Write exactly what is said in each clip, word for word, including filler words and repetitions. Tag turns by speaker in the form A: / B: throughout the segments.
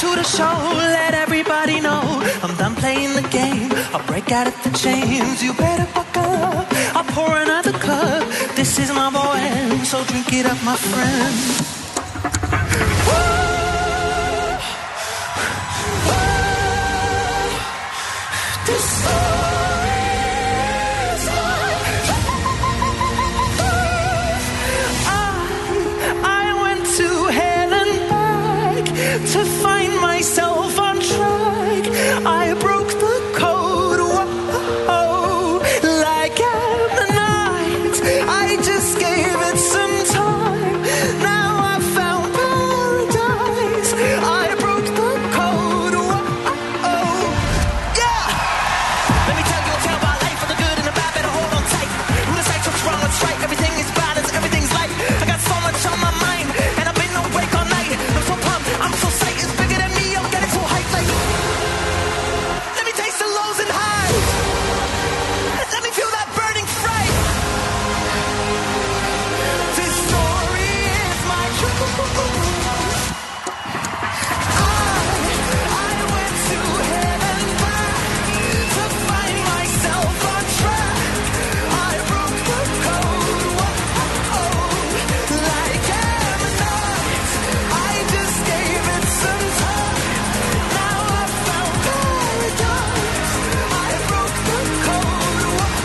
A: the show, let everybody know I'm done playing the game. I'll break out of the chains. You better buckle up. I'll pour another cup. This is my bohem, so drink it up, my friend. This story is I, I went to hell and back to find myself on track. I broke the code, whoa, like at the night. I just gave it some time. Now I found paradise. I broke the code, whoa, yeah. Let me tell you a tale about life, for the good and the bad, better hold on tight. Who decides what's wrong, what's right? Everything is balance, everything's light. I got so much on my mind, and I've been awake all night. I'm so pumped, I'm so psyched, it's bigger than me, I'm getting so hyped like. Let me taste the lows and highs. Let me feel that burning fright. This story is my truth. I, I went to hell and back to find myself on track. I broke the code, whoa, like at night. I just gave it some time. Now I found paradise. I broke the code,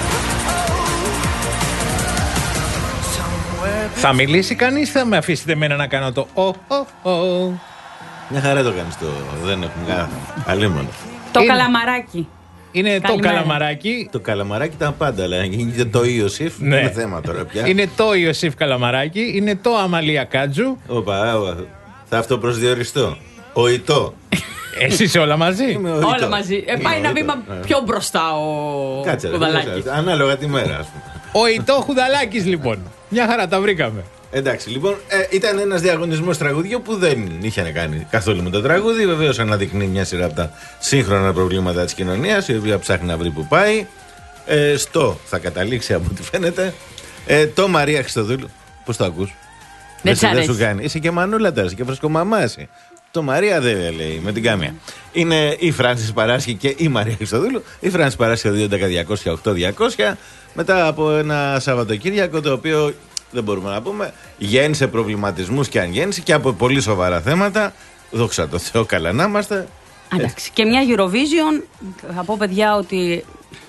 A: whoa. Somewhere.
B: Θα μιλήσει κανείς, θα με αφήσετε εμένα να κάνω το ο, ο, ο.
C: Μια χαρά το κάνεις το. Δεν έχουμε κανένα. Αλίμονο.
D: Το
B: Είναι-
D: καλαμαράκι.
B: Είναι το
D: Καλημέρα.
B: καλαμαράκι.
C: Το καλαμαράκι ήταν πάντα, αλλά αν γίνεται το Ιωσήφ,
B: Ναι.
C: είναι θέμα τώρα πια.
B: Είναι το Ιωσήφ Καλαμαράκι. Είναι το Αμαλία Κάτζου.
C: Οπα, όπα. Θα αυτοπροσδιοριστώ. Ο Ιτώ.
B: Εσύ είσαι όλα μαζί.
C: Είμαι ο
D: Όλα
C: Ιτώ.
D: μαζί. Ε, πάει
C: Είμαι
D: ένα
C: ο
D: βήμα
C: Ιτώ. Ναι.
D: πιο μπροστά ο
C: Κάτσε, ρε,
D: Κουδαλάκης.
C: κάτσε. Ανάλογα τη μέρα, ας πούμε.
B: Ο Ιτώ Χουδαλάκης λοιπόν. Μια χαρά τα βρήκαμε.
C: Εντάξει, λοιπόν, ε, ήταν ένας διαγωνισμός τραγουδιού που δεν είχε να κάνει καθόλου με το τραγούδι. Βεβαίως αναδεικνύει μια σειρά από τα σύγχρονα προβλήματα της κοινωνίας, η οποία ψάχνει να βρει που πάει. Ε, στο θα καταλήξει από ό,τι φαίνεται. Ε, το Μαρία Χριστοδούλου. Πώς το ακούς?
D: Δεν
C: σε-
D: σ' αρέσει.
C: σου κάνει. Είσαι και μανούλα τώρα, είσαι και φρεσκομαμά εσύ. Το Μαρία δεν λέει με την κάμια. Είναι η Φράνσις Παράσχη και η Μαρία Χριστοδούλου. Η Φράνσις Παράσχη δύο έντεκα διακόσια οκτώ διακόσια. Μετά από ένα Σαββατοκύριακο το οποίο δεν μπορούμε να πούμε γέννησε προβληματισμούς και αν γέννησε και από πολύ σοβαρά θέματα. Δόξα τω Θεώ, καλά να είμαστε.
D: Εντάξει. Και μια Eurovision, θα πω παιδιά ότι.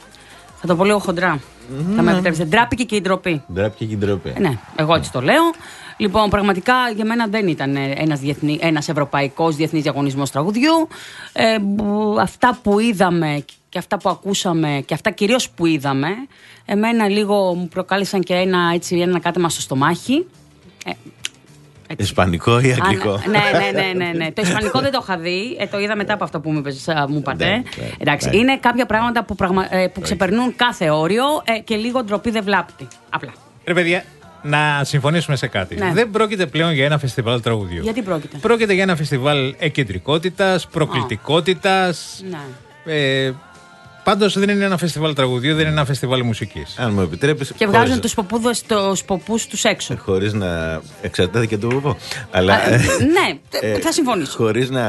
D: Θα το πω λίγο χοντρά. Θα με επιτρέψετε. Ντράπηκε και η ντροπή.
C: Ντράπηκε και η ντροπή.
D: Ε, Ναι, εγώ έτσι το λέω. Λοιπόν, πραγματικά για μένα δεν ήταν ένας, διεθνή, ένας ευρωπαϊκός διεθνής διαγωνισμός τραγουδιού. Ε, που- αυτά που είδαμε και αυτά που ακούσαμε και αυτά κυρίως που είδαμε, εμένα λίγο μου προκάλεσαν και ένα, έτσι, ένα κάτεμα στο στομάχι. Ε, έτσι.
C: Ισπανικό ή αγγλικό?
D: Α, ναι, ναι, ναι, ναι, ναι. Το ισπανικό δεν το είχα δει. Ε, το είδα μετά από αυτό που μου, είπες, α, μου είπατε.
C: Ναι, ναι,
D: Εντάξει,
C: ναι.
D: είναι κάποια πράγματα που, πραγμα- ε, που ξεπερνούν κάθε όριο ε, και λίγο ντροπή δεν βλάπτει. Απλά.
B: Ρε παιδιά, να συμφωνήσουμε σε κάτι.
D: Ναι.
B: Δεν πρόκειται πλέον για ένα φεστιβάλ τραγουδιού.
D: Γιατί πρόκειται?
B: Πρόκειται για ένα φεστιβάλ εκκεντρικότητας, προκλητικότητας.
D: Ναι.
B: Ε, πάντως δεν είναι ένα φεστιβάλ τραγουδιού, δεν είναι ένα φεστιβάλ μουσικής.
C: Αν μου επιτρέπεις.
D: Και βγάζουν τους ποπούδες, τους ποπούς τους έξω.
C: Χωρίς να εξαρτάται και το ποπό. Αλλά.
D: Α, ναι, θα συμφωνήσω.
C: Χωρίς να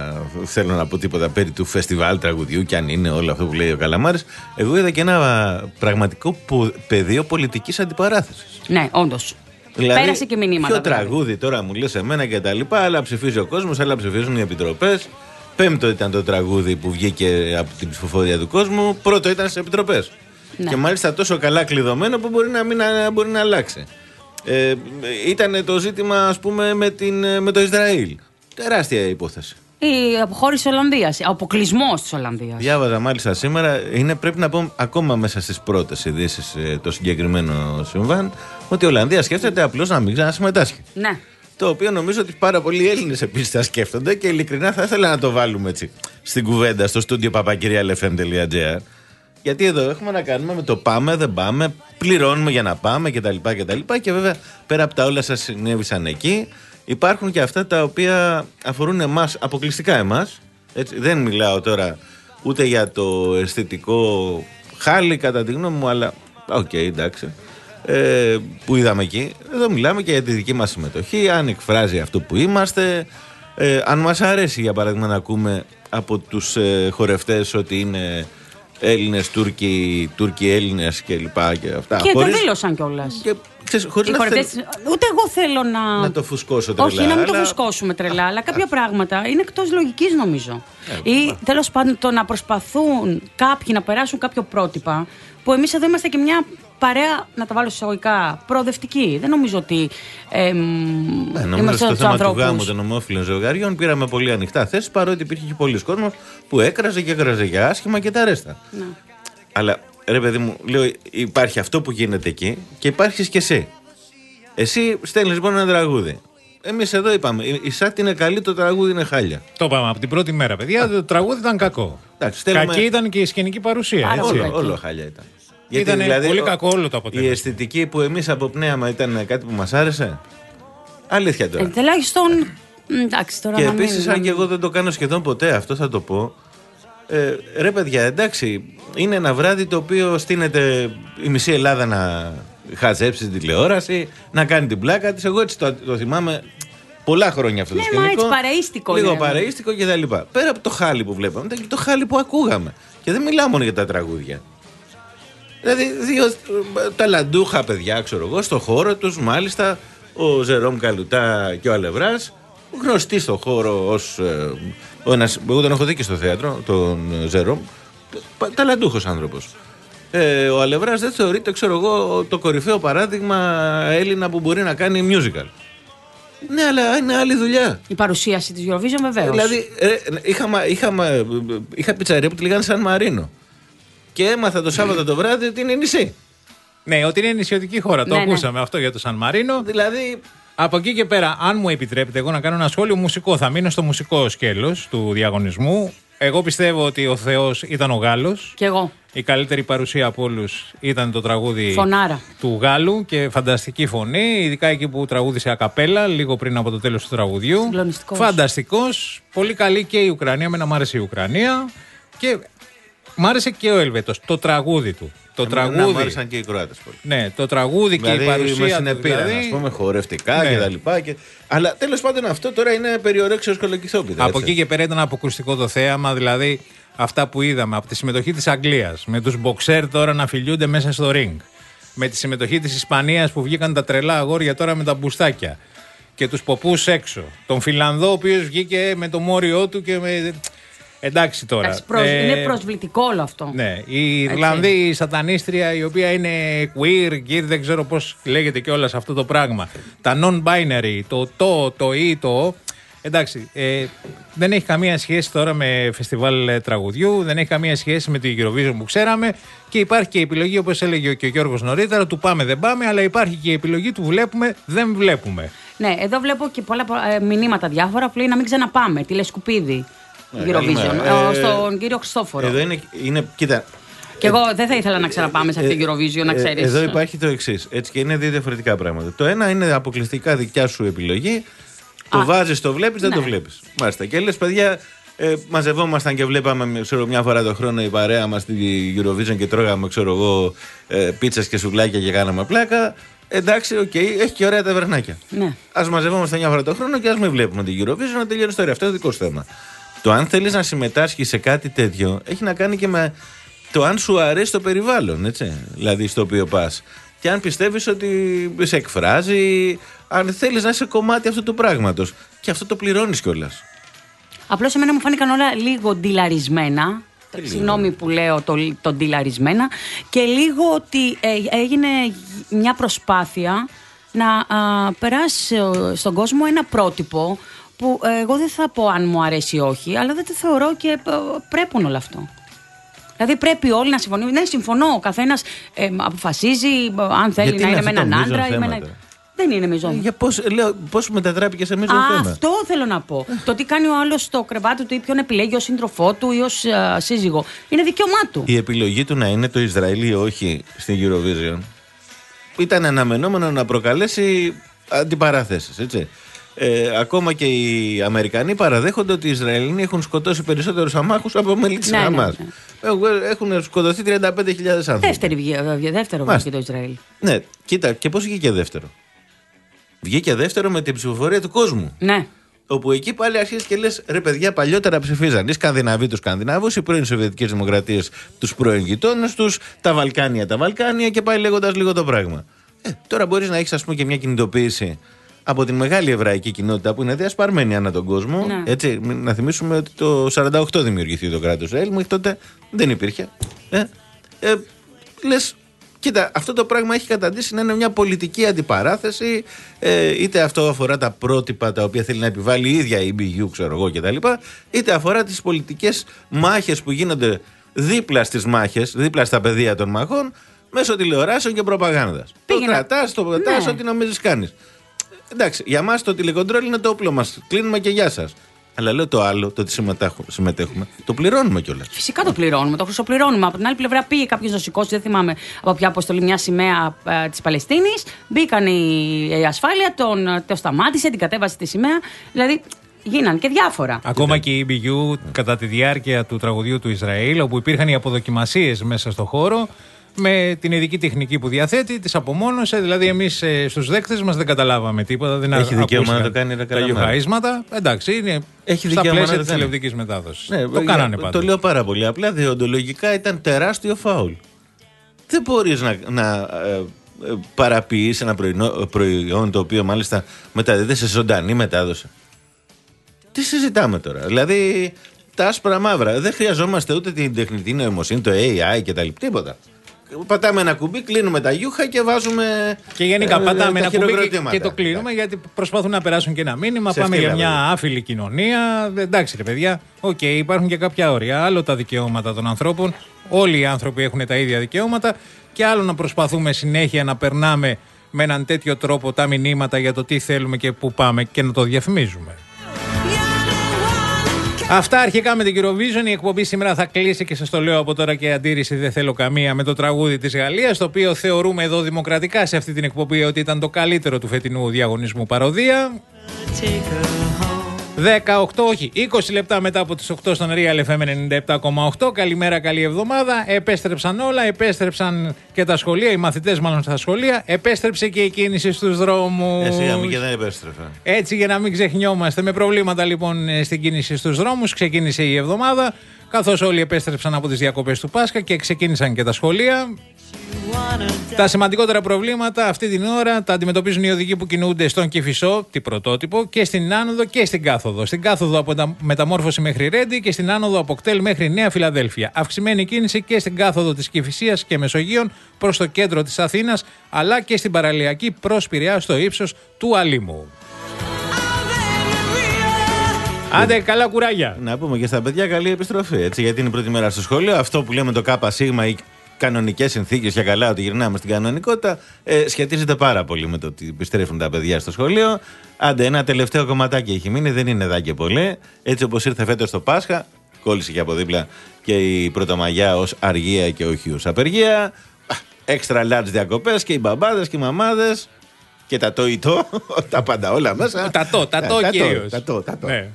C: θέλω να πω τίποτα περί του φεστιβάλ τραγουδιού και αν είναι όλο αυτό που λέει ο Καλαμάρης, εγώ είδα και ένα πραγματικό που- πεδίο πολιτικής αντιπαράθεσης.
D: Ναι, όντως.
C: Δηλαδή,
D: Πέρασε και μηνύματα.
C: Ποιο
D: δηλαδή.
C: τραγούδι τώρα μου λες εμένα και τα λοιπά, άλλα ψηφίζει ο κόσμος, άλλα ψηφίζουν οι επιτροπές. Πέμπτο ήταν το τραγούδι που βγήκε από την ψηφοφορία του κόσμου, πρώτο ήταν στις επιτροπές.
D: Ναι.
C: Και μάλιστα τόσο καλά κλειδωμένο που μπορεί να, μην, να, μπορεί να αλλάξει. Ε, ήταν το ζήτημα, ας πούμε, με, την, με το Ισραήλ. Τεράστια υπόθεση.
D: Η αποχώρηση της Ολλανδίας, ο αποκλεισμός της Ολλανδίας.
C: Διάβαζα μάλιστα σήμερα, είναι πρέπει να πω ακόμα μέσα στις πρώτες ειδήσεις ε, το συγκεκριμένο συμβάν, ότι η Ολλανδία σκέφτεται απλώς να μην ξανασυμμετάσχει.
D: Ναι.
C: Το οποίο νομίζω ότι πάρα πολλοί Έλληνες επίσης θα σκέφτονται και ειλικρινά θα ήθελα να το βάλουμε έτσι στην κουβέντα στο στούντιο παπακυριαλεφm τελεία τζι άρ. Γιατί εδώ έχουμε να κάνουμε με το πάμε, δεν πάμε, πληρώνουμε για να πάμε κτλ. κτλ. Και βέβαια πέρα από τα όλα σας συνέβησαν εκεί, υπάρχουν και αυτά τα οποία αφορούν εμάς, αποκλειστικά εμάς. Έτσι, δεν μιλάω τώρα ούτε για το αισθητικό χάλι κατά τη γνώμη μου, αλλά οκ, okay, εντάξει. Ε, που είδαμε εκεί. Εδώ μιλάμε και για τη δική μας συμμετοχή, αν εκφράζει αυτό που είμαστε, Ε, αν μας αρέσει για παράδειγμα να ακούμε από τους ε, χορευτές ότι είναι Έλληνες, Τούρκοι, Τούρκοι Έλληνες και λοιπά και αυτά.
D: Και
C: χωρίς,
D: το δήλωσαν κιόλας.
C: Και, ξέρεις, χωρίς να
D: χορευτές,
C: θέλ...
D: ούτε εγώ θέλω να.
C: να το φουσκώσω τρελά.
D: Όχι, να μην
C: αλλά...
D: το φουσκώσουμε τρελά, αλλά κάποια πράγματα είναι εκτός λογικής νομίζω.
C: Ε,
D: Ή τέλος πάντων το να προσπαθούν κάποιοι να περάσουν κάποιο πρότυπα που εμείς εδώ είμαστε και μια παρέα, να τα βάλω εισαγωγικά, προοδευτική. Δεν νομίζω ότι. Ε,
C: ε, νομίζω
D: είμαστε
C: στο θέμα
D: ανθρώπους.
C: του γάμου των ομόφυλων ζευγαριών πήραμε πολύ ανοιχτά θέσεις, παρότι υπήρχε και πολλοί κόσμος που έκραζε και έκραζε για άσχημα και τα ρέστα.
D: Ναι.
C: Αλλά ρε παιδί μου, λέω, υπάρχει αυτό που γίνεται εκεί και υπάρχεις και εσύ. Εσύ στέλνεις λοιπόν ένα τραγούδι. Εμείς εδώ είπαμε, η Σάτι είναι καλή, το τραγούδι είναι χάλια.
B: Το είπαμε από την πρώτη μέρα, παιδιά. Το τραγούδι ήταν κακό.
C: Εντάξει, στέλνουμε...
B: Κακή ήταν και η σκηνική παρουσία.
D: Άρα,
B: Έτσι.
C: Όλο, όλο χάλια ήταν.
B: Ήταν πολύ κακό όλο το
C: η
B: αποτέλεσμα.
C: αισθητική που εμείς αποπνέαμε ήταν κάτι που μας άρεσε. Αλήθεια τώρα.
D: Ε, τουλάχιστον. Εντάξει, τώρα
C: Και
D: να μην-
C: επίσης, αν και εγώ δεν το κάνω σχεδόν ποτέ, αυτό θα το πω. Ε, ρε παιδιά, εντάξει, είναι ένα βράδυ το οποίο στείνεται η μισή Ελλάδα να χαζέψει την τηλεόραση, να κάνει την πλάκα της. Εγώ έτσι το, το θυμάμαι πολλά χρόνια αυτό το
D: Ναι,
C: σκηνικό.
D: μα έτσι παρεΐστικο
C: Λίγο
D: είναι.
C: παρεΐστικο και τα λοιπά. Πέρα από το χάλι που βλέπαμε, ήταν και το χάλι που ακούγαμε. Και δεν μιλάω μόνο για τα τραγούδια. Δηλαδή, δύο ε, ταλαντούχα παιδιά, ξέρω εγώ, στο χώρο τους, μάλιστα, ο Ζερόμ Καλουτά και ο Αλευράς, γνωστοί στο χώρο ως ε, ο ένας, εγώ τον έχω δει και στο θέατρο, τον Ζερόμ, ταλαντούχος άνθρωπος. Ε, ο Αλευράς δεν θεωρείται, ξέρω εγώ, το κορυφαίο παράδειγμα Έλληνα που μπορεί να κάνει musical. Ναι, αλλά είναι άλλη δουλειά.
D: Η παρουσίαση της Eurovision βεβαίως.
C: Δηλαδή, ε, είχα, είχα, είχα πιτσαρία που τη λέγανε Σαν Μαρίνο. Και έμαθα το Σάββατο το βράδυ ότι είναι νησί.
B: Ναι, ότι είναι νησιωτική χώρα. Το
D: Ναι, ναι.
B: ακούσαμε αυτό για το Σαν Μαρίνο.
C: Δηλαδή,
B: Από εκεί και πέρα, αν μου επιτρέπετε, εγώ να κάνω ένα σχόλιο μουσικό. Θα μείνω στο μουσικό σκέλος του διαγωνισμού. Εγώ πιστεύω ότι ο Θεός ήταν ο Γάλλος.
D: Κι εγώ.
B: Η καλύτερη παρουσία από όλους ήταν το τραγούδι
D: Φωνάρα.
B: του Γάλλου και φανταστική φωνή, ειδικά εκεί που τραγούδισε ακαπέλα λίγο πριν από το τέλος του τραγουδιού.
D: Συγκλονιστικός.
B: Φανταστικός. Πολύ καλή και η Ουκρανία. Εμένα μου άρεσε η Ουκρανία. Και μ' άρεσε και ο Ελβετός. Το τραγούδι του. Το
C: εμένα
B: τραγούδι.
C: μου άρεσαν και οι Κροάτες πολύ.
B: Ναι, το τραγούδι
C: Δηλαδή,
B: και η παρουσία
C: με
B: του.
C: συνεπήραν,
B: Δηλαδή,
C: ας πούμε, χορευτικά
B: Ναι.
C: και τα λοιπά. Και... Αλλά τέλος πάντων αυτό τώρα είναι περιορέξεως κολοκυθόπιτα.
B: από
C: έτσι.
B: εκεί και πέρα ήταν αποκρουστικό το θέαμα, δηλαδή αυτά που είδαμε από τη συμμετοχή της Αγγλίας, με τους μποξέρ τώρα να φιλιούνται μέσα στο ring, με τη συμμετοχή της Ισπανίας που βγήκαν τα τρελά αγόρια τώρα με τα μπουστάκια και τους ποπούς έξω, τον Φιλανδό ο οποίος βγήκε με το μόριό του και με... Εντάξει τώρα.
D: Εντάξει, προσ-
B: Ε,
D: είναι προσβλητικό όλο αυτό.
B: Ναι, η Ιρλανδή η σατανίστρια η οποία είναι queer, queer δεν ξέρω πώς λέγεται κιόλας αυτό το πράγμα. Τα non-binary, το το, το ή, το ο. Εντάξει, ε, δεν έχει καμία σχέση τώρα με φεστιβάλ ε, τραγουδιού, δεν έχει καμία σχέση με την Eurovision που ξέραμε και υπάρχει και η επιλογή, όπως έλεγε και ο Γιώργος νωρίτερα, του πάμε δεν πάμε, αλλά υπάρχει και η επιλογή του βλέπουμε δεν βλέπουμε.
D: Ναι, εδώ βλέπω και πολλά ε, μηνύματα διάφορα που λέει να μην ξαναπάμε. Τηλεσκουπίδι.
C: Ναι,
D: Eurovision.
C: καλημέρα.
D: Ε,
C: Ε,
D: στον κύριο Χριστόφορο.
C: Εδώ είναι, είναι κοίτα,
D: Και εγώ δεν θα ήθελα να ξαναπάμε σε αυτή την Eurovision, να
C: Ε,
D: ξέρεις.
C: Εδώ υπάρχει το εξής. Έτσι και είναι δύο διαφορετικά πράγματα. Το ένα είναι αποκλειστικά δικιά σου επιλογή. Το
D: Α,
C: βάζεις, το βλέπεις, δεν
D: ναι.
C: το βλέπεις. Μάλιστα. Και λες, παιδιά, ε, μαζευόμασταν και βλέπαμε ξέρω, μια φορά το χρόνο η παρέα μας στη Eurovision και τρώγαμε, ξέρω εγώ, ε, πίτσες και σουβλάκια και κάναμε πλάκα. Εντάξει, οκ, okay, έχει και ωραία ταβερνάκια.
D: Ναι.
C: Ας μαζευόμαστε μια φορά το χρόνο και ας μην βλέπουμε την Eurovision να τελειώνει η ιστορία. Αυτό είναι δικό σου θέμα. Το αν θέλεις να συμμετάσχεις σε κάτι τέτοιο έχει να κάνει και με το αν σου αρέσει το περιβάλλον, έτσι, δηλαδή στο οποίο πας. Και αν πιστεύεις ότι σε εκφράζει, αν θέλεις να είσαι κομμάτι αυτού του πράγματος. Και αυτό το πληρώνεις κιόλας.
D: Απλώς εμένα μου φάνηκαν όλα λίγο ντυλαρισμένα. Συγγνώμη που λέω το, το ντυλαρισμένα. Και λίγο ότι ε, έγινε μια προσπάθεια να α, περάσει στον κόσμο ένα πρότυπο που ε, εγώ δεν θα πω αν μου αρέσει ή όχι, αλλά δεν το θεωρώ και ε, πρέπουν όλο αυτό. Δηλαδή πρέπει όλοι να συμφωνούν. Ναι, συμφωνώ. Ο καθένας ε, αποφασίζει ε, αν θέλει
C: Γιατί
D: να είναι
C: είναι
D: με
C: αυτό
D: έναν
C: μείζον
D: άντρα ή με
C: θέμα
D: έναν.
C: τώρα.
D: Δεν είναι μείζον.
C: Για πώς, λέω, πώς μετατράπηκε σε μείζον
D: Α,
C: θέμα.
D: αυτό θέλω να πω. Το τι κάνει ο άλλος στο κρεβάτι του ή ποιον επιλέγει ως σύντροφό του ή ως α, σύζυγο. Είναι δικαίωμά του.
C: Η επιλογή του να είναι το Ισραήλ ή όχι στην Eurovision ήταν αναμενόμενο να προκαλέσει αντιπαράθεσεις, έτσι. Ε, ακόμα και οι Αμερικανοί παραδέχονται ότι οι Ισραηλινοί έχουν σκοτώσει περισσότερους αμάχους από μέλη της
D: Ναι, ναι,
C: Χαμάς.
D: ναι.
C: Έχουν σκοτωθεί τριάντα πέντε χιλιάδες άνθρωποι.
D: Δεύτερη βγήκε, δεύτερο
C: Μάλιστα.
D: βγήκε το Ισραήλ.
C: Ναι, κοίτα, και πώς βγήκε δεύτερο. Βγήκε δεύτερο με την ψηφοφορία του κόσμου.
D: Ναι.
C: Ο Όπου εκεί πάλι αρχίζει και λες, ρε παιδιά, παλιότερα ψηφίζαν οι Σκανδιναβοί τους Σκανδιναβούς, οι πρώην Σοβιετικές Δημοκρατίες τους πρώην γειτόνους τους, τα Βαλκάνια τα Βαλκάνια και πάει λέγοντας λίγο το πράγμα. Ε, τώρα μπορείς να έχεις, ας πούμε, και μια κινητοποίηση από την μεγάλη εβραϊκή κοινότητα που είναι διασπαρμένη ανά τον κόσμο. Ναι. Έτσι, να θυμίσουμε ότι το σαράντα οκτώ δημιουργηθεί το κράτος Ισραήλ, μέχρι τότε δεν υπήρχε. Ε, ε, λες, κοίτα, αυτό το πράγμα έχει καταντήσει να είναι μια πολιτική αντιπαράθεση, ε, είτε αυτό αφορά τα πρότυπα τα οποία θέλει να επιβάλλει η ίδια η μπι γιου, ξέρω εγώ κτλ., είτε αφορά τις πολιτικές μάχες που γίνονται δίπλα στις μάχες, δίπλα στα πεδία των μαχών, μέσω τηλεοράσεων και προπαγάνδας. Πήγαινα. Το κρατάς, το πετάς, ναι. Ό,τι νομίζεις κάνεις. Εντάξει, για μας το τηλεκοντρόλ είναι το όπλο μας. Κλείνουμε και γεια σας. Αλλά λέω το άλλο, το ότι συμμετέχουμε, το πληρώνουμε κιόλας.
D: Φυσικά το πληρώνουμε, το χρυσοπληρώνουμε. Από την άλλη πλευρά πήγε κάποιος να σηκώσει, δεν θυμάμαι από ποια αποστολή, μια σημαία ε, της Παλαιστίνης. Μπήκαν η, η ασφάλεια, τον, το σταμάτησε, την κατέβασε τη σημαία. Δηλαδή γίναν και διάφορα. Ακόμα
B: και η μπι γιου κατά τη διάρκεια του τραγουδιού του Ισραήλ, όπου υπήρχαν οι αποδοκιμασίες μέσα στο χώρο, με την ειδική τεχνική που διαθέτει, τις απομόνωσε. Δηλαδή, εμείς ε, στους δέκτες μας δεν καταλάβαμε τίποτα. Δεν
C: έχει δικαίωμα να το κάνει
B: τα γιοχαΐσματα. Εντάξει, είναι
C: έχει
B: στα πλαίσια της τηλεοπτικής μετάδοσης. Ναι, το κάνανε πάντα.
C: Το λέω πάρα πολύ απλά. Δεοντολογικά ήταν τεράστιο φάουλ. Δεν μπορείς να, να ε, ε, παραποιείς ένα προϊόν, προϊόν το οποίο μάλιστα μεταδίδεται σε ζωντανή μετάδοση. Τι συζητάμε τώρα? Δηλαδή, τα άσπρα μαύρα. Δεν χρειαζόμαστε ούτε την τεχνητή νοημοσύνη, το έι άι κτλ. Τίποτα. Πατάμε ένα κουμπί, κλείνουμε τα γιούχα και βάζουμε.
B: Και γενικά ε, πατάμε ένα κουμπί και, και το κλείνουμε, γιατί προσπαθούν να περάσουν και ένα μήνυμα. Σε πάμε για μια βέβαια. άφιλη κοινωνία. Εντάξει, ρε παιδιά, οκ, okay, υπάρχουν και κάποια όρια. Άλλο τα δικαιώματα των ανθρώπων. Όλοι οι άνθρωποι έχουν τα ίδια δικαιώματα. Και άλλο να προσπαθούμε συνέχεια να περνάμε με έναν τέτοιο τρόπο τα μηνύματα για το τι θέλουμε και πού πάμε και να το διαφημίζουμε. Αυτά αρχικά με την Eurovision. Η εκπομπή σήμερα θα κλείσει και σας το λέω από τώρα και αντίρρηση δεν θέλω καμία με το τραγούδι της Γαλλίας, το οποίο θεωρούμε εδώ δημοκρατικά σε αυτή την εκπομπή ότι ήταν το καλύτερο του φετινού διαγωνισμού παροδία. δεκαοκτώ, όχι, είκοσι λεπτά μετά από τις οκτώ στον Real εφ εμ ενενήντα επτά κόμμα οκτώ. Καλημέρα, καλή εβδομάδα. Επέστρεψαν όλα, επέστρεψαν και τα σχολεία, οι μαθητές μάλλον στα σχολεία. Επέστρεψε και η κίνηση στους δρόμους.
C: Εσύ για και δεν επέστρεφε.
B: Έτσι, για να μην ξεχνιόμαστε. Με προβλήματα λοιπόν στην κίνηση στους δρόμους, ξεκίνησε η εβδομάδα. Καθώς όλοι επέστρεψαν από τις διακοπές του Πάσχα και ξεκίνησαν και τα σχολεία. Τα σημαντικότερα προβλήματα αυτή την ώρα τα αντιμετωπίζουν οι οδηγοί που κινούνται στον Κηφισό, την πρωτότυπο, και στην άνοδο και στην κάθοδο. Στην κάθοδο από τα Μεταμόρφωση μέχρι Ρέντι και στην άνοδο από Κτέλ μέχρι Νέα Φιλαδέλφια. Αυξημένη κίνηση και στην κάθοδο της Κηφισίας και Μεσογείων προς το κέντρο της Αθήνας, αλλά και στην παραλιακή προς Πειραιά στο ύψος του Αλήμου. Άντε, καλά κουράγια.
C: Να πούμε και στα παιδιά καλή επιστροφή, έτσι, γιατί είναι η πρώτη μέρα στο σχολείο. Αυτό που λέμε το ΚΣ ή κανονικές συνθήκες για καλά, ότι γυρνάμε στην κανονικότητα, ε, σχετίζεται πάρα πολύ με το ότι επιστρέφουν τα παιδιά στο σχολείο. Άντε, ένα τελευταίο κομματάκι έχει μείνει, δεν είναι εδώ και πολύ. Έτσι όπως ήρθε φέτος το Πάσχα, κόλλησε και από δίπλα και η Πρωτομαγιά ως αργία και όχι ως απεργία. Extra large διακοπές και οι μπαμπάδες και οι μαμάδες και τα το ή το, τα πάντα όλα μέσα.
B: Τα το, τα το κυρίως.
C: Τα το, τα το.
B: Ναι.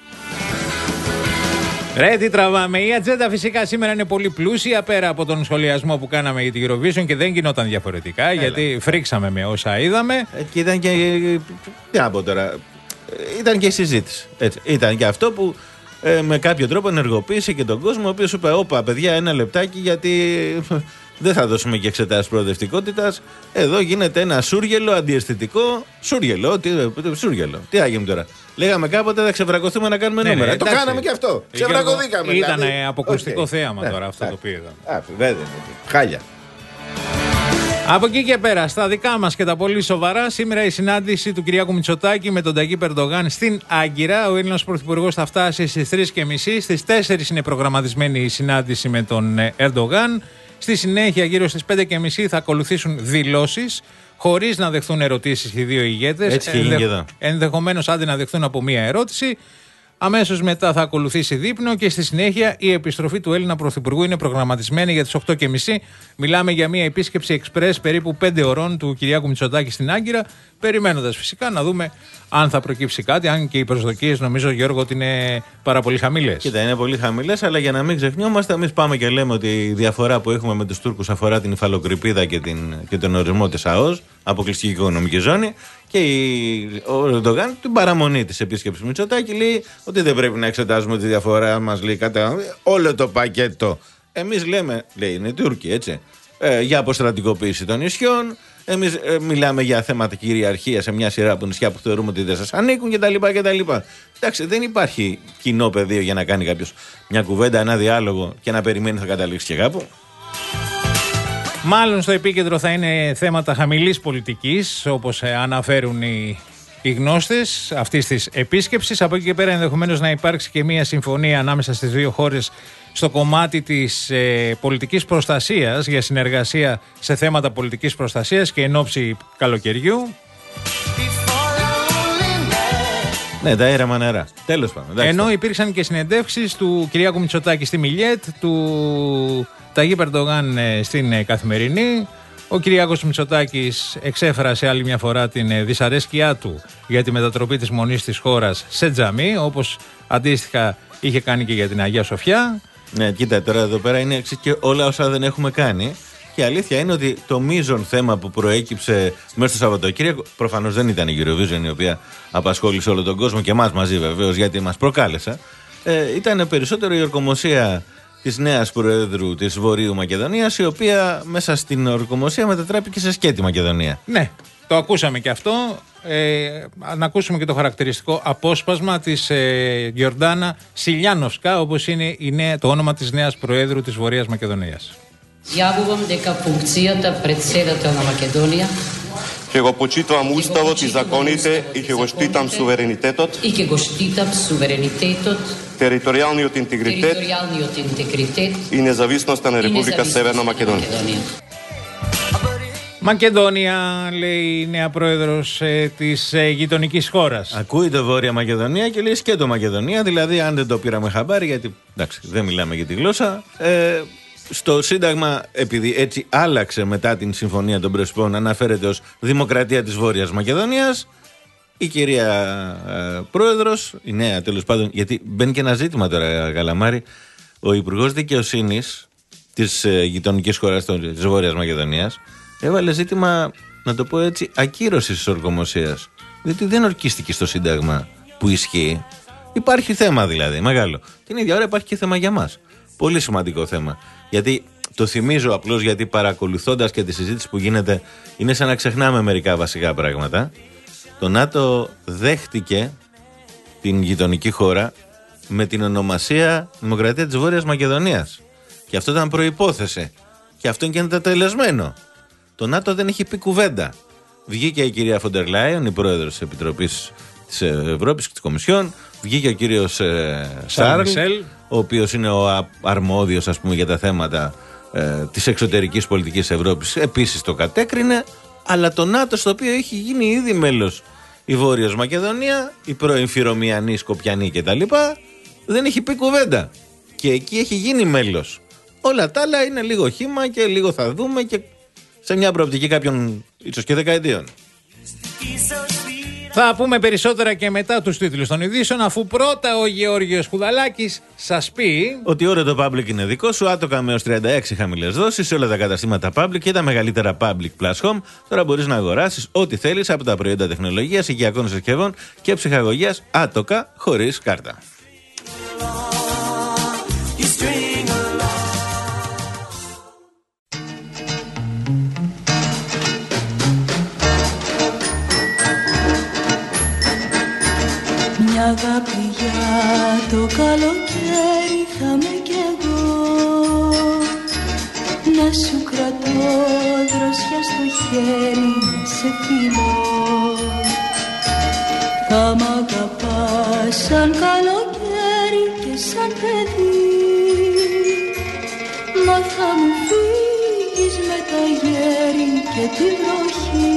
B: Ρε, τι τραβάμε. Η ατζέντα φυσικά σήμερα είναι πολύ πλούσια, πέρα από τον σχολιασμό που κάναμε για την Eurovision, και δεν γινόταν διαφορετικά. Έλα. Γιατί φρίξαμε με όσα είδαμε.
C: Ε, και ήταν και. Τι να πω τώρα. Ήταν και η συζήτηση. Έτσι. Ήταν και αυτό που ε, με κάποιο τρόπο ενεργοποίησε και τον κόσμο, ο οποίος είπε: όπα, παιδιά, ένα λεπτάκι, γιατί δεν θα δώσουμε και εξετάσεις προοδευτικότητας. Εδώ γίνεται ένα σούργελο αντιαισθητικό. Σούργελο, τι, σούργελο. Τι άγιε τώρα. Λέγαμε κάποτε θα ξεβρακωθούμε να κάνουμε ναι, νούμερα. Ναι, το κάναμε και αυτό. Ξεβρακωθήκαμε.
B: Ήταν δηλαδή αποκλειστικό okay. θέαμα τώρα αυτό το οποίο
C: είδαμε. Βέβαια. Χάλια.
B: Από εκεί και πέρα, στα δικά μας και τα πολύ σοβαρά, σήμερα η συνάντηση του Κυριάκου Μητσοτάκη με τον Ταγίπ Ερντογάν στην Άγκυρα. Ο Έλληνας Πρωθυπουργός θα φτάσει στις τρεις και μισή. Στις τέσσερις είναι προγραμματισμένη η συνάντηση με τον Ερντογάν. Στη συνέχεια, γύρω στις πέντε και μισή, θα ακολουθήσουν δηλώσεις, χωρίς να δεχθούν ερωτήσεις οι δύο ηγέτες.
C: Έτσι και Ενδεχ... εδώ.
B: Ενδεχομένως άντε να δεχθούν από μία ερώτηση. Αμέσως μετά θα ακολουθήσει δείπνο και στη συνέχεια η επιστροφή του Έλληνα Πρωθυπουργού είναι προγραμματισμένη για τις οκτώ και μισή. Μιλάμε για μια επίσκεψη εξπρές περίπου πέντε ωρών του Κυριάκου Μητσοτάκη στην Άγκυρα, περιμένοντας φυσικά να δούμε αν θα προκύψει κάτι, αν και οι προσδοκίες νομίζω, Γιώργο, ότι είναι πάρα πολύ χαμηλές.
C: Κοίτα, είναι πολύ χαμηλές, αλλά για να μην ξεχνιόμαστε, εμείς πάμε και λέμε ότι η διαφορά που έχουμε με τους Τούρκους αφορά την υφαλοκρηπίδα και, την, και τον ορισμό της ΑΟΣ, αποκλειστική οικονομική ζώνη, Και η, ο Ερντογάν την παραμονή της επίσκεψης Μητσοτάκη λέει ότι δεν πρέπει να εξετάζουμε τη διαφορά μας, λέει, κατά όλο το πακέτο. Εμείς λέμε, λέει, είναι Τούρκοι, έτσι, ε, για αποστρατικοποίηση των νησιών. Εμείς ε, μιλάμε για θέματα κυριαρχία σε μια σειρά από νησιά που θεωρούμε ότι δεν σας ανήκουν κτλ. κτλ. Εντάξει, δεν υπάρχει κοινό πεδίο για να κάνει κάποιος μια κουβέντα, ένα διάλογο και να περιμένει θα καταλήξει και κάπου.
B: Μάλλον στο επίκεντρο θα είναι θέματα χαμηλής πολιτικής, όπως αναφέρουν οι, οι γνώστες αυτής της επίσκεψης. Από εκεί και πέρα ενδεχομένως να υπάρξει και μια συμφωνία ανάμεσα στις δύο χώρες στο κομμάτι της ε, πολιτικής προστασίας, για συνεργασία σε θέματα πολιτικής προστασίας και εν ώψη καλοκαιριού.
C: Ναι, τα αίρεμα νερά. Τέλος πάντων. Εντάξει.
B: Ενώ υπήρξαν και συνεντεύξεις του Κυριάκου Μητσοτάκη στη Μιλιέτ, του Ταγίπ Ερντογάν στην Καθημερινή. Ο Κυριάκος Μητσοτάκης εξέφρασε άλλη μια φορά την δυσαρέσκειά του για τη μετατροπή της μονής της χώρας σε τζαμί, όπως αντίστοιχα είχε κάνει και για την Αγία Σοφιά.
C: Ναι, κοίτα, τώρα εδώ πέρα είναι εξής και όλα όσα δεν έχουμε κάνει. Και η αλήθεια είναι ότι το μείζον θέμα που προέκυψε μέσα στο Σαββατοκύριακο, προφανώς δεν ήταν η Eurovision η οποία απασχόλησε όλο τον κόσμο και εμάς μαζί βεβαίως, γιατί μας προκάλεσε. Ε, ήταν περισσότερο η ορκομοσία της νέας Προέδρου της Βορείου Μακεδονίας, η οποία μέσα στην ορκομοσία μετατράπηκε σε σκέτη Μακεδονία.
B: Ναι, το ακούσαμε και αυτό. Ε, να ακούσουμε και το χαρακτηριστικό απόσπασμα της ε, Γιορντάνα Σιλιάνοφσκα, όπως είναι η νέα, το όνομα της νέας Προέδρου της Βορείας Μακεδονίας.
E: Јавувам дека функцијата председател на Македонија
F: ќе го почитувам уставот и законите и ќе го штитам суверенитетот
E: и ќе го штитам суверенитетот,
F: територијалниот интегритет,
E: територијалниот интегритет
F: и независноста на Република Северна Македонија.
B: Μακεδόνια, λέει η νέα πρόεδρος ε, της ε, γειτονικής χώρας.
C: Ακούει το Βόρεια Μακεδονία και λέει σκέτο Μακεδονία, δηλαδή αν δεν το πήραμε χαμπάρι, γιατί εντάξει, δεν μιλάμε για τη γλώσσα. Ε, Στο Σύνταγμα, επειδή έτσι άλλαξε μετά την Συμφωνία των Πρεσπών, αναφέρεται ως Δημοκρατία της Βόρειας Μακεδονίας. Η κυρία ε, Πρόεδρος, η νέα τέλος πάντων, γιατί μπαίνει και ένα ζήτημα τώρα, Καλαμάρη, ο Υπουργός Δικαιοσύνης της ε, γειτονικής χώρας της Βόρειας Μακεδονίας έβαλε ζήτημα, να το πω έτσι, ακύρωσης της ορκομοσίας. Διότι δεν ορκίστηκε στο Σύνταγμα που ισχύει. Υπάρχει θέμα δηλαδή, μεγάλο. Την ίδια ώρα υπάρχει και θέμα για μας. Πολύ σημαντικό θέμα. Γιατί το θυμίζω απλώς γιατί παρακολουθώντας και τη συζήτηση που γίνεται, είναι σαν να ξεχνάμε μερικά βασικά πράγματα. Το ΝΑΤΟ δέχτηκε την γειτονική χώρα με την ονομασία Δημοκρατία της Βόρειας Μακεδονίας. Και αυτό ήταν προϋπόθεση. Και αυτό είναι και τελεσμένο. Το ΝΑΤΟ δεν έχει πει κουβέντα. Βγήκε η κυρία Φοντερ Λάιον, η πρόεδρος της Επιτροπής της Ευρώπης και της Κομισιόν. Βγήκε ο κύριος ε, Σάρλ, ο οποίος είναι ο αρμόδιος, ας πούμε, για τα θέματα ε, της εξωτερικής πολιτικής Ευρώπης. Επίσης το κατέκρινε, αλλά το ΝΑΤΟ, στο οποίο έχει γίνει ήδη μέλος η Βόρειος Μακεδονία, η πρώην Φυρομιανή, Σκοπιανή κτλ., δεν έχει πει κουβέντα. Και εκεί έχει γίνει μέλος. Όλα τα άλλα είναι λίγο χύμα και λίγο θα δούμε και σε μια προοπτική κάποιων ίσως και δεκαετίων.
B: Θα πούμε περισσότερα και μετά τους τίτλους των ειδήσεων, αφού πρώτα ο Γεώργιος Κουδαλάκης σας πει
C: ότι ώρα το Public είναι δικό σου, άτοκα με έως τριάντα έξι χαμηλές δόσεις σε όλα τα καταστήματα Public και τα μεγαλύτερα Public Plus Home. Τώρα μπορείς να αγοράσεις ό,τι θέλεις από τα προϊόντα τεχνολογίας, οικιακών συσκευών και ψυχαγωγίας άτοκα χωρίς κάρτα.
G: Μια αγάπη για το καλοκαίρι θα με κι εγώ, να σου κρατώ δροσιά στο χέρι, να σε φιλώ. Θα μ' αγαπάς σαν καλοκαίρι και σαν παιδί, μα θα μου φύγεις με τα γέρι και τη βροχή.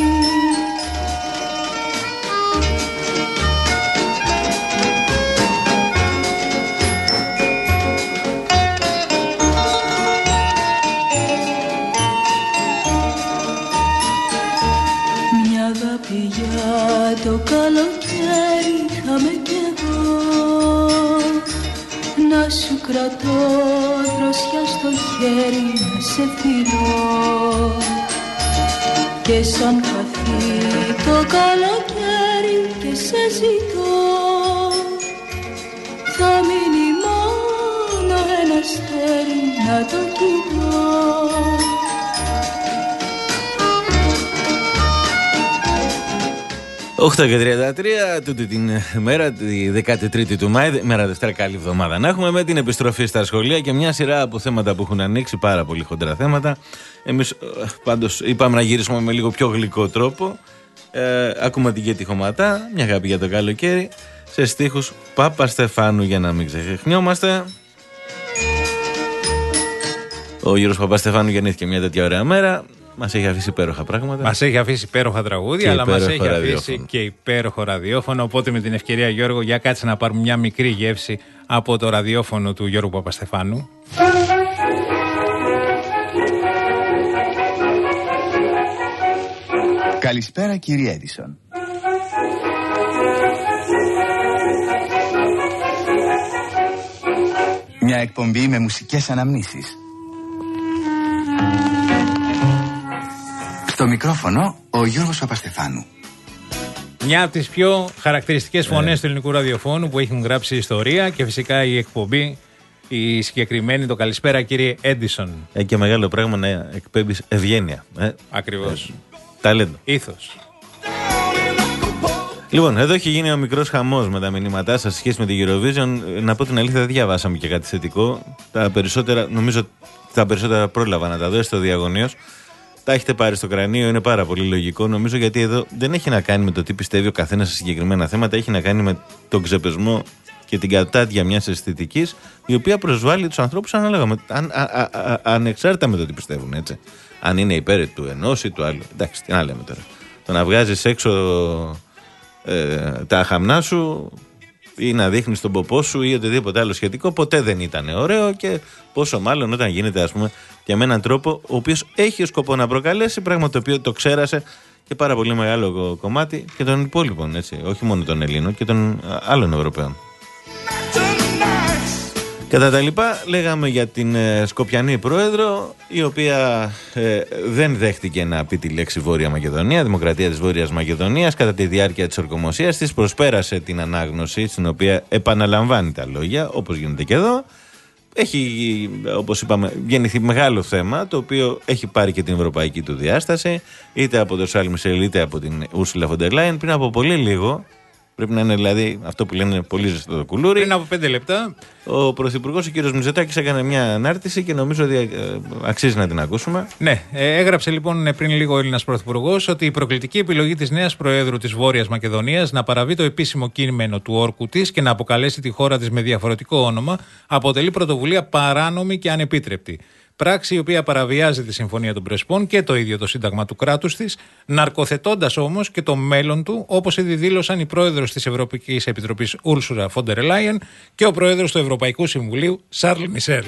G: Το καλοκαίρι θα με κι εγώ, να σου κρατώ δροσιά στο χέρι, να σε φιλώ. και σαν χαθεί το καλοκαίρι και σε ζητώ, θα μείνει μόνο ένα αστέρι να το κοιτώ.
C: οκτώ και τριάντα τρία, τούτη την μέρα, τη δεκατή τρίτη του Μάη, μέρα Δευτέρα, καλή εβδομάδα να έχουμε, με την επιστροφή στα σχολεία και μια σειρά από θέματα που έχουν ανοίξει, πάρα πολύ χοντρά θέματα. Εμείς πάντως είπαμε να γυρίσουμε με λίγο πιο γλυκό τρόπο. Ε, ακούμε την Κέτη Χωματά, μια αγάπη για το καλοκαίρι, σε στίχους Παπαστεφάνου, για να μην ξεχνιόμαστε. Ο Γιώργος Παπαστεφάνου γεννήθηκε μια τέτοια ωραία μέρα. Μας έχει αφήσει υπέροχα πράγματα.
B: Μας έχει αφήσει υπέροχα τραγούδια, αλλά μας έχει ραδιόφωνο. Αφήσει και υπέροχο ραδιόφωνο. Οπότε με την ευκαιρία, Γιώργο, για κάτσε να πάρουμε μια μικρή γεύση από το ραδιόφωνο του Γιώργου Παπαστεφάνου.
H: Καλησπέρα, κύριε Έντισον. Μια εκπομπή με μουσικές αναμνήσεις. Στο μικρόφωνο ο Γιώργος Παπαστεφάνου.
B: Μια από τις πιο χαρακτηριστικές φωνές του ελληνικού ραδιοφώνου που έχουν γράψει ιστορία, και φυσικά η εκπομπή, η συγκεκριμένη, το καλησπέρα κύριε Έντισον.
C: Έχει και μεγάλο πράγμα να εκπέμπεις ευγένεια. Ε.
B: Ακριβώς.
C: Ε, ταλέντο.
B: Ήθος.
C: Λοιπόν, εδώ έχει γίνει ο μικρός χαμός με τα μηνύματά σας σε σχέση με την Eurovision. Να πω την αλήθεια, δεν διαβάσαμε και κάτι θετικό. Τα περισσότερα, νομίζω, τα περισσότερα πρόλαβα να τα δω στο διαγωνίος. Τα έχετε πάρει στο κρανίο, είναι πάρα πολύ λογικό, νομίζω, γιατί εδώ δεν έχει να κάνει με το τι πιστεύει ο καθένας σε συγκεκριμένα θέματα, έχει να κάνει με τον ξεπεσμό και την κατάδια μιας αισθητικής, η οποία προσβάλλει τους ανθρώπους ανάλογα με, αν, α, α, α, ανεξάρτητα με το τι πιστεύουν, έτσι. Αν είναι υπέρ του ενός ή του άλλου. Εντάξει, τι να λέμε τώρα. Το να βγάζεις έξω ε, τα χαμνά σου ή να δείχνεις τον ποπό σου ή οτιδήποτε άλλο σχετικό, ποτέ δεν ήταν ωραίο, και πόσο μάλλον όταν γίνεται, ας πούμε, και με έναν τρόπο ο οποίος έχει σκοπό να προκαλέσει, πράγμα το οποίο το ξέρασε και πάρα πολύ μεγάλο κομμάτι και των υπόλοιπων, έτσι, όχι μόνο των Ελλήνων και των άλλων Ευρωπαίων. Κατά τα λοιπά, λέγαμε για την ε, Σκοπιανή πρόεδρο, η οποία ε, δεν δέχτηκε να πει τη λέξη Βόρεια Μακεδονία, Δημοκρατία της Βόρειας Μακεδονίας, κατά τη διάρκεια της ορκομοσίας της. Προσπέρασε την ανάγνωση, στην οποία επαναλαμβάνει τα λόγια, όπως γίνεται και εδώ. Έχει, όπως είπαμε, γεννηθεί μεγάλο θέμα, το οποίο έχει πάρει και την ευρωπαϊκή του διάσταση, είτε από τον Σάρλ Μισελ είτε από την Ούρσουλα φον ντερ Λάιεν, πριν από πολύ λίγο. Πρέπει να είναι δηλαδή αυτό που λένε πολύ ζεστό το κουλούρι.
B: Πριν από πέντε λεπτά.
C: Ο Πρωθυπουργός, ο κύριος Μητσοτάκης, έκανε μια ανάρτηση και νομίζω ότι αξίζει να την ακούσουμε.
B: Ναι, έγραψε λοιπόν πριν λίγο ο Έλληνας Πρωθυπουργός ότι η προκλητική επιλογή της νέας Προέδρου της Βόρειας Μακεδονίας να παραβεί το επίσημο κείμενο του όρκου της και να αποκαλέσει τη χώρα της με διαφορετικό όνομα αποτελεί πρωτοβουλία παράνομη και ανεπίτρεπτη. Πράξη η οποία παραβιάζει τη Συμφωνία των Πρεσπών και το ίδιο το Σύνταγμα του κράτους της, ναρκοθετώντας όμως και το μέλλον του, όπως ήδη δήλωσαν η πρόεδρος της Ευρωπαϊκής Επιτροπής Ούρσουλα φον ντερ Λάιεν και ο πρόεδρος του Ευρωπαϊκού Συμβουλίου Σάρλ Μισελ.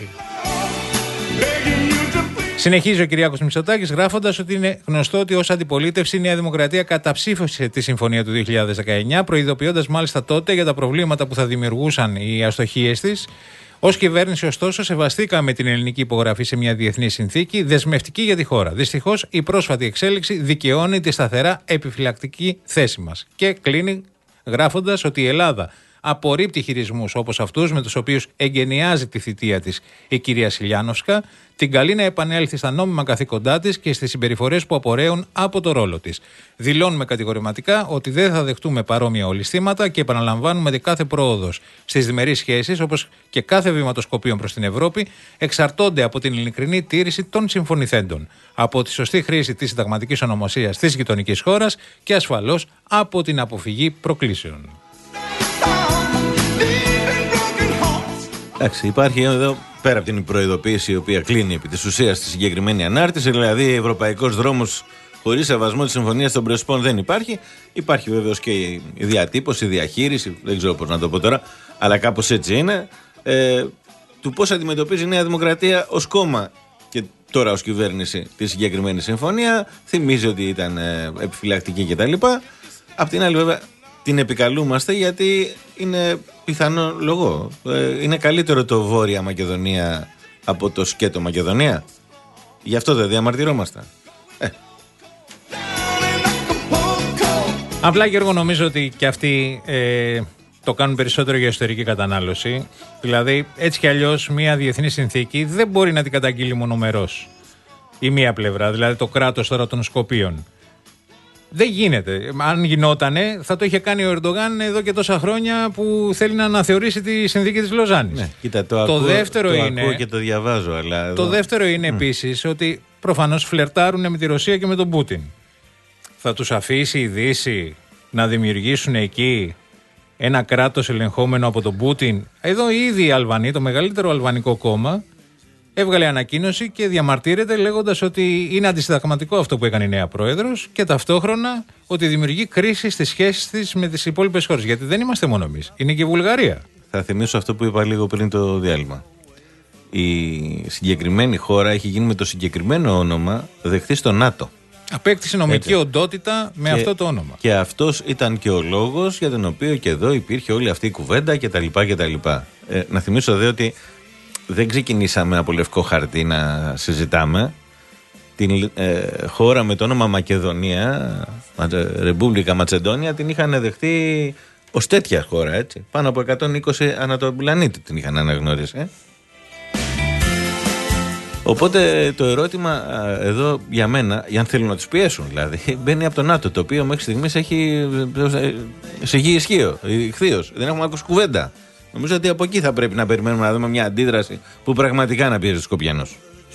B: Συνεχίζει ο Κυριάκος Μητσοτάκης γράφοντας ότι είναι γνωστό ότι ως αντιπολίτευση η Νέα Δημοκρατία καταψήφισε τη Συμφωνία του δύο χιλιάδες δεκαεννιά, προειδοποιώντας μάλιστα τότε για τα προβλήματα που θα δημιουργούσαν οι αστοχίες της. Ως κυβέρνηση, ωστόσο, σεβαστήκαμε την ελληνική υπογραφή σε μια διεθνή συνθήκη δεσμευτική για τη χώρα. Δυστυχώς, η πρόσφατη εξέλιξη δικαιώνει τη σταθερά επιφυλακτική θέση μας. Και κλείνει γράφοντας ότι η Ελλάδα απορρίπτει χειρισμούς όπως αυτούς με τους οποίους εγκαινιάζει τη θητεία της η κυρία Σιλιάνοφσκα, την καλεί να επανέλθει στα νόμιμα καθήκοντά της και στις συμπεριφορές που απορρέουν από το ρόλο της. Δηλώνουμε κατηγορηματικά ότι δεν θα δεχτούμε παρόμοια ολισθήματα και επαναλαμβάνουμε ότι κάθε πρόοδος στις διμερείς σχέσεις, όπως και κάθε βήμα των Σκοπίων προς την Ευρώπη, εξαρτώνται από την ειλικρινή τήρηση των συμφωνηθέντων, από τη σωστή χρήση της συνταγματικής ονομοσίας της γειτονικής χώρας και ασφαλώς από την αποφυγή προκλήσεων.
C: Εντάξει, υπάρχει εδώ, πέρα από την προειδοποίηση η οποία κλείνει επί της ουσίας στη συγκεκριμένη ανάρτηση, δηλαδή ευρωπαϊκός δρόμος χωρίς σεβασμό της Συμφωνίας των Πρεσπών δεν υπάρχει. Υπάρχει βέβαιως και η διατύπωση, η διαχείριση, δεν ξέρω πώς να το πω τώρα, αλλά κάπως έτσι είναι, ε, του πώς αντιμετωπίζει η Νέα Δημοκρατία ως κόμμα και τώρα ως κυβέρνηση τη συγκεκριμένη συμφωνία. Θυμίζει ότι ήταν ε, επιφυλακτική κτλ. Απ' την άλλη, βέβαια, την επικαλούμαστε γιατί είναι πιθανό λόγο. Ε, είναι καλύτερο το Βόρεια Μακεδονία από το σκέτο Μακεδονία. Γι' αυτό δεν διαμαρτυρόμαστε. Ε.
B: Απλά, Γιώργο, νομίζω ότι και αυτοί ε, το κάνουν περισσότερο για εσωτερική κατανάλωση. Δηλαδή, έτσι κι αλλιώς, μια διεθνή συνθήκη δεν μπορεί να την καταγγείλει μονομερός η μία πλευρά, δηλαδή το κράτος τώρα των Σκοπίων. Δεν γίνεται. Αν γινότανε, θα το είχε κάνει ο Ερντογάν εδώ και τόσα χρόνια που θέλει να αναθεωρήσει τη συνθήκη της Λοζάνης.
C: Ναι, κοίτα, το,
B: το
C: ακούω,
B: δεύτερο
C: το
B: είναι,
C: ακούω και το διαβάζω. Αλλά εδώ...
B: Το δεύτερο είναι
C: mm.
B: επίσης ότι προφανώς φλερτάρουν με τη Ρωσία και με τον Πούτιν. Θα τους αφήσει η Δύση να δημιουργήσουν εκεί ένα κράτος ελεγχόμενο από τον Πούτιν? Εδώ ήδη οι Αλβανοί, το μεγαλύτερο αλβανικό κόμμα, έβγαλε ανακοίνωση και διαμαρτύρεται λέγοντας ότι είναι αντισυνταγματικό αυτό που έκανε η νέα πρόεδρος και ταυτόχρονα ότι δημιουργεί κρίση στις σχέσεις της με τις υπόλοιπες χώρες. Γιατί δεν είμαστε μόνο εμείς, είναι και η Βουλγαρία.
C: Θα θυμίσω αυτό που είπα λίγο πριν το διάλειμμα. Η συγκεκριμένη χώρα έχει γίνει με το συγκεκριμένο όνομα δεχτή στο ΝΑΤΟ.
B: Απέκτησε νομική Έτσι. οντότητα με
C: και,
B: αυτό το όνομα.
C: Και αυτός ήταν και ο λόγος για τον οποίο και εδώ υπήρχε όλη αυτή η κουβέντα κτλ. κτλ. Ε, να θυμίσω δε ότι δεν ξεκινήσαμε από λευκό χαρτί να συζητάμε. Την ε, χώρα με το όνομα Μακεδονία, Ρεπούμπλικα Ματσεντόνια, την είχαν δεχτεί ως τέτοια χώρα, έτσι. Πάνω από εκατόν είκοσι ανά τον πλανήτη την είχαν αναγνωρίσει. Ε. Οπότε το ερώτημα εδώ για μένα, για αν θέλουν να τους πιέσουν δηλαδή, μπαίνει από το ΝΑΤΟ, το οποίο μέχρι στιγμής έχει σε γη ισχύο, ηχθείως. Δεν έχουμε ακούσει κουβέντα. Νομίζω ότι από εκεί θα πρέπει να περιμένουμε να δούμε μια αντίδραση που πραγματικά να πιέζει τους Σκοπιανούς.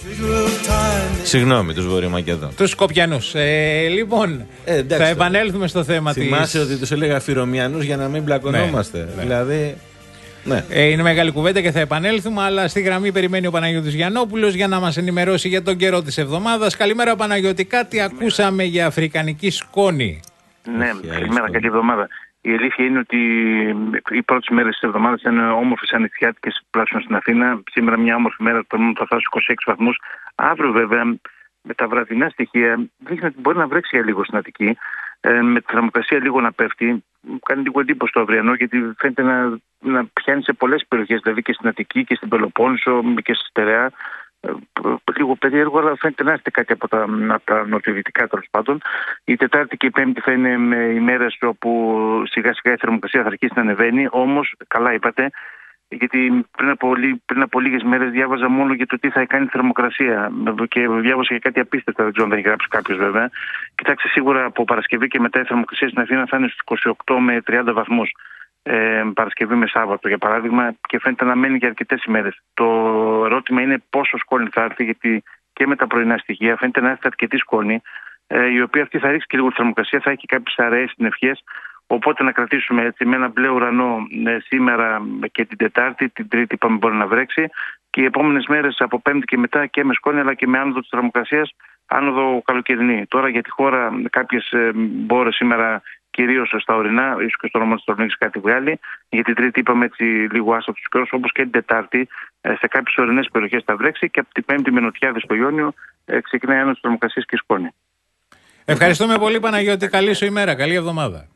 C: Συγγνώμη, τους Βορειομακεδόνους.
B: Τους Σκοπιανούς. Ε, λοιπόν, ε, εντάξει, θα επανέλθουμε στο θέμα της...
C: Θυμάσαι ότι τους έλεγα Φυρομιανούς για να μην μπλακωνόμαστε. Ναι, ναι. Δηλαδή... Ναι.
B: Ε, είναι μεγάλη κουβέντα και θα επανέλθουμε, αλλά στη γραμμή περιμένει ο Παναγιώτης Γιαννόπουλος για να μας ενημερώσει για τον καιρό της εβδομάδας. Καλημέρα, Παναγιώτη. Κάτι ακούσαμε για αφρικανική σκόνη.
I: Ναι, καλημέρα, καλή εβδομάδα. Η αλήθεια είναι ότι οι πρώτες μέρες της εβδομάδας ήταν όμορφες ανοιξιάτικες, τουλάχιστον στην Αθήνα. Σήμερα μια όμορφη μέρα, το μόνο θα φτάσει είκοσι έξι βαθμούς. Αύριο, βέβαια, με τα βραδινά στοιχεία, δείχνει ότι μπορεί να βρέξει για λίγο στην Αττική. Ε, με τη θερμοκρασία λίγο να πέφτει. Μου κάνει λίγο εντύπωση το αυριανό, γιατί φαίνεται να, να πιάνει σε πολλές περιοχές, δηλαδή και στην Αττική και στην Πελοπόννησο και στη Στερεά. Ε, λίγο περίεργο, αλλά φαίνεται να έρθει κάτι από τα, από τα νοτιοδυτικά τέλος πάντων. Η Τετάρτη και η Πέμπτη θα είναι οι μέρες όπου σιγά σιγά η θερμοκρασία θα αρχίσει να ανεβαίνει. Όμως, καλά είπατε, γιατί πριν από, πριν από λίγες μέρες διάβαζα μόνο για το τι θα κάνει η θερμοκρασία και διάβασα για κάτι απίστευτα, δεν ξέρω αν θα έχει γράψει κάποιος βέβαια. Κοιτάξτε, σίγουρα από Παρασκευή και μετά η θερμοκρασία στην Αθήνα θα είναι στους είκοσι οκτώ με τριάντα βαθμούς. Ε, Παρασκευή με Σάββατο για παράδειγμα, και φαίνεται να μένει για αρκετές ημέρες. Το ερώτημα είναι πόσο σκόνη θα έρθει, γιατί και με τα πρωινά στοιχεία φαίνεται να έρθει αρκετή σκόνη, ε, η οποία αυτή θα ρίξει και λίγο τη θερμοκρασία, θα έχει κάποιες αραιές συννεφιές. Οπότε να κρατήσουμε έτσι με ένα μπλε ουρανό ε, σήμερα και την Τετάρτη, την Τρίτη είπαμε μπορεί να βρέξει, και οι επόμενες μέρες από Πέμπτη και μετά και με σκόνη αλλά και με άνοδο της θερμοκρασίας, άνοδο καλοκαιρινή. Τώρα για τη χώρα κάποιες ε, μπόρες σήμερα, κυρίως στα ορεινά, ίσως και στο Ρώμα της Θεσσαλονίκης κάτι βγάλει. Για την Τρίτη είπαμε έτσι λίγο άστατος καιρός, όπως και την Τετάρτη ε, σε κάποιες ορεινές περιοχές θα βρέξει, και από την Πέμπτη με νοτιάδες στο Ιόνιο ε, ξεκινάει άνοδος της θερμοκρασίας και σκόνη.
B: Ευχαριστούμε πολύ, Παναγιώτη. Καλή σου ημέρα, καλή εβδομάδα.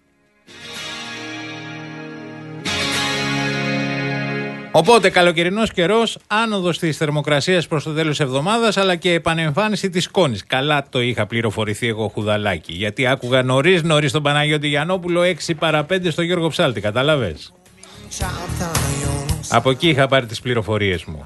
B: Οπότε καλοκαιρινός καιρός, άνοδος της θερμοκρασίας προς το τέλος της εβδομάδας, αλλά και επανεμφάνιση της σκόνης. Καλά το είχα πληροφορηθεί εγώ, χουδαλάκι, γιατί άκουγα νωρίς νωρίς τον Παναγιώτη Γιαννόπουλο έξι παρά πέντε στο Γιώργο Ψάλτη, καταλαβες. Από εκεί είχα πάρει τις πληροφορίες μου.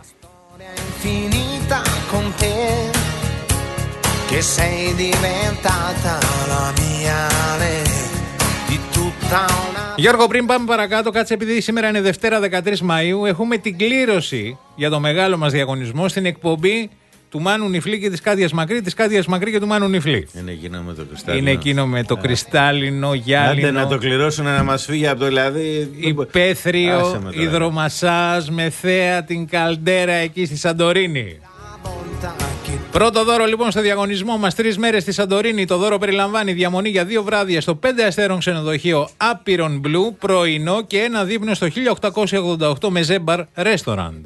B: Γιώργο, πριν πάμε παρακάτω, κάτσε, επειδή σήμερα είναι Δευτέρα δεκατρείς Μαΐου, έχουμε την κλήρωση για το μεγάλο μας διαγωνισμό στην εκπομπή του Μάνου Νιφλή και της Κάτιας Μακρύ, της Κάτιας Μακρύ και του Μάνου Νιφλή.
C: Είναι εκείνο με το κρυστάλλινο.
B: Είναι εκείνο με το κρυστάλλινο, γυάλινο.
C: Άντε να το κληρώσουν να μας φύγει από το δηλαδή.
B: Υπαίθριο, υδρομασάζ με θέα την καλντέρα εκεί στη Σαντορίνη. Πρώτο δώρο λοιπόν στο διαγωνισμό μας, τρεις μέρες στη Σαντορίνη. Το δώρο περιλαμβάνει διαμονή για δύο βράδια στο πέντε αστέρων ξενοδοχείο Apiron Blue, πρωινό, και ένα δείπνο στο χίλια οκτακόσια ογδόντα οκτώ Μεζέμπαρ Restaurant.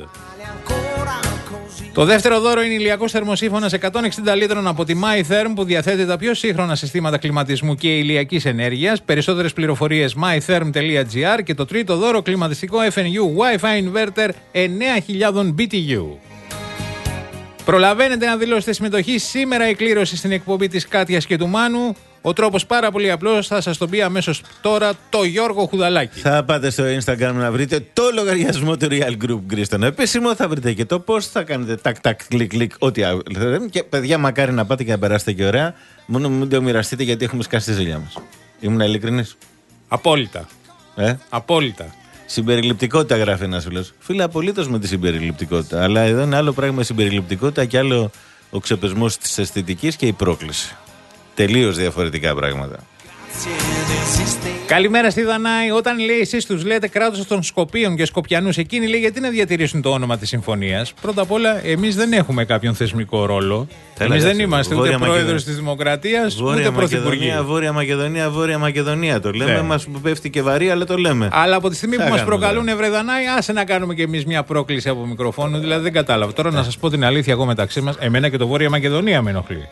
B: Το δεύτερο δώρο είναι ηλιακός θερμοσύφωνας εκατόν εξήντα λίτρων από τη MyTherm, που διαθέτει τα πιο σύγχρονα συστήματα κλιματισμού και ηλιακής ενέργειας. Περισσότερες πληροφορίες my therm τελεία gr. Και το τρίτο δώρο, κλιματιστικό εφ εν γιου Wi-Fi Inverter εννέα χιλιάδες μπι τι γιου. Προλαβαίνετε να δηλώσετε συμμετοχή σήμερα, η κλήρωση στην εκπομπή της Κάτιας και του Μάνου. Ο τρόπος πάρα πολύ απλός, θα σας το πει αμέσως τώρα, το Γιώργο Χουδαλάκη.
C: Θα πάτε στο Instagram να βρείτε το λογαριασμό του Real Group Greece στον επίσημο, θα βρείτε και το πώς, θα κάνετε τάκ τάκ κλικ κλικ ό,τι άλλο. Και παιδιά, μακάρι να πάτε και να περάσετε και ωραία. Μόνο μην το μοιραστείτε γιατί έχουμε σκάσει τη ζήλια μας. Ήμουν ειλικρινής.
B: Απόλυτα.
C: Ε?
B: Απόλυτα.
C: Συμπεριληπτικότητα γράφει ένας φίλος. Φίλε, απολύτως με τη συμπεριληπτικότητα. Αλλά εδώ είναι άλλο πράγμα η συμπεριληπτικότητα και άλλο ο ξεπεσμός της αισθητικής και η πρόκληση. Τελείως διαφορετικά πράγματα.
B: Καλημέρα στη Δανάη. Όταν λέει εσείς τους λέτε κράτος των Σκοπίων και Σκοπιανούς, εκείνοι λέει γιατί να διατηρήσουν το όνομα της συμφωνίας. Πρώτα απ' όλα, εμείς δεν έχουμε κάποιον θεσμικό ρόλο. Εμείς δεν είμαστε ούτε πρόεδρος Μακεδονία. της Δημοκρατίας, ούτε πρωθυπουργοί.
C: Βόρεια Μακεδονία, Βόρεια Μακεδονία το λέμε. Ναι. Μας πέφτει και βαρύ, αλλά το λέμε.
B: Αλλά από τη στιγμή που μας προκαλούν Ευρεδανάη, άσε να κάνουμε κι εμείς μια πρόκληση από μικροφόνου. Δηλαδή δεν κατάλαβα. Τώρα να σας πω την αλήθεια, εγώ μεταξύ μας, εμένα και το Βόρεια Μακεδονία με ενοχλεί.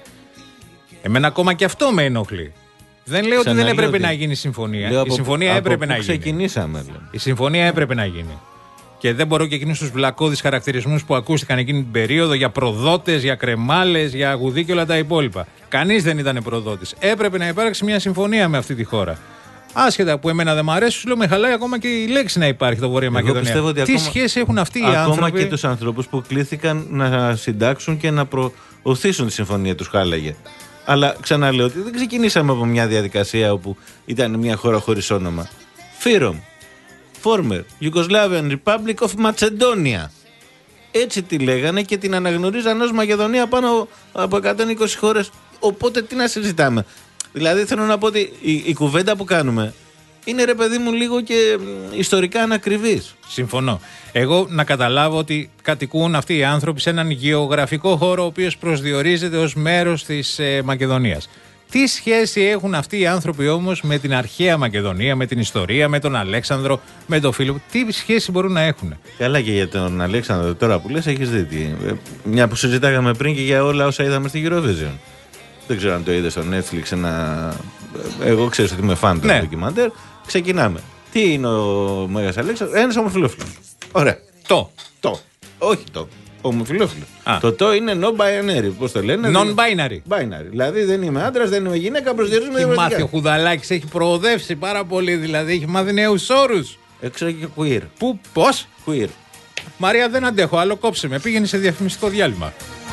B: Εμένα ακόμα και αυτό με ενοχλεί. Δεν λέω ότι δεν έπρεπε ότι... να γίνει συμφωνία.
C: Λέω
B: η
C: από,
B: συμφωνία
C: από
B: έπρεπε να γίνει.
C: Ξεκινήσαμε. Λέω.
B: Η συμφωνία έπρεπε να γίνει. Και δεν μπορώ και εκείνους τους βλακώδεις χαρακτηρισμούς που ακούστηκαν εκείνη την περίοδο για προδότες, για κρεμάλες, για αγουδί και όλα τα υπόλοιπα. Κανείς δεν ήταν προδότης. Έπρεπε να υπάρξει μια συμφωνία με αυτή τη χώρα. Άσχετα που εμένα δεν μου αρέσει, σου λέω με χαλάει ακόμα και η λέξη να υπάρχει το Βόρεια Μακεδονία. Τι ακόμα, σχέση έχουν αυτοί οι
C: ακόμα
B: άνθρωποι.
C: Ακόμα και τους ανθρώπους που κλήθηκαν να συντάξουν και να προωθήσουν τη συμφωνία τους χάλαγε. Αλλά ξαναλέω ότι δεν ξεκινήσαμε από μια διαδικασία όπου ήταν μια χώρα χωρίς όνομα. Φύρομ, former Yugoslavian Republic of Macedonia. Έτσι τη λέγανε και την αναγνωρίζαν ως Μακεδονία πάνω από εκατόν είκοσι χώρες. Οπότε τι να συζητάμε. Δηλαδή θέλω να πω ότι η, η κουβέντα που κάνουμε είναι, ρε παιδί μου, λίγο και ιστορικά ανακριβής.
B: Συμφωνώ. Εγώ να καταλάβω ότι κατοικούν αυτοί οι άνθρωποι σε έναν γεωγραφικό χώρο ο οποίος προσδιορίζεται ως μέρος της ε, Μακεδονίας. Τι σχέση έχουν αυτοί οι άνθρωποι όμως με την αρχαία Μακεδονία, με την ιστορία, με τον Αλέξανδρο, με τον Φίλιππο? Τι σχέση μπορούν να έχουν?
C: Καλά, και για τον Αλέξανδρο τώρα που λες έχεις δει. Μια που συζητάγαμε πριν και για όλα όσα είδαμε στη Eurovision. Δεν ξέρω αν το είδες στο Netflix. Ένα... Εγώ ξέρω ότι είμαι φαν του ναι. ντοκιμαντέρ. Ξεκινάμε. Τι είναι ο Μέγας Αλέξανδρος? Ένας ομοφυλόφιλος. Ωραία.
B: Το.
C: Το. Όχι το. Ομοφυλόφιλος. Το το είναι non-binary. Πώς το λένε?
B: Non-binary.
C: Binary. Δηλαδή δεν είμαι άντρας, δεν είμαι γυναίκα. Προσδιορίζουμε διαφορετικά.
B: Έχει μάθει ο Χουδαλάκης, έχει προοδεύσει πάρα πολύ. Δηλαδή έχει μάθει νέους όρους.
C: Έξερα και queer.
B: Πού, πώς?
C: Queer.
B: Μαρία, δεν αντέχω. Άλλο κόψε με. Πήγαινε σε διαφημιστικό διάλειμμα.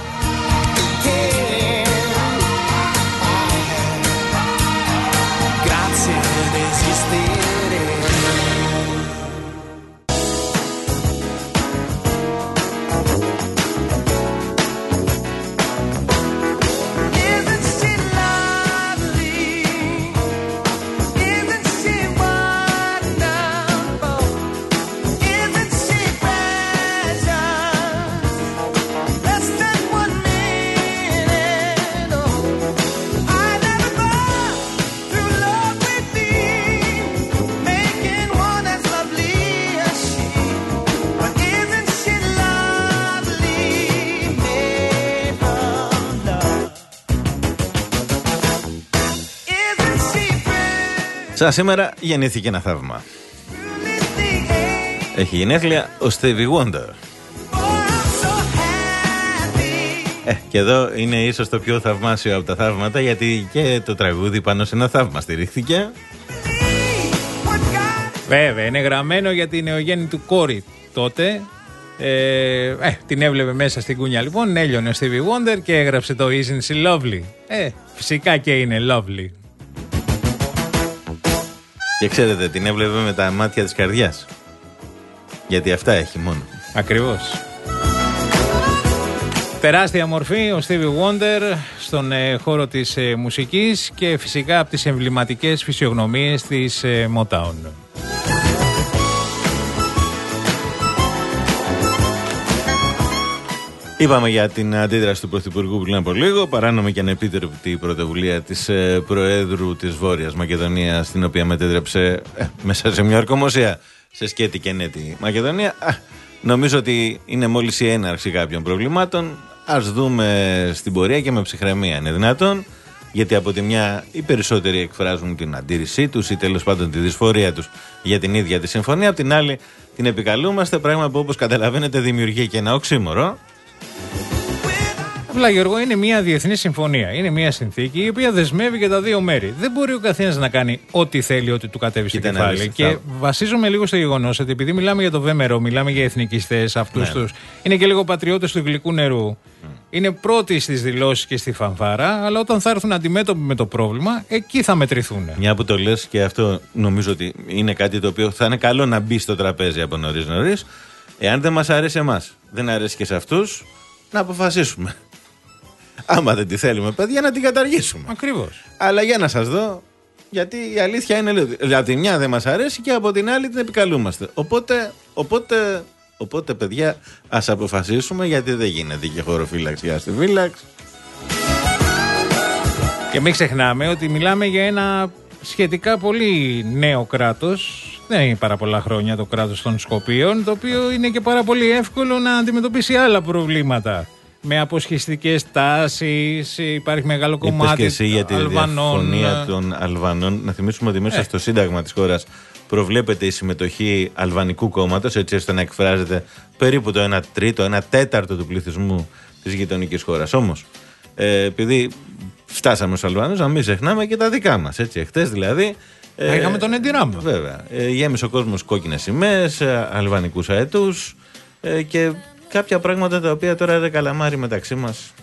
C: Σαν σήμερα γεννήθηκε ένα θαύμα. Έχει γενέθλια ο Stevie Wonder. Ε, και εδώ είναι ίσως το πιο θαυμάσιο από τα θαύματα, γιατί και το τραγούδι πάνω σε ένα θαύμα στηρίχθηκε.
B: Βέβαια, είναι γραμμένο για την νεογέννητη του κόρη τότε. Ε, ε, την έβλεπε μέσα στην κούνια, λοιπόν, έλειωνε ο Stevie Wonder και έγραψε το Isn't She Lovely. Ε, φυσικά και είναι lovely.
C: Και ξέρετε, την έβλεπε με τα μάτια της καρδιάς. Γιατί αυτά έχει μόνο.
B: Ακριβώς. Τεράστια μορφή ο Stevie Wonder στον ε, χώρο της ε, μουσικής και φυσικά από τις εμβληματικές φυσιογνωμίες της ε, Motown.
C: Είπαμε για την αντίδραση του Πρωθυπουργού πριν από λίγο, παράνομη και ανεπίτρεπτη πρωτοβουλία της ε, Προέδρου της Βόρειας Μακεδονίας, την οποία μετέτρεψε ε, μέσα σε μια ορκομοσία σε σκέτη και νέτη Μακεδονία. Α, νομίζω ότι είναι μόλις η έναρξη κάποιων προβλημάτων. Ας δούμε στην πορεία και με ψυχραιμία, είναι δυνατόν, γιατί από τη μια οι περισσότεροι εκφράζουν την αντίρρησή τους ή τέλος πάντων τη δυσφορία τους για την ίδια τη συμφωνία, από την άλλη την επικαλούμαστε, πράγμα που όπως καταλαβαίνετε δημιουργεί και ένα οξύμορο.
B: Απλά, Γιώργο, είναι μια διεθνή συμφωνία. Είναι μια συνθήκη η οποία δεσμεύει και τα δύο μέρη. Δεν μπορεί ο καθένας να κάνει ό,τι θέλει, ό,τι του κατέβει στο κεφάλι. Και θα... βασίζομαι λίγο στο γεγονός ότι επειδή μιλάμε για το Βέμερο, μιλάμε για εθνικιστές αυτούς ναι. τους. Είναι και λίγο πατριώτες του γλυκού νερού. Mm. Είναι πρώτοι στις δηλώσεις και στη φανφάρα, αλλά όταν θα έρθουν αντιμέτωποι με το πρόβλημα, εκεί θα μετρηθούν.
C: Μια που το λες, και αυτό νομίζω ότι είναι κάτι το οποίο θα είναι καλό να μπει στο τραπέζι από νωρίς νωρίς. Εάν δεν μας αρέσει εμάς, δεν αρέσει και σε αυτούς, να αποφασίσουμε. Άμα δεν τη θέλουμε, παιδιά, να την καταργήσουμε.
B: Ακριβώς.
C: Αλλά για να σας δω, γιατί η αλήθεια είναι ότι από τη μια δεν μας αρέσει και από την άλλη την επικαλούμαστε. Οπότε, οπότε, οπότε παιδιά, ας αποφασίσουμε, γιατί δεν γίνεται και χωροφύλαξη για στη φύλαξη.
B: Και μην ξεχνάμε ότι μιλάμε για ένα σχετικά πολύ νέο κράτος. Δεν είναι πάρα πολλά χρόνια το κράτος των Σκοπίων, το οποίο είναι και πάρα πολύ εύκολο να αντιμετωπίσει άλλα προβλήματα. Με αποσχιστικές τάσεις, υπάρχει μεγάλο κομμάτι
C: και εσύ για τη
B: Αλβανών.
C: διαφωνία των Αλβανών. Να θυμίσουμε ότι μέσα ε. στο Σύνταγμα της χώρας προβλέπεται η συμμετοχή αλβανικού κόμματος, έτσι ώστε να εκφράζεται περίπου το ένα τρίτο, ένα τέταρτο του πληθυσμού της γειτονικής χώρας. Όμως, ε, επειδή φτάσαμε στους Αλβανούς, να μην ξεχνάμε και τα δικά μας. Έτσι, εχθές δηλαδή.
B: Ε, είχαμε τον Εντιράμα.
C: Βέβαια. Ε, γέμισε ο κόσμος κόκκινες σημαίες, αλβανικούς αετούς ε, και. Κάποια πράγματα τα οποία τώρα, ρε καλαμάρι, μεταξύ μας.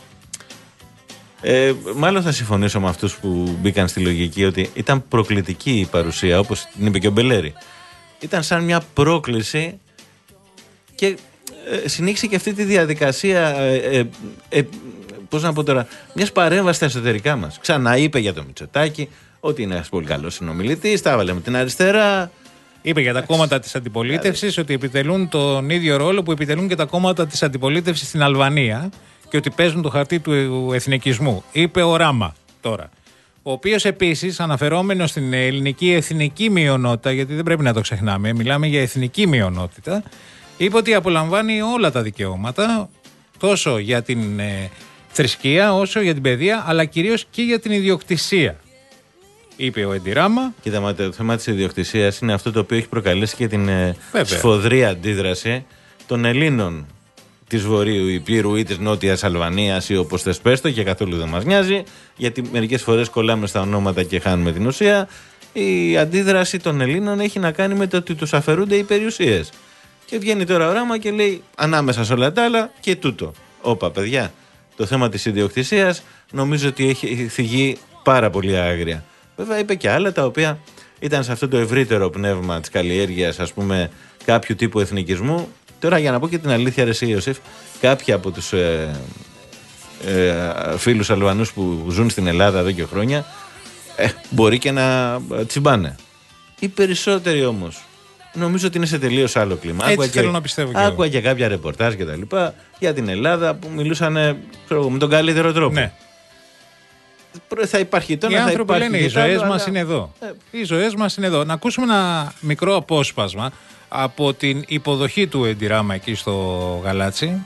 C: Ε, μάλλον θα συμφωνήσω με αυτούς που μπήκαν στη λογική ότι ήταν προκλητική η παρουσία, όπως την είπε και ο Μπελέρη. Ήταν σαν μια πρόκληση και ε, συνήξει και αυτή τη διαδικασία, ε, ε, ε, πώς να πω τώρα, μιας παρέμβασης στα εσωτερικά μας. Ξανά είπε για το Μητσοτάκη ότι είναι ένας πολύ καλός συνομιλητής, τα έβαλε με την αριστερά.
B: Είπε για τα κόμματα της αντιπολίτευσης ότι επιτελούν τον ίδιο ρόλο που επιτελούν και τα κόμματα της αντιπολίτευσης στην Αλβανία και ότι παίζουν το χαρτί του εθνικισμού. Είπε ο Ράμα τώρα. Ο οποίος επίσης, αναφερόμενος στην ελληνική εθνική μειονότητα, γιατί δεν πρέπει να το ξεχνάμε, μιλάμε για εθνική μειονότητα, είπε ότι απολαμβάνει όλα τα δικαιώματα, τόσο για την ε, θρησκεία όσο για την παιδεία, αλλά κυρίως και για την ιδιοκτησία. Είπε ο Εντιράμα.
C: Κοίτα, το θέμα της ιδιοκτησίας είναι αυτό το οποίο έχει προκαλέσει και την ε, σφοδρή αντίδραση των Ελλήνων της Βορείου Υπήρου ή της Νότιας Αλβανίας ή όπως θες πες το, και καθόλου δεν μας νοιάζει, γιατί μερικές φορές κολλάμε στα ονόματα και χάνουμε την ουσία. Η αντίδραση των Ελλήνων έχει να κάνει με το ότι τους αφαιρούνται οι περιουσίες. Και βγαίνει τώρα ο Ράμα και λέει ανάμεσα σε όλα τα άλλα και τούτο. Όπα, παιδιά, το θέμα της ιδιοκτησίας νομίζω ότι έχει θυγεί πάρα πολύ άγρια. Βέβαια είπε και άλλα τα οποία ήταν σε αυτό το ευρύτερο πνεύμα της καλλιέργειας, ας πούμε, κάποιου τύπου εθνικισμού. Τώρα, για να πω και την αλήθεια, ρε εσύ, Ιωσήφ, κάποιοι από τους ε, ε, φίλους Αλβανούς που ζουν στην Ελλάδα εδώ και χρόνια ε, μπορεί και να τσιμπάνε. Οι περισσότεροι όμως νομίζω ότι είναι σε τελείως άλλο κλίμα.
B: Έτσι
C: άκουα
B: θέλω
C: και,
B: να πιστεύω και
C: άκουα και κάποια ρεπορτάζ και τα λοιπά για την Ελλάδα που μιλούσαν με τον καλύτερο τρόπο.
B: Ναι.
C: Θα υπάρχει τώρα,
B: οι άνθρωποι
C: θα
B: λένε οι ζωές μας αλλά... είναι εδώ. Ε. Οι ζωές μας είναι εδώ. Να ακούσουμε ένα μικρό απόσπασμα από την υποδοχή του Εντιράμα εκεί στο Γαλάτσι.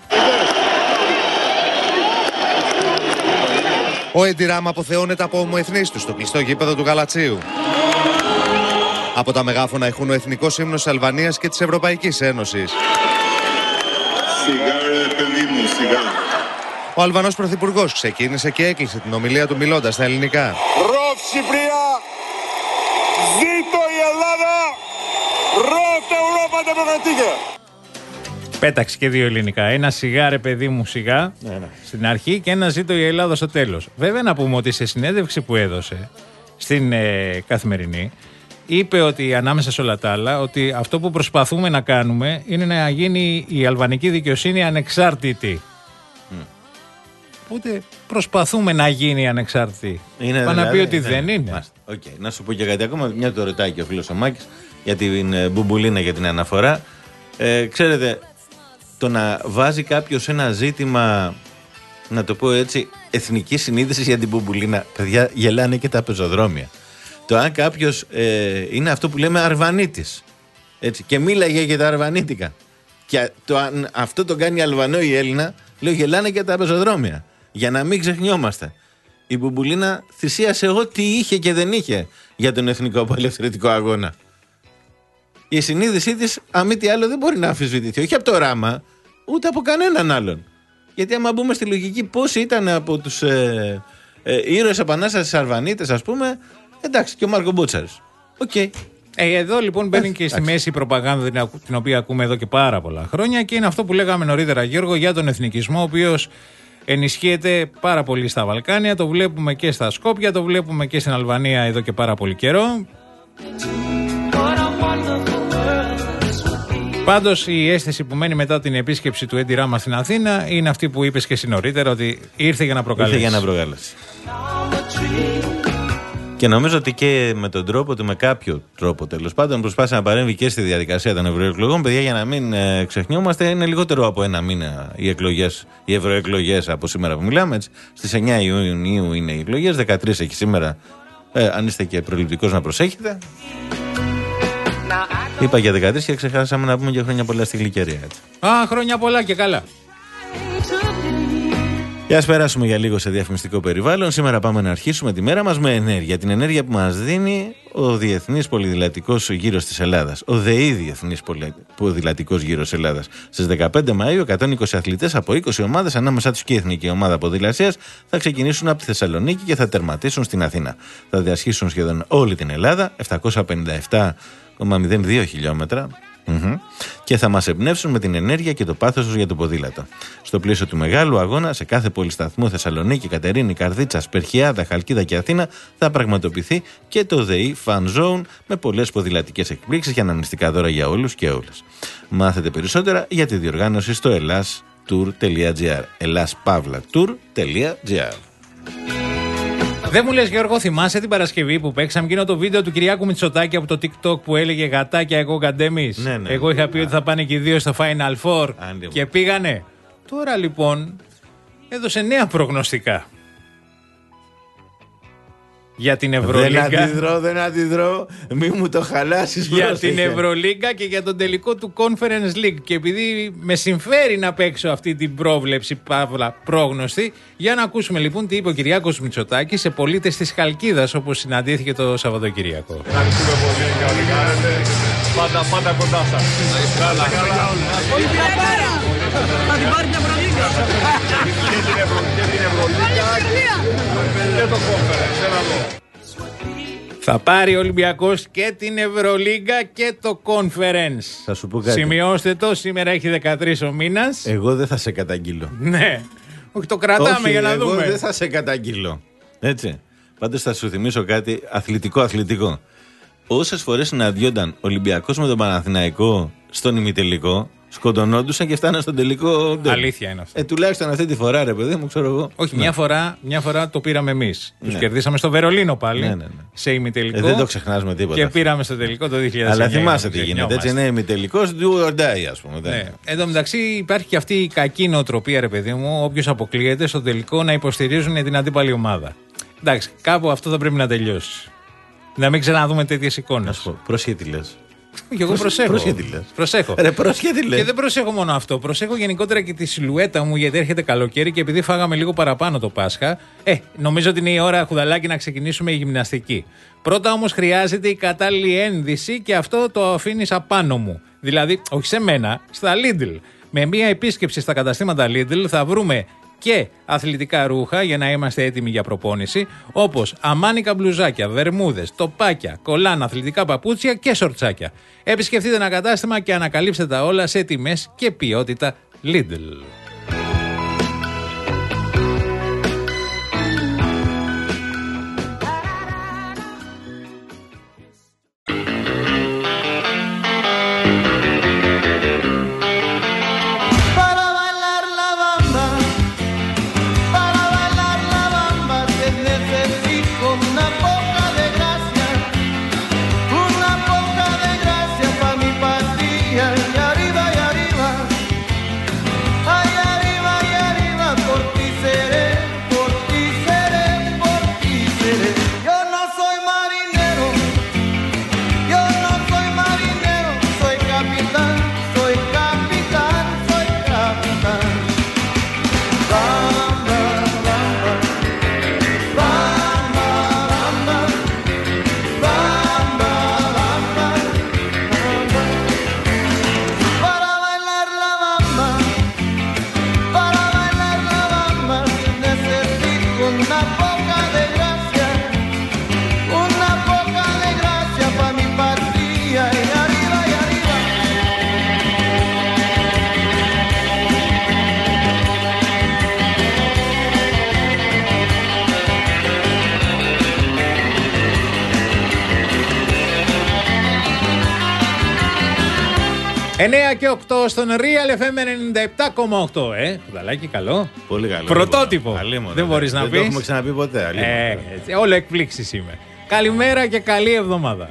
J: Ο Εντιράμα αποθεώνεται από ομοεθνείς του στο κλειστό γήπεδο του Γαλατσίου. Από τα μεγάφωνα ηχούν ο εθνικός ύμνος της Αλβανίας και της Ευρωπαϊκής Ένωσης.
F: Σιγά ρε παιδί μου, σιγά.
J: Ο Αλβανός Πρωθυπουργός ξεκίνησε και έκλεισε την ομιλία του μιλώντας στα ελληνικά.
F: Ροφ Cypria, ζήτω η Ελλάδα, ροφ Ευρώπα Δημοκρατική.
B: Πέταξε και δύο ελληνικά. Ένα σιγά ρε παιδί μου σιγά ναι, ναι. στην αρχή και ένα ζήτω η Ελλάδα στο τέλος. Βέβαια να πούμε ότι σε συνέντευξη που έδωσε στην ε, Καθημερινή είπε ότι ανάμεσα σε όλα τα άλλα ότι αυτό που προσπαθούμε να κάνουμε είναι να γίνει η αλβανική δικαιοσύνη ανεξάρτητη. Mm. Οπότε προσπαθούμε να γίνει ανεξάρτητη. Είναι Πά δηλαδή, να πει ότι ναι, δεν ναι, είναι.
C: Okay. Να σου πω και κάτι ακόμα, μια το ρωτάει και ο φίλος ο Μάκης για την Μπουμπουλίνα, για την αναφορά. Ε, ξέρετε, το να βάζει κάποιος ένα ζήτημα, να το πω έτσι, εθνική συνείδηση για την Μπουμπουλίνα, παιδιά, γελάνε και τα πεζοδρόμια. Το αν κάποιος ε, είναι αυτό που λέμε αρβανίτης, έτσι, και μίλαγε για τα αρβανίτικα, και το, αν αυτό το κάνει Αλβανό ή Έλληνα, λέω γελάνε και τα πεζοδρόμια. Για να μην ξεχνιόμαστε. Η Μπουμπουλίνα θυσίασε ό,τι είχε και δεν είχε για τον εθνικό απελευθερωτικό αγώνα. Η συνείδησή της, αν μη τι άλλο, δεν μπορεί να αμφισβητηθεί. Όχι από το Ράμα, ούτε από κανέναν άλλον. Γιατί άμα μπούμε στη λογική πώς ήταν από τους ε, ε, ήρωες επανάστασης Αρβανίτες, ας πούμε, εντάξει, και ο Μάρκο Μπούτσαρης. Οκ. Okay.
B: Ε, εδώ λοιπόν μπαίνει και στη μέση η προπαγάνδα την οποία ακούμε εδώ και πάρα πολλά χρόνια και είναι αυτό που λέγαμε νωρίτερα, Γιώργο, για τον εθνικισμό, ο οποίος ενισχύεται πάρα πολύ στα Βαλκάνια. Το βλέπουμε και στα Σκόπια, το βλέπουμε και στην Αλβανία εδώ και πάρα πολύ καιρό. Πάντως η αίσθηση που μένει μετά την επίσκεψη του Έντι Ράμα στην Αθήνα είναι αυτή που είπες και εσύ νωρίτερα, ότι ήρθε για να προκαλέσει.
C: Ήρθε για να προκαλέσει. Και νομίζω ότι και με τον τρόπο του, με κάποιο τρόπο τέλος πάντων, προσπάθησε να παρέμβει και στη διαδικασία των ευρωεκλογών. Παιδιά, για να μην ε, ξεχνιόμαστε, είναι λιγότερο από ένα μήνα οι εκλογές, οι ευρωεκλογές από σήμερα που μιλάμε. Έτσι. Στις εννιά Ιουνίου είναι οι εκλογές, δεκατρείς έχει σήμερα. Ε, αν είστε και προληπτικός να προσέχετε. Είπα για δεκατρείς και ξεχάσαμε να πούμε και χρόνια πολλά στη Γλυκερία. Έτσι.
B: Α, χρόνια πολλά και καλά.
C: Και ας περάσουμε για λίγο σε διαφημιστικό περιβάλλον. Σήμερα πάμε να αρχίσουμε τη μέρα μας με ενέργεια. Την ενέργεια που μας δίνει ο Διεθνής Πολυδηλατικός Γύρος της Ελλάδας. Ο ΔΕΗ Διεθνής Πολυδηλατικός Γύρος της Ελλάδας. Στις δεκαπέντε Μαΐου, εκατόν είκοσι αθλητές από είκοσι ομάδες, ανάμεσά τους και η Εθνική Ομάδα Ποδηλασίας, θα ξεκινήσουν από τη Θεσσαλονίκη και θα τερματίσουν στην Αθήνα. Θα διασχίσουν σχεδόν όλη την Ελλάδα, επτακόσια πενήντα επτά κόμμα μηδέν δύο χιλιόμετρα. Mm-hmm. Και θα μας εμπνεύσουν με την ενέργεια και το πάθος τους για το ποδήλατο. Στο πλαίσιο του μεγάλου αγώνα, σε κάθε πολυσταθμό Θεσσαλονίκη, Κατερίνη, Καρδίτσα, Περχιάδα, Χαλκίδα και Αθήνα, θα πραγματοποιηθεί και το ΔΕΗ Fan Zone με πολλές ποδηλατικές εκπλήξεις και αναμνηστικά δώρα για όλους και όλες. Μάθετε περισσότερα για τη διοργάνωση στο ελλάς τουρ τελεία τζι άρ. ελλάς παύλα τουρ τελεία τζι άρ.
B: Δεν μου λες, Γιώργο, θυμάσαι την Παρασκευή που παίξαμε εκείνο το βίντεο του Κυριάκου Μητσοτάκη από το TikTok που έλεγε γατάκια εγώ Καντέμις?
C: Ναι, ναι.
B: Εγώ είχα πει ότι θα πάνε και οι δύο στο Final Four
C: Άντε
B: και πήγανε. Τώρα λοιπόν έδωσε νέα προγνωστικά για την Ευρωλίγκα.
C: Δεν αντιδρώ, δεν αντιδρώ. Μη μου το χαλάσεις.
B: Για
C: πρόσεχε.
B: την Ευρωλίγκα και για τον τελικό του Conference League. Και επειδή με συμφέρει να παίξω αυτή την πρόβλεψη, παύλα πρόγνωστη, για να ακούσουμε λοιπόν τι είπε ο Κυριάκος Μητσοτάκης σε πολίτες της Χαλκίδας, όπως συναντήθηκε το Σαββατοκυριακό.
K: Ευχαριστούμε πολύ για ό,τι κάνετε. Πάντα, πάντα κοντά σας. Καλά, καλά.
L: Θα την πάρει την Ευρωλίγκα.
K: Και την Ευρωλίγκα και το Conference. Ένα λόγο.
B: Θα πάρει ο Ολυμπιακός και την Ευρωλίγκα και το Conference.
C: Θα σου πω κάτι.
B: Σημειώστε το, σήμερα έχει δεκατρείς ο μήνας.
C: Εγώ δεν θα σε καταγγείλω.
B: Ναι. Όχι, το κρατάμε. Όχι, για να
C: εγώ
B: δούμε.
C: Εγώ δεν θα σε καταγγείλω. Έτσι. Πάντως θα σου θυμίσω κάτι αθλητικό-αθλητικό. Όσες φορές συναντιόνταν Ολυμπιακός με τον Παναθηναϊκό στον ημιτελικό, σκοτωνόντουσαν και φτάναν στον τελικό.
B: Αλήθεια είναι αυτό.
C: Ε, τουλάχιστον αυτή τη φορά, ρε παιδί μου, ξέρω εγώ.
B: Όχι,
C: ναι.
B: μια, φορά, μια φορά το πήραμε εμείς.
C: Ναι.
B: Τους κερδίσαμε στο Βερολίνο πάλι.
C: Ναι, ναι, ναι.
B: Σε ημιτελικό.
C: Ε, δεν το ξεχνάζουμε τίποτα.
B: Και πήραμε στο τελικό το δύο χιλιάδες εννιά.
C: Αλλά θυμάσαι τι γίνεται. Έτσι είναι ημιτελικό, do or die, ας πούμε.
B: Ναι. Εν τω μεταξύ υπάρχει και αυτή η κακή νοοτροπία, ρε παιδί μου, όποιος αποκλείεται στο τελικό να υποστηρίζουν την αντίπαλη ομάδα. Εντάξει, κάπου αυτό θα πρέπει να τελειώσει. Να μην ξαναδούμε τέτοιες εικόνες.
C: Πρόσχε τι λες.
B: Και εγώ προσέχω.
C: Πρόσχε τι λες.
B: Προσέχω.
C: Ρε, πρόσχε τι λες.
B: Και δεν προσέχω μόνο αυτό. Προσέχω γενικότερα και τη σιλουέτα μου, γιατί έρχεται καλοκαίρι και επειδή φάγαμε λίγο παραπάνω το Πάσχα. Ε, νομίζω ότι είναι η ώρα, Χουδαλάκι, να ξεκινήσουμε η γυμναστική. Πρώτα όμως χρειάζεται η κατάλληλη ένδυση και αυτό το αφήνεις απάνω μου. Δηλαδή, όχι σε μένα, στα Lidl. Με μία επίσκεψη στα καταστήματα Lidl θα βρούμε και αθλητικά ρούχα για να είμαστε έτοιμοι για προπόνηση, όπως αμάνικα μπλουζάκια, βερμούδες, τοπάκια, κολάνα, αθλητικά παπούτσια και σορτσάκια. Επισκεφτείτε ένα κατάστημα και ανακαλύψτε τα όλα σε τιμές και ποιότητα Lidl.
A: Ay,
B: εννέα και οκτώ στον Real εφ εμ ενενήντα επτά κόμμα οκτώ. Ε, χουδαλάκι, καλό.
C: Πολύ καλό.
B: Πρωτότυπο.
C: Αλίμονο,
B: δεν μπορείς να
C: δεν
B: πεις.
C: Δεν το έχουμε ξαναπεί ποτέ.
B: Ε, έτσι, όλο εκπλήξεις είμαι. Καλημέρα και καλή εβδομάδα.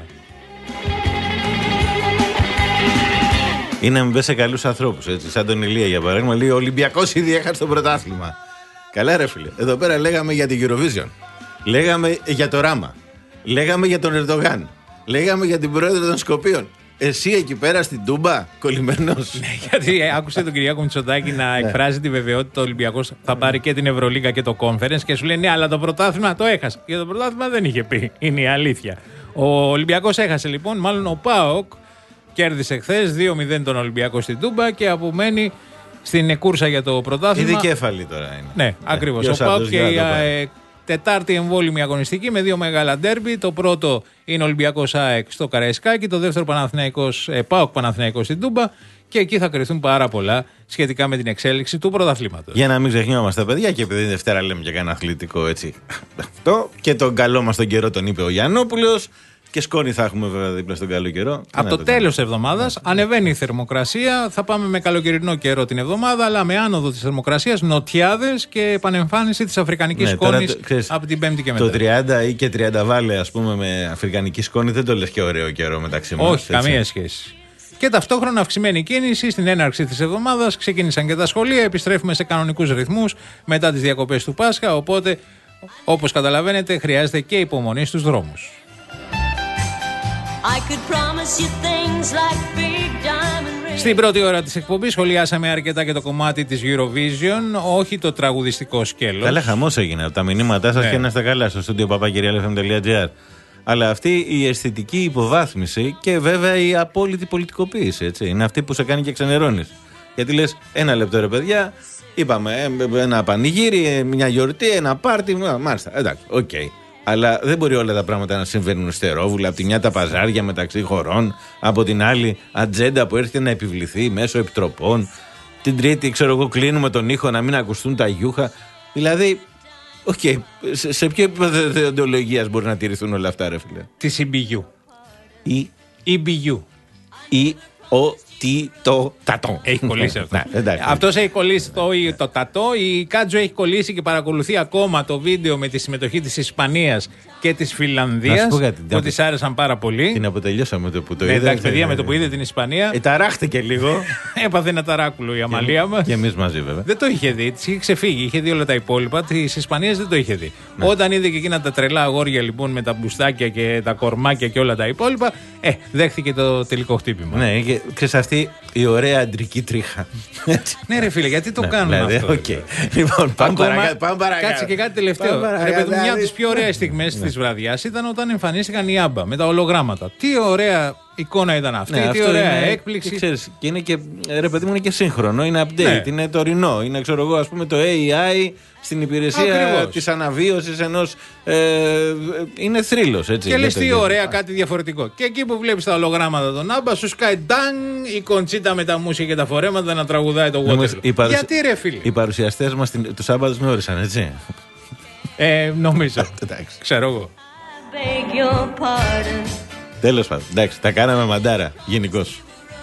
C: Είναι με σε καλούς ανθρώπους, έτσι. Σαν τον Ηλία για παράδειγμα. Λέει: ο Ολυμπιακός ήδη έχασε το πρωτάθλημα. Καλά, ρε φίλε. Εδώ πέρα λέγαμε για την Eurovision. Λέγαμε για το Ράμα. Λέγαμε για τον Ερντογάν. Λέγαμε για την πρόεδρο των Σκοπίων. Εσύ εκεί πέρα στην Τούμπα, κολλημένος.
B: Ναι, γιατί άκουσε τον Κυριάκο Μητσοτάκη να εκφράζει τη βεβαιότητα ότι ο Ολυμπιακός θα πάρει και την Ευρωλίγκα και το Conference και σου λέει ναι, αλλά το πρωτάθλημα το έχασε. Για το πρωτάθλημα δεν είχε πει. Είναι η αλήθεια. Ο Ολυμπιακός έχασε λοιπόν, μάλλον ο ΠΑΟΚ κέρδισε χθες δύο μηδέν τον Ολυμπιακό στην Τούμπα και απομένει στην κούρσα για το πρωτάθλημα.
C: Η δικέφαλη τώρα είναι.
B: Ναι,
C: ναι
B: ακριβώς. Ο ΠΑΟΚ και η ε, τετάρτη εμβόλυμη αγωνιστική με δύο μεγάλα ντέρμπι. Το πρώτο είναι Ολυμπιακός ΑΕΚ στο Καραϊσκάκι, το δεύτερο Παναθηναϊκός, ε, ΠΑΟΚ Παναθηναϊκός στην Τούμπα. Και εκεί θα κρυθούν πάρα πολλά σχετικά με την εξέλιξη του πρωταθλήματος.
C: Για να μην ξεχνιόμαστε, παιδιά, και επειδή Δευτέρα λέμε για κανένα αθλητικό έτσι. Αυτό και τον καλό μας τον καιρό τον είπε ο Γιαννόπουλος. Και σκόνη θα έχουμε βέβαια δίπλα στον καλό καιρό.
B: Από το, το τέλος της εβδομάδας ανεβαίνει η θερμοκρασία. Θα πάμε με καλοκαιρινό καιρό την εβδομάδα, αλλά με άνοδο της θερμοκρασίας, νοτιάδες και επανεμφάνιση της αφρικανικής ναι, σκόνης το, ξέρεις, από την Πέμπτη και μετά.
C: Το τριάντα ή και τριάντα βάλε, ας πούμε, με αφρικανική σκόνη δεν το λες και ωραίο καιρό μεταξύ μας.
B: Όχι, έτσι. Καμία σχέση. Και ταυτόχρονα αυξημένη κίνηση στην έναρξη της εβδομάδας. Ξεκίνησαν και τα σχολεία. Επιστρέφουμε σε κανονικούς ρυθμούς μετά τις διακοπές του Πάσχα. Οπότε, όπως καταλαβαίνετε, χρειάζεται και υπομονή στους δρόμους. Στην πρώτη ώρα της εκπομπής σχολιάσαμε αρκετά και το κομμάτι της Eurovision, όχι το τραγουδιστικό σκέλος.
C: Καλά, χαμός έγινε από τα μηνύματά σας ναι. Και να είστε καλά στο στούντιο παπάκυριαλ εφ εμ τελεία τζι άρ. Αλλά αυτή η αισθητική υποβάθμιση και βέβαια η απόλυτη πολιτικοποίηση, έτσι, είναι αυτή που σε κάνει και ξενερώνεις. Γιατί λες, ένα λεπτό ρε παιδιά, είπαμε ένα πανηγύρι, μια γιορτή, ένα πάρτι, μάλιστα, εντάξει, οκ. Okay. Αλλά δεν μπορεί όλα τα πράγματα να συμβαίνουν στερόβουλα. Από τη μια τα παζάρια μεταξύ χωρών, από την άλλη ατζέντα που έρχεται να επιβληθεί μέσω επιτροπών. Την τρίτη, ξέρω εγώ, κλείνουμε τον ήχο να μην ακουστούν τα γιούχα. Δηλαδή, οκ, okay, σε, σε ποιο επίπεδο δεοντολογίας μπορεί να τηρηθούν όλα αυτά, ρε φίλε.
B: Τη ι μπι γιου.
C: Η
B: ι μπι γιου.
C: Ή ο τι το τατό.
B: Έχει κολλήσει αυτό. Αυτός έχει κολλήσει το, το τατό. Η Κάτζο έχει κολλήσει και παρακολουθεί ακόμα το βίντεο με τη συμμετοχή της Ισπανίας και της Φιλανδίας που της άρεσαν πάρα πολύ.
C: Την αποτελειώσαμε το που το
B: ναι,
C: είδε.
B: Εντάξει, παιδιά, με το που είδε την Ισπανία.
C: Ε, ταράχτηκε λίγο.
B: Έπαθε ένα ταράκουλο η Αμαλία μας.
C: Και εμείς μαζί, βέβαια.
B: Δεν το είχε δει, της είχε ξεφύγει. Είχε δει όλα τα υπόλοιπα. Της Ισπανίας δεν το είχε δει. Ναι. Όταν είδε και εκείνα τα τρελά αγόρια λοιπόν με τα μπουστάκια και τα κορμάκια και όλα τα υπόλοιπα, ε, δέχθηκε το τελικό χτύπημα.
C: Ναι, και ξέρεις αυτή η ωραία αντρική τρίχα.
B: Ναι, ρε φίλε, γιατί το
C: ναι,
B: κάνουν
C: δηλαδή,
B: αυτό.
C: Okay. Λοιπόν, πάμε παρακάτω.
B: Κάτσε και κάτι τελευταίο. Ρε παιδί, μια από τις πιο ωραίες στιγμές της βραδιάς ήταν όταν εμφανίστηκαν οι Άμπα με τα ολογράμματα. Τι ωραία εικόνα ήταν αυτή,
C: ναι,
B: τι ωραία
C: είναι,
B: έκπληξη.
C: Και, ξέρεις, και είναι και, ρε παιδί μου, είναι και σύγχρονο, είναι update, ναι. Είναι τωρινό. Είναι, ξέρω εγώ, ας πούμε, το έι άι στην υπηρεσία της αναβίωσης ενός. Ε, είναι θρύλος, έτσι.
B: Και λες τι ωραία, κάτι διαφορετικό. Και εκεί που βλέπεις τα ολογράμματα των Άμπα, σου σκάει ντάν η Κοντσίτα με τα μουσια και τα φορέματα να τραγουδάει το Waterloo. Παρουσι... Γιατί ρε φίλε.
C: Οι παρουσιαστές μας τους Άμπα τους γνώρισαν, έτσι.
B: Ε, νομίζω. Ξέρω εγώ.
C: Τέλος πάντων, εντάξει, τα κάναμε μαντάρα, γενικώς.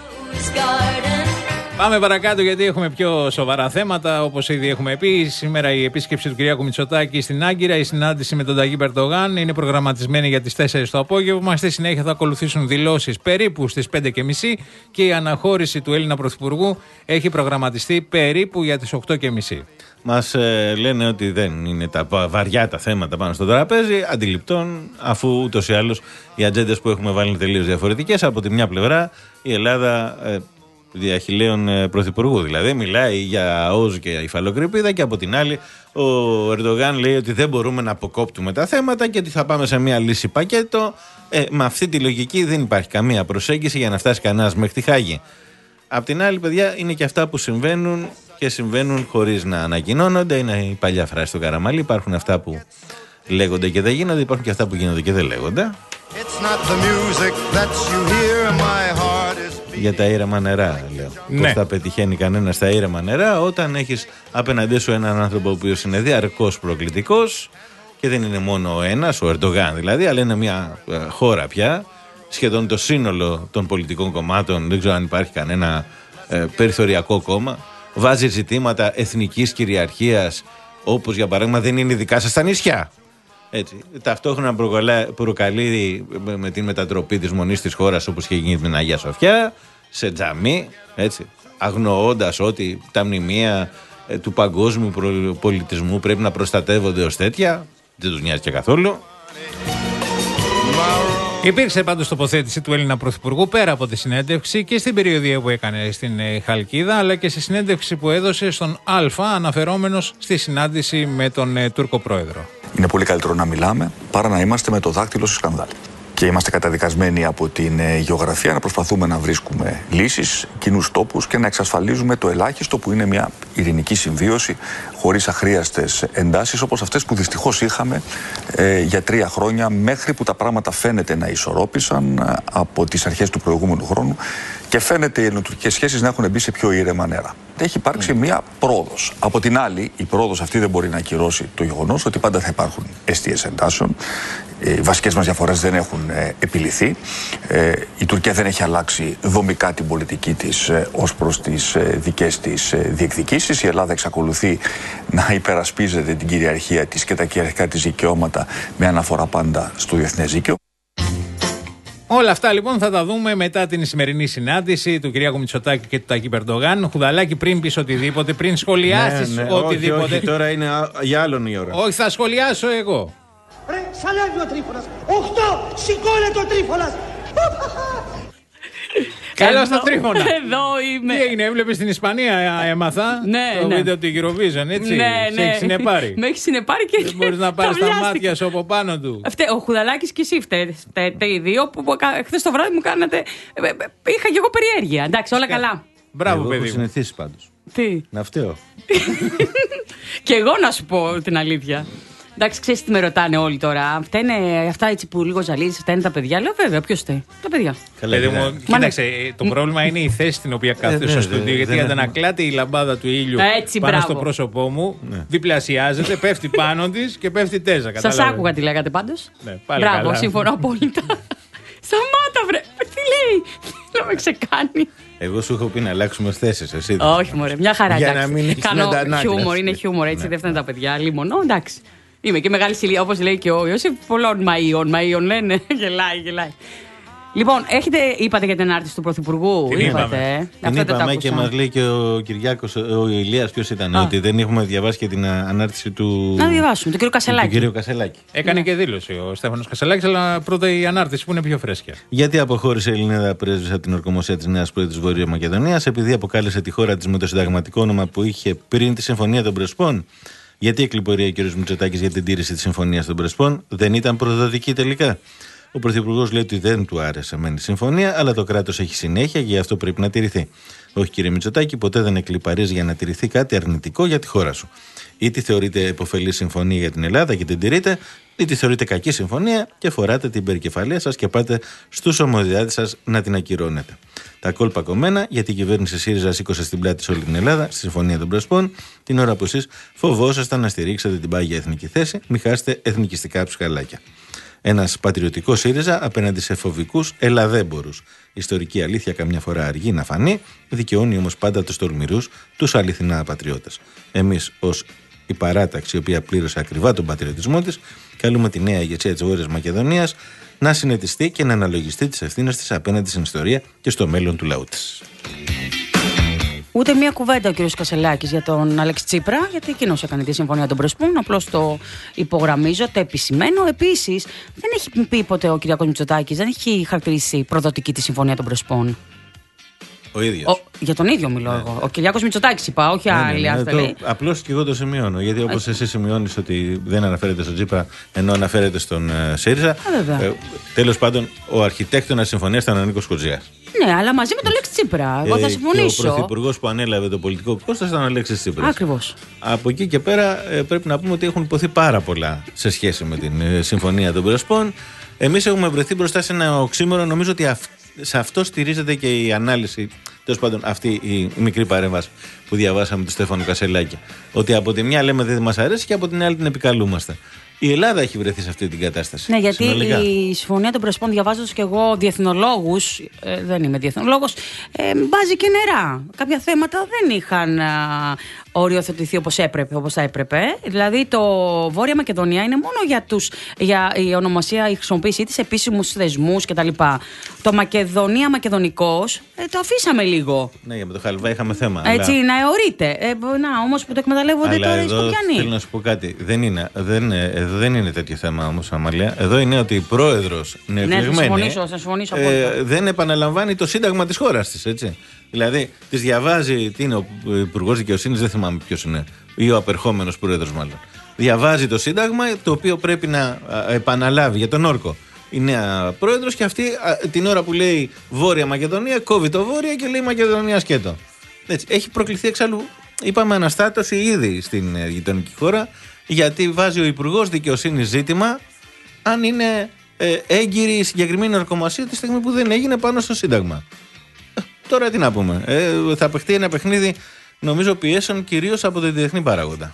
B: Πάμε παρακάτω γιατί έχουμε πιο σοβαρά θέματα. Όπως ήδη έχουμε πει, σήμερα η επίσκεψη του Κυριάκου Μητσοτάκη στην Άγκυρα, η συνάντηση με τον Ταγί Ερντογάν είναι προγραμματισμένη για τις τέσσερις το απόγευμα. Στη συνέχεια θα ακολουθήσουν δηλώσεις περίπου στις πέντε και μισή και η αναχώρηση του Έλληνα Πρωθυπουργού έχει προγραμματιστεί περίπου για τις οκτώ και μισή.
C: Μας ε, λένε ότι δεν είναι τα βαριά τα θέματα πάνω στο τραπέζι, αντιληπτών, αφού ούτως ή άλλως οι ατζέντες που έχουμε βάλει είναι τελείως διαφορετικές. Από τη μια πλευρά η Ελλάδα. Ε, διαχειλαίων πρωθυπουργού. Δηλαδή, μιλάει για όζ και υφαλοκρηπίδα, και από την άλλη, ο Ερντογάν λέει ότι δεν μπορούμε να αποκόπτουμε τα θέματα και ότι θα πάμε σε μια λύση πακέτο. Ε, με αυτή τη λογική δεν υπάρχει καμία προσέγγιση για να φτάσει κανένας μέχρι τη Χάγη. Απ' την άλλη, παιδιά, είναι και αυτά που συμβαίνουν και συμβαίνουν χωρίς να ανακοινώνονται. Είναι η παλιά φράση του Καραμαλή. Υπάρχουν αυτά που λέγονται και δεν γίνονται, υπάρχουν και αυτά που γίνονται και δεν λέγονται. Για τα ήρεμα νερά, λέω. Ναι. Πώς θα πετυχαίνει κανένας τα ήρεμα νερά όταν έχεις απέναντί σου έναν άνθρωπο ο οποίος είναι διαρκώς προκλητικός και δεν είναι μόνο ο ένας, ο Ερντογάν δηλαδή, αλλά είναι μια χώρα πια σχεδόν το σύνολο των πολιτικών κομμάτων, δεν ξέρω αν υπάρχει κανένα ε, περιθωριακό κόμμα, βάζει ζητήματα εθνικής κυριαρχίας, όπως για παράδειγμα δεν είναι δικά σας τα νησιά. Έτσι. Ταυτόχρονα προκαλεί με, με την μετατροπή της μονής της χώρας, όπως είχε γίνει με την Αγία Σοφιά, σε τζαμί, έτσι, αγνοώντας ότι τα μνημεία ε, του παγκόσμιου πολιτισμού πρέπει να προστατεύονται ως τέτοια. Δεν τους νοιάζει και καθόλου.
B: Υπήρξε πάντως τοποθέτηση του Έλληνα Πρωθυπουργού πέρα από τη συνέντευξη και στην περιοδία που έκανε στην Χαλκίδα, αλλά και στη συνέντευξη που έδωσε στον Α, αναφερόμενος στη συνάντηση με τον Τούρκο Πρόεδρο.
L: Είναι πολύ καλύτερο να μιλάμε παρά να είμαστε με το δάκτυλο στο σκανδάλι. Και είμαστε καταδικασμένοι από την γεωγραφία να προσπαθούμε να βρίσκουμε λύσεις, κοινούς τόπους και να εξασφαλίζουμε το ελάχιστο που είναι μια ειρηνική συμβίωση χωρίς αχρίαστες εντάσεις όπως αυτές που δυστυχώς είχαμε ε, για τρία χρόνια, μέχρι που τα πράγματα φαίνεται να ισορρόπησαν ε, από τις αρχές του προηγούμενου χρόνου και φαίνεται οι ελληνοτουρκικές σχέσεις να έχουν μπει σε πιο ήρεμα νερά. Έχει υπάρξει mm. μια πρόοδος. Από την άλλη, η πρόοδος αυτή δεν μπορεί να ακυρώσει το γεγονός ότι πάντα θα υπάρχουν εστίες εντάσεων. Οι βασικές μας διαφορές δεν έχουν ε, επιληθεί. Ε, η Τουρκία δεν έχει αλλάξει δομικά την πολιτική της ε, ως προς τις ε, δικές της ε, διεκδικήσεις. Η Ελλάδα εξακολουθεί να υπερασπίζεται την κυριαρχία της και τα κυριαρχικά της δικαιώματα με αναφορά πάντα στο διεθνές δίκαιο.
B: Όλα αυτά λοιπόν θα τα δούμε μετά την σημερινή συνάντηση του Κυριάκου Μητσοτάκη και του Τάκη Ερντογάν. Χουδαλάκη, πριν πεις οτιδήποτε, πριν σχολιάσεις
C: ναι, ναι,
B: οτιδήποτε.
C: Όχι, όχι, τώρα είναι για άλλον η ώρα.
B: Όχι, θα σχολιάσω εγώ.
M: Ρε, σαλεύει ο Τρίφωνας. Οχτώ, σηκώνε το Τρίφωνας.
B: Καλώς το Τρίφωνα.
D: Εδώ είμαι.
B: Τι έγινε, έβλεπες στην Ισπανία, έμαθα.
D: Ναι,
B: το
D: ναι.
B: βίντεο του Eurovision, έτσι.
D: Ναι,
B: Σε
D: ναι.
B: έχει συνεπάρει.
D: Με έχει συνεπάρει και.
B: Δεν μπορείς να πάρεις τα μάτια σου από πάνω του.
D: Αυτέ, ο Χουδαλάκης και εσύ φταίτε οι δύο που χθες το βράδυ μου κάνατε. Είχα και εγώ περιέργεια. Εντάξει, όλα καλά.
B: Μπράβο,
C: εγώ
B: παιδί.
C: Έχω συνηθίσει πάντως.
D: Τι.
C: Να φταίω.
D: Και εγώ να σου πω την αλήθεια. Εντάξει, ξέρεις τι με ρωτάνε όλοι τώρα. Φταίνε αυτά έτσι που λίγο ζαλίζεις, φταίνε τα παιδιά. Λέω βέβαια, ποιος φταίει. Τα παιδιά.
B: Καλά, παιδί μου, κοίταξε, το πρόβλημα είναι η θέση στην οποία κάθεται στο στούντιο. Γιατί αντανακλάται η λαμπάδα του ήλιου
D: έτσι,
B: πάνω
D: μπράβο.
B: στο πρόσωπό μου, ναι. διπλασιάζεται, πέφτει πάνω της και πέφτει τέζα.
D: Σας άκουγα τι λέγατε πάντως.
B: Ναι, πάλι
D: μπράβο,
B: καλά.
D: συμφωνώ απόλυτα. Σταμάτα, βρε. Τι λέει. Τι να με ξεκάνει.
C: Εγώ σου έχω πει να αλλάξουμε θέσεις, εσύ.
D: Όχι, μωρέ, μια χαρά.
C: Για να μην έχεις μετανάκλαση.
D: Χιούμορ, είναι χιούμορ, έτσι δεν φταίνε τα παιδιά. Λίμωνο, εντάξει. Είμαι και μεγάλη ηλικία, όπως λέει και ο Ιωσήφ, πολλών Μαΐων. Μαΐων λένε, γελάει, γελάει. Λοιπόν, έχετε, είπατε για την ανάρτηση του Πρωθυπουργού.
C: Την
D: είπατε.
C: είπαμε, την είπαμε και μας λέει και ο Κυριάκος, ο Ηλίας, ποιος ήταν, Α. ότι δεν έχουμε διαβάσει και την ανάρτηση του.
D: Να διαβάσουμε, του κ. Κασελάκη.
C: Του κ. Κασελάκη.
B: Έκανε και δήλωση ο Στέφανος Κασελάκης, αλλά πρώτα η ανάρτηση που είναι πιο φρέσκια.
C: Γιατί αποχώρησε η Ελληνίδα πρέσβης από την ορκομοσία της Νέας Πρόεδρου της Βορείου Μακεδονίας, επειδή αποκάλεσε τη χώρα της με το συνταγματικό όνομα που είχε πριν τη Συμφωνία των Πρεσπών. Γιατί εκλιπωρεί ο κ. Μητσοτάκης για την τήρηση της Συμφωνίας των Πρεσπών, δεν ήταν προδοτική τελικά. Ο Πρωθυπουργός λέει ότι δεν του άρεσε μεν η συμφωνία, αλλά το κράτος έχει συνέχεια και γι' αυτό πρέπει να τηρηθεί. Όχι, κύριε Μητσοτάκη, ποτέ δεν εκλιπαρείς για να τηρηθεί κάτι αρνητικό για τη χώρα σου. Είτε θεωρείται επωφελή συμφωνία για την Ελλάδα και την τηρείτε, είτε θεωρείται κακή συμφωνία και φοράτε την περικεφαλαία σας και πάτε στους ομοδιάτες σας να την ακυρώνετε. Τα κόλπα κομμένα, γιατί η κυβέρνηση ΣΥΡΙΖΑ σήκωσε στην πλάτη σε όλη την Ελλάδα στη Συμφωνία των Πρεσπών, την ώρα που εσείς φοβόσασταν να στηρίξετε την πάγια εθνική θέση, μη χάσετε εθνικιστικά ψυχαλάκια. Ένας πατριωτικός ΣΥΡΙΖΑ απέναντι σε φοβικούς ελαδέμπορους. Ιστορική αλήθεια καμιά φορά αργεί να φανεί, δικαιώνει όμως πάντα τους τολμηρούς, τους αληθινά πατριώτες. Εμείς ως η παράταξη, η οποία πλήρωσε ακριβά τον πατριωτισμό της, καλούμε τη νέα ηγεσία της Βόρειας Μακεδονίας να συνετιστεί και να αναλογιστεί τις ευθύνες της απέναντι στην ιστορία και στο μέλλον του λαού της.
D: Ούτε μία κουβέντα ο κ. Κασελάκης για τον Αλέξη Τσίπρα, γιατί εκείνος έκανε τη Συμφωνία των Πρεσπών. Απλώς το υπογραμμίζω, το επισημαίνω. Επίσης, δεν έχει πει ποτέ ο κ. Μητσοτάκης, δεν έχει χαρακτηρίσει προδοτική τη Συμφωνία των Πρεσπών.
C: Ο ίδιος. Ο,
D: για τον ίδιο μιλώ ναι. εγώ. Ο Κυριάκος Μητσοτάκης είπα, όχι άλλοι. Ναι, ναι, ναι,
C: απλώς και εγώ το σημειώνω. Γιατί όπως εσύ σημειώνεις ότι δεν αναφέρεται στον Τσίπρα, ενώ αναφέρεται στον uh, ΣΥΡΙΖΑ. Ε, τέλος πάντων, ο αρχιτέκτονας συμφωνίας ήταν ο Νίκος Κοτζιάς.
D: Ναι, αλλά μαζί με τον Αλέξη Τσίπρα. Εγώ θα συμφωνήσω.
C: Και ο πρωθυπουργός που ανέλαβε το πολιτικό κόστος ήταν ο Αλέξης Τσίπρας.
D: Ακριβώς.
C: Από εκεί και πέρα ε, πρέπει να πούμε ότι έχουν υποθεί πάρα πολλά σε σχέση με την ε, Συμφωνία των Πρεσπών. Εμείς έχουμε βρεθεί μπροστά σε ένα οξύμορο. Νομίζω ότι αυ... σε αυτό στηρίζεται και η ανάλυση, τέλος πάντων αυτή η μικρή παρέμβαση που διαβάσαμε του Στέφανου Κασελάκη. Ότι από τη μια λέμε δεν μας αρέσει και από την άλλη την επικαλούμαστε. Η Ελλάδα έχει βρεθεί σε αυτή την κατάσταση.
D: Ναι, γιατί
C: συνολικά.
D: η Συμφωνία των Πρεσπών, διαβάζοντας και εγώ διεθνολόγους, ε, δεν είμαι διεθνολόγος, ε, μπάζει και νερά. Κάποια θέματα δεν είχαν α, οριοθετηθεί όπως έπρεπε, όπως θα έπρεπε. Δηλαδή, το Βόρεια Μακεδονία είναι μόνο για, τους, για η ονομασία, η χρησιμοποίησή της, επίσημους θεσμούς κτλ. Το Μακεδονία Μακεδονικός ε, το αφήσαμε λίγο.
C: Ναι, με το Χαλβά είχαμε θέμα.
D: Έτσι,
C: αλλά...
D: να αιωρείται. Ε, να, όμως που το εκμεταλλεύονται
C: αλλά
D: τώρα οι
C: εδώ
D: Σκοπιανοί.
C: θέλω να σου πω κάτι. Δεν είναι, δεν, εδώ δεν είναι τέτοιο θέμα όμως, Αμαλία. Εδώ είναι ότι η πρόεδρος νεοεκλεγμένη
D: ναι, θα συμφωνήσω, θα συμφωνήσω
C: ε, δεν επαναλαμβάνει το σύνταγμα της χώρας της. Έτσι. Δηλαδή, της διαβάζει, τι είναι ο Υπουργός Δικαιοσύνης, δεν θυμάμαι ποιος είναι, ή ο απερχόμενος πρόεδρος μάλλον. Διαβάζει το σύνταγμα, το οποίο πρέπει να επαναλάβει για τον όρκο η νέα πρόεδρος, και αυτή την ώρα που λέει Βόρεια Μακεδονία, κόβει το Βόρεια και λέει Μακεδονία σκέτο. Έτσι. Έχει προκληθεί εξάλλου, είπαμε, αναστάτωση ήδη στην γειτονική χώρα, γιατί βάζει ο Υπουργός Δικαιοσύνης ζήτημα αν είναι ε, έγκυρη η συγκεκριμένη ορκομασία τη στιγμή που δεν έγινε πάνω στο Σύνταγμα. Ε, τώρα τι να πούμε. Ε, θα παιχτεί ένα παιχνίδι, νομίζω, πιέσεων κυρίως από τον διεθνή παράγοντα.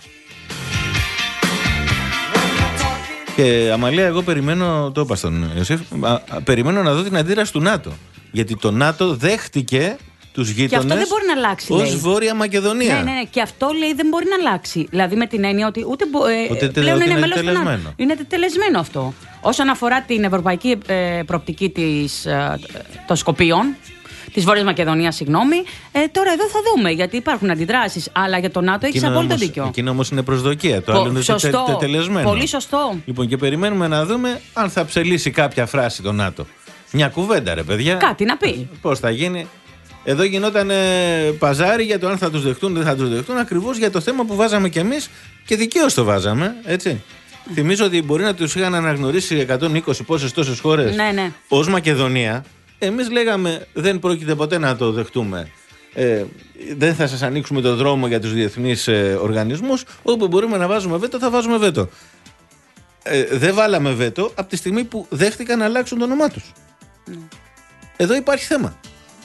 C: Και Αμαλία, εγώ περιμένω, το είπα στον Ιωσήφ, περιμένω να δω την αντίδραση του ΝΑΤΟ. Γιατί το ΝΑΤΟ δέχτηκε τους γείτονες. Και αυτό
D: δεν μπορεί να αλλάξει.
C: Ως Βόρεια Μακεδονία.
D: Ναι, ναι, ναι. Και αυτό λέει δεν μπορεί να αλλάξει. Δηλαδή με την έννοια ότι ούτε, ε,
C: ούτε
D: πλέον
C: είναι,
D: είναι μέλος
C: του ΝΑΤΟ.
D: Είναι τελεσμένο αυτό. Όσον αφορά την ευρωπαϊκή ε, προοπτική της, ε, των Σκοπίων, της Βόρειας Μακεδονίας, συγγνώμη, ε, τώρα εδώ θα δούμε, γιατί υπάρχουν αντιδράσεις. Αλλά για το ΝΑΤΟ έχεις απόλυτο δίκιο.
C: Εκείνο όμως είναι προσδοκία. Το Πο, άλλο είναι σωστό, τε, τελεσμένο.
D: Πολύ σωστό.
C: Λοιπόν, και περιμένουμε να δούμε αν θα ψελίσει κάποια φράση το ΝΑΤΟ. Μια κουβέντα, ρε παιδιά.
D: Κάτι να πει.
C: Πώς θα γίνει. Εδώ γινόταν ε, παζάρι για το αν θα τους δεχτούν, δεν θα τους δεχτούν, ακριβώς για το θέμα που βάζαμε κι εμείς, και δικαίως το βάζαμε, έτσι. Mm. Θυμίζω ότι μπορεί να τους είχαν αναγνωρίσει εκατόν είκοσι πόσες τόσες χώρες,
D: ναι, ναι,
C: ως Μακεδονία. Εμείς λέγαμε δεν πρόκειται ποτέ να το δεχτούμε. Ε, δεν θα σας ανοίξουμε το δρόμο για τους διεθνείς ε, οργανισμούς. Όπου μπορούμε να βάζουμε βέτο, θα βάζουμε βέτο. Ε, δεν βάλαμε βέτο από τη στιγμή που δέχτηκαν να αλλάξουν το όνομά τους. Mm. Εδώ υπάρχει θέμα.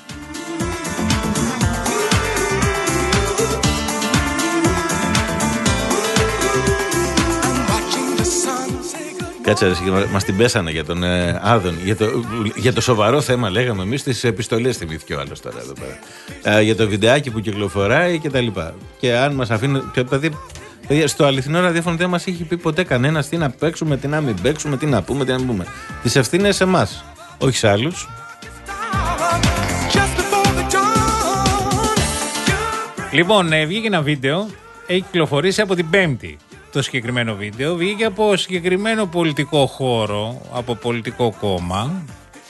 C: Κάτσε, μας την πέσανε για τον ε, Άδων. Για το, για το σοβαρό θέμα, λέγαμε εμείς, τις επιστολές θυμήθηκε ο άλλος τώρα εδώ πέρα. Ε, για το βιντεάκι που κυκλοφοράει και τα λοιπά. Και αν μας αφήνουν. Δηλαδή, στο αληθινό ραδιόφωνο δεν μας έχει πει ποτέ κανένας τι να παίξουμε, τι να μην παίξουμε, τι να πούμε, τι να μην πούμε. Τις ευθύνες σε εμάς, όχι σε άλλους.
B: Λοιπόν, ε, βγήκε ένα βίντεο, έχει κυκλοφορήσει από την Πέμπτη. Το συγκεκριμένο βίντεο βγήκε από συγκεκριμένο πολιτικό χώρο, από πολιτικό κόμμα,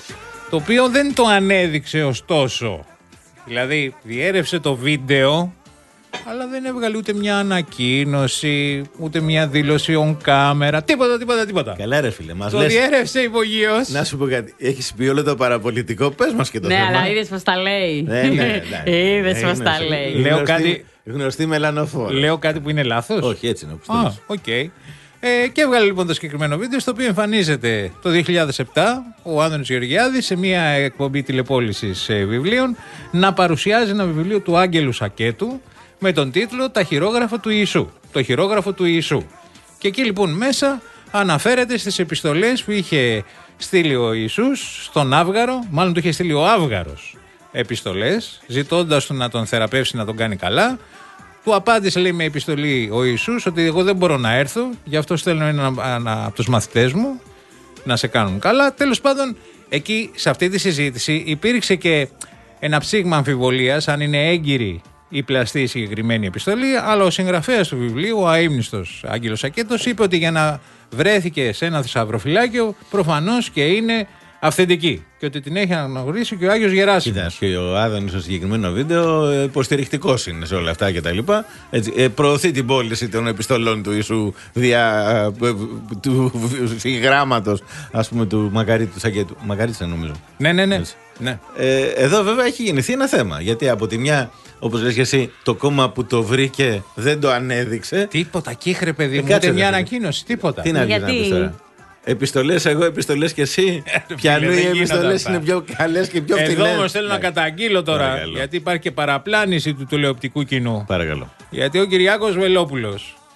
B: το οποίο δεν το ανέδειξε ωστόσο. Δηλαδή διέρευσε το βίντεο, αλλά δεν έβγαλε ούτε μια ανακοίνωση, ούτε μια δήλωση on camera, τίποτα, τίποτα, τίποτα.
C: Καλά ρε φίλε, μας
B: το
C: λες...
B: διέρευσε υπογείως.
C: Να σου πω κάτι, έχεις πει όλο το παραπολιτικό, πες μας και το
D: ναι,
C: θέμα.
D: Ναι, αλλά είδες πως τα λέει.
C: Ναι, ναι, ναι.
D: Είδες πως τα λέει.
B: Λέω γνωστή, κάτι...
C: γνωστή μελανοφόρο.
B: Λέω κάτι που είναι λάθος.
C: Όχι, έτσι είναι.
B: Α, οκ. Okay. Ε, και έβγαλε λοιπόν το συγκεκριμένο βίντεο, στο οποίο εμφανίζεται το δύο χιλιάδες επτά ο Άδωνης Γεωργιάδης σε μια εκπομπή τηλεπόλησης ε, βιβλίων να παρουσιάζει ένα βιβλίο του Άγγελου Σακέτου με τον τίτλο «Τα χειρόγραφα του Ιησού». Το χειρόγραφο του Ιησού. Και εκεί λοιπόν μέσα αναφέρεται στις επιστολές που είχε στείλει ο Ιησούς στον Άβγαρο, μάλλον του είχε στείλει ο Άβγαρος επιστολές, ζητώντας του να τον θεραπεύσει, να τον κάνει καλά. Του απάντησε, λέει, με επιστολή ο Ιησούς ότι εγώ δεν μπορώ να έρθω, γι' αυτό στέλνω έναν ένα από τους μαθητές μου να σε κάνουν καλά. Τέλος πάντων, εκεί σε αυτή τη συζήτηση υπήρξε και ένα ψήγμα αμφιβολίας αν είναι έγκυρη ή πλαστή η συγκεκριμένη επιστολή, αλλά ο συγγραφέας του βιβλίου, ο αείμνηστος Άγγελος Σακέτος, είπε ότι για να βρέθηκε σε ένα θησαυροφυλάκιο προφανώς και είναι αυθεντική και ότι την έχει αναγνωρίσει και ο Άγιος Γεράσιμος.
C: Κοίτα, και ο Άδωνης στο συγκεκριμένο βίντεο υποστηρικτικός είναι σε όλα αυτά και τα λοιπά. Έτσι, ε, προωθεί την πώληση των επιστολών του Ιησού δια ε, του συγγράμματος, ας πούμε, του Μακαρίτου Σακέτου. Μακαρίτησα νομίζω.
B: Ναι, ναι, ναι. ναι.
C: Ε, εδώ βέβαια έχει γεννηθεί ένα θέμα. Γιατί από τη μια, όπως λες και εσύ, το κόμμα που το βρήκε δεν το ανέδειξε.
B: Τίποτα, κύχρε παιδί μου, ούτε μια ανακοίνωση, τίποτα.
C: Τι να πει τώρα. Επιστολές εγώ, επιστολές και εσύ. Πιανού οι επιστολές είναι πιο καλές και πιο φθηνές.
B: Εδώ όμως θέλω να καταγγείλω τώρα, παρακαλώ, γιατί υπάρχει και παραπλάνηση του τηλεοπτικού κοινού.
C: Παρακαλώ.
B: Γιατί ο Κυριάκος Βελόπουλος mm.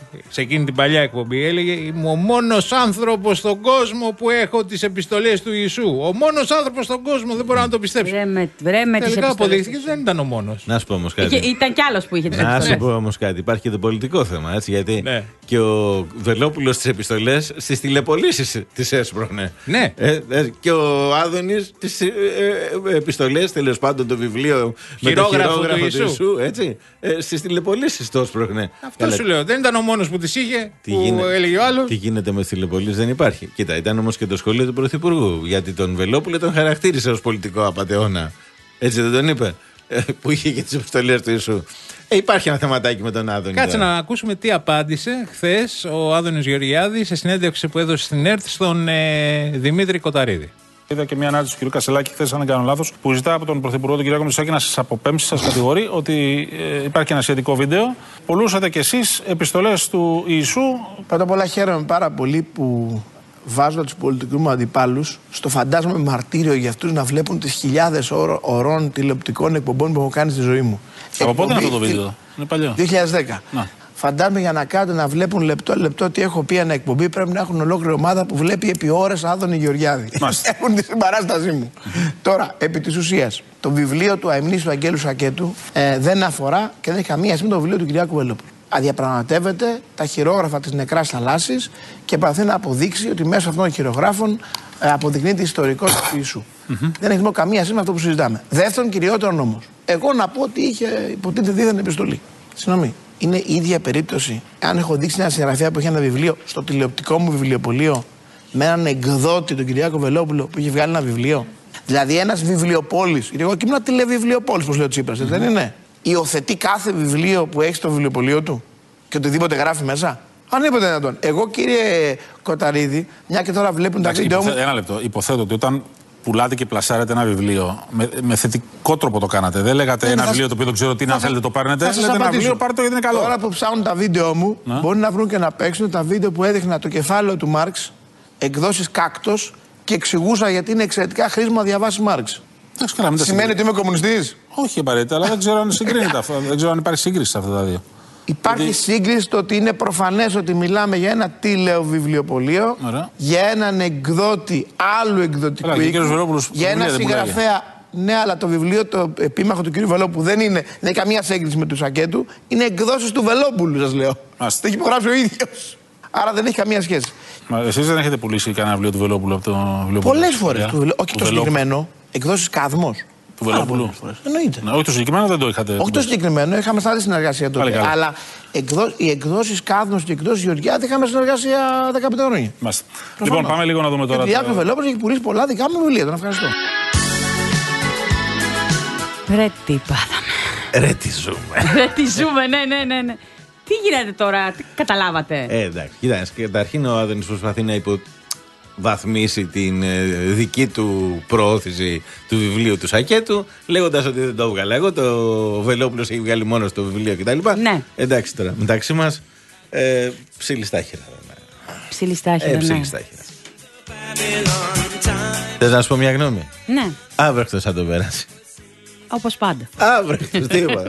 B: σε εκείνη την παλιά εκπομπή, έλεγε «Είμαι ο μόνος άνθρωπος στον κόσμο που έχω τις επιστολές του Ιησού». Ο μόνος άνθρωπος στον κόσμο, δεν μπορώ να το πιστέψω.
D: Βρε με, βρε με τις
B: Τελικά
D: επιστολές.
B: αποδείχθηκε ότι δεν ήταν ο μόνος.
C: Να σου πω όμως κάτι.
D: Είχε, ήταν κι άλλος που είχε τις
C: Να
D: επιστολές.
C: σου πω όμως κάτι. Υπάρχει και το πολιτικό θέμα. Έτσι, γιατί
B: Ναι.
C: και ο Βελόπουλος στις επιστολές στις τηλεπωλήσεις τις έσπροχνε.
B: Ναι.
C: Ε, ε, και ο Άδωνης τις ε, ε, επιστολές, τέλος πάντων το βιβλίο με το
B: Χειρόγραφο
C: χειρόγραφο
B: του
C: του
B: Ιησού.
C: Ιησού, έτσι, ε, στις τηλεπωλήσεις το έσπροχνε.
B: Αυτό σου λέω. Δεν ήταν ο μόνος που τις είχε,
C: Τι,
B: που
C: γίνε-
B: έλεγε ο άλλος.
C: τι γίνεται με τις τηλεπωλήσεις δεν υπάρχει. Κοίτα, ήταν όμως και το σχολείο του Πρωθυπουργού. Γιατί τον Βελόπουλο τον χαρακτήρισε ως πολιτικό απατεώνα. Έτσι δεν τον είπε. Ε, που είχε και τις επιστολές του Ιησού. Ε, υπάρχει ένα θεματάκι με τον Άδωνη.
B: Κάτσε
C: τώρα.
B: να ακούσουμε τι απάντησε χθες ο Άδωνης Γεωργιάδης σε συνέντευξη που έδωσε στην ΕΡΤ στον ε, Δημήτρη Κοταρίδη.
N: Είδα και μια ανάρτηση του κ. Κασελάκη χθες, αν δεν κάνω λάθος, που ζητά από τον Πρωθυπουργό τον κ. Μητσοτάκη να σας αποπέμψει, σας κατηγορεί ότι ε, υπάρχει ένα σχετικό βίντεο. Πουλούσατε κι εσείς επιστολές του Ιησού.
O: Πρώτα απ' όλα χαίρομαι πάρα πολύ που βάζω τους πολιτικούς μου αντιπάλους στο φαντάζομαι μαρτύριο για αυτούς να βλέπουν τις χιλιάδες ωρών τηλεοπτικών εκπομπών που έχω κάνει στη ζωή μου.
N: Από πότε είναι
O: Εκπομπή
N: αυτό το βίντεο? Είναι παλιό.
O: δύο χιλιάδες δέκα.
N: Να.
O: Φαντάζομαι για να κάνετε να βλέπουν λεπτό-λεπτό τι έχω πει ένα εκπομπή πρέπει να έχουν ολόκληρη ομάδα που βλέπει επί ώρες Άδωνη Γεωργιάδη. Έχουν τη συμπαράστασή μου. Τώρα, επί της ουσίας, το βιβλίο του Αημνής του Αγγέλου Σακέτου ε, δεν αφορά και δεν έχει καμία σχέση με το βιβλίο του Κυριάκου Βελόπουλου. Αδιαπραγματεύεται τα χειρόγραφα της νεκράς θαλάσσης και προσπαθεί να αποδείξει ότι μέσω αυτών των χειρογράφων ε, αποδεικνύεται η ιστορικότητα του Ιησού. Mm-hmm. Δεν έχει καμία σχέση με αυτό που συζητάμε. Δεύτερον, κυριότερον όμως, εγώ να πω ότι είχε υποτίθεται δίθεν επιστολή. Συγγνώμη. Είναι η ίδια περίπτωση αν έχω δείξει ένα συγγραφέα που είχε ένα βιβλίο στο τηλεοπτικό μου βιβλιοπωλείο με έναν εκδότη, τον Κυριάκο Βελόπουλο, που είχε βγάλει ένα βιβλίο. Δηλαδή ένας βιβλιοπόλης. Γιατί εγώ και ήμουν τηλεβιβλιοπόλης, όπως λέει ο Τσίπρας, mm-hmm. δεν είναι. Υιοθετεί κάθε βιβλίο που έχει στο βιβλιοπωλείο του και οτιδήποτε γράφει μέσα. Ανίποτε δυνατόν. Εγώ, κύριε Κοταρίδη, μια και τώρα βλέπουν τα βίντεο μου.
N: Ένα λεπτό. Υποθέτω ότι όταν πουλάτε και πλασάρετε ένα βιβλίο, με, με θετικό τρόπο το κάνατε. Δεν λέγατε
O: δεν
N: ένα
O: θα...
N: βιβλίο το οποίο δεν ξέρω τι είναι, αν θέλετε το πάρνετε.
O: Λέτε
N: ένα βιβλίο, πάρτε το γιατί είναι καλό.
O: Τώρα που ψάχνουν τα βίντεο μου, να. μπορεί να βρουν και να παίξουν τα βίντεο που έδειχνα το κεφάλαιο του Μάρξ, εκδόσεις Κάκτος, και εξηγούσα γιατί είναι εξαιρετικά χρήσιμο να διαβάσει Μάρξ. Σημαίνει ότι είμαι κομμουνιστής?
N: Όχι απαραίτητα, αλλά δεν ξέρω αν συγκρίνεται αυτό. Δεν ξέρω αν υπάρχει σύγκριση σε αυτά τα δύο.
O: Υπάρχει γιατί... σύγκριση στο ότι είναι προφανές ότι μιλάμε για ένα τηλεοβιβλιοπωλείο, για έναν εκδότη άλλου εκδοτικού
N: Άρα,
O: οίκου, για ένα συγγραφέα. Ναι, αλλά το βιβλίο, το επίμαχο του κ. Βελόπουλου δεν είναι, δεν έχει καμία σύγκριση με του Σακέτου. Είναι εκδόσεις του Βελόπουλου, σας λέω. Το έχει υπογράψει ο ίδιος. Άρα δεν έχει καμία σχέση.
N: Μα εσείς δεν έχετε πουλήσει κανένα βιβλίο του Βελόπουλου από το βιβλίο?
O: Πολλές φορές. Όχι το συγκεκριμένο. Εκδόσεις Καδμός.
N: Του Βελόπουλου.
O: Εννοείται.
N: Ναι, όχι το συγκεκριμένο δεν το είχατε.
O: Όχι το συγκεκριμένο, είχαμε σαν συνεργασία τότε. Καλή, αλλά εκδό, οι εκδόσεις Κάδμος και οι εκδόσεις Γεωργιάδη είχαμε συνεργασία δεκαπέντε χρόνια.
N: Μάλιστα. Λοιπόν, πάμε λίγο να δούμε τώρα.
O: Και ο Βελόπουλος έχει πουλήσει πολλά δικά μου βιβλία. Τον ευχαριστώ.
D: Ρε τι πάθαμε.
C: Ρε τι ζούμε.
D: Ρε τι ζούμε, ναι, ναι, ναι, ναι. Τι γίνεται τώρα, τι καταλάβατε?
C: Ε, εντάξει, κοιτάξτε, καταρχήν ο Άδωνης προσπαθεί να υποβαθμίσει την ε, δική του προώθηση του βιβλίου του Σακέτου, λέγοντας ότι δεν το έβγαλα εγώ, το Βελόπουλος έχει βγάλει μόνο το βιβλίο κτλ.
D: Ναι.
C: Εντάξει τώρα, μεταξύ μας, ε, ψιλιστάχυρα.
D: Ψιλιστάχυρα,
C: ε,
D: ναι.
C: Ψιλιστάχυρα. Θες να σου πω μια γνώμη?
D: Ναι.
C: Άβρεχτος θα το περάσει.
D: Όπως πάντα.
C: Άβρεχτος, τι είπα.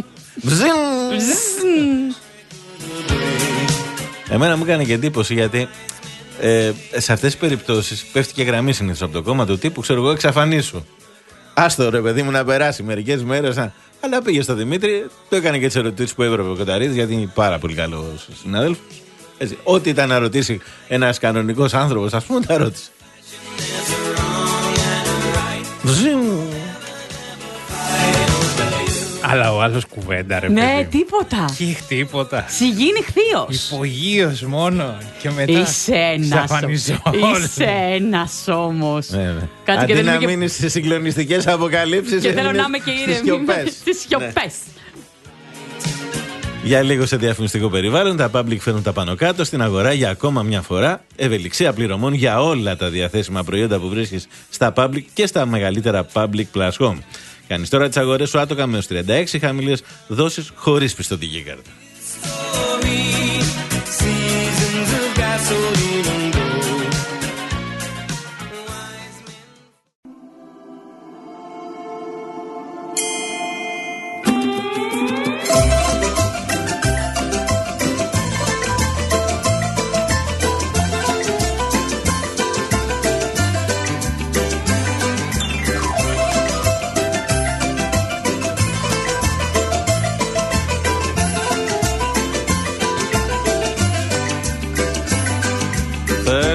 C: Εμένα μου έκανε και εντύπωση γιατί ε, σε αυτές τις περιπτώσεις πέφτει και γραμμή συνήθως από το κόμμα του τύπου, ξέρω εγώ, εξαφανίσου. Άστο ρε παιδί μου να περάσει μερικές μέρες. Να... Αλλά πήγε στο Δημήτρη, το έκανε και τις ερωτήσεις που έπρεπε ο Κοταρίδης, γιατί είναι πάρα πολύ καλός συναδέλφος. Έτσι, ό,τι ήταν να ρωτήσει ένας κανονικός άνθρωπος, ας πούμε, τα ρώτησε.
B: Αλλά ο άλλος κουβέντα, ρε
D: ναι,
B: παιδί.
D: τίποτα.
B: Και τίποτα.
D: Συγγίνει χθείος.
B: Υπογείος μόνο. Και μετά.
D: Είσαι ένας. Είσαι ένας όμως.
C: Αντί και να και... μείνεις στις συγκλονιστικές αποκαλύψεις.
D: Και θέλω να είμαι και ήρεμη. Στις σιωπές.
C: Για λίγο σε διαφημιστικό περιβάλλον, τα Public φέρνουν τα πάνω κάτω στην αγορά για ακόμα μια φορά. Ευελιξία πληρωμών για όλα τα διαθέσιμα προϊόντα που βρίσκεις στα Public και στα μεγαλύτερα Public Plus Home. Κάνεις τώρα τις αγορές σου άτοκα με έως τριάντα έξι χαμηλές δόσεις χωρίς πιστωτική κάρτα.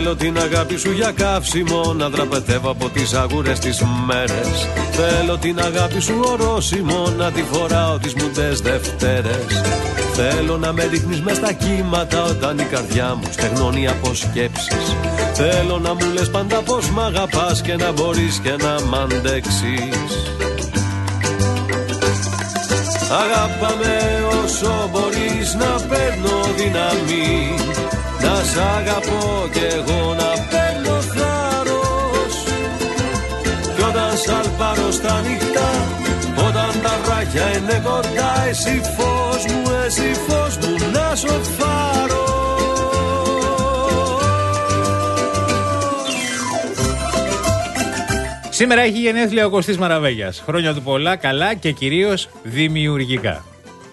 P: Θέλω την αγάπη σου για καύσιμο, να δραπετεύω από τις αγούρες τις μέρες. Θέλω την αγάπη σου ορόσημο, να τη φοράω τις μουντές Δευτέρες. Θέλω να με ρίχνεις μες στα κύματα όταν η καρδιά μου στεγνώνει από σκέψεις. Θέλω να μου λες πάντα πως μ' αγαπάς και να μπορείς και να μ' αντέξεις. Αγάπαμε όσο μπορείς, να παίρνω δύναμη, να σ' αγαπώ κι εγώ να παίρνω θάρρος. Κι όταν σαλπάρω στα νυχτά, όταν τα βράχια είναι κοντά, εσύ φως μου, εσύ φως μου, να σ' φάρω.
B: Σήμερα έχει γενέθλια ο Κωστής Μαραβέγιας. Χρόνια του πολλά, καλά και κυρίως δημιουργικά.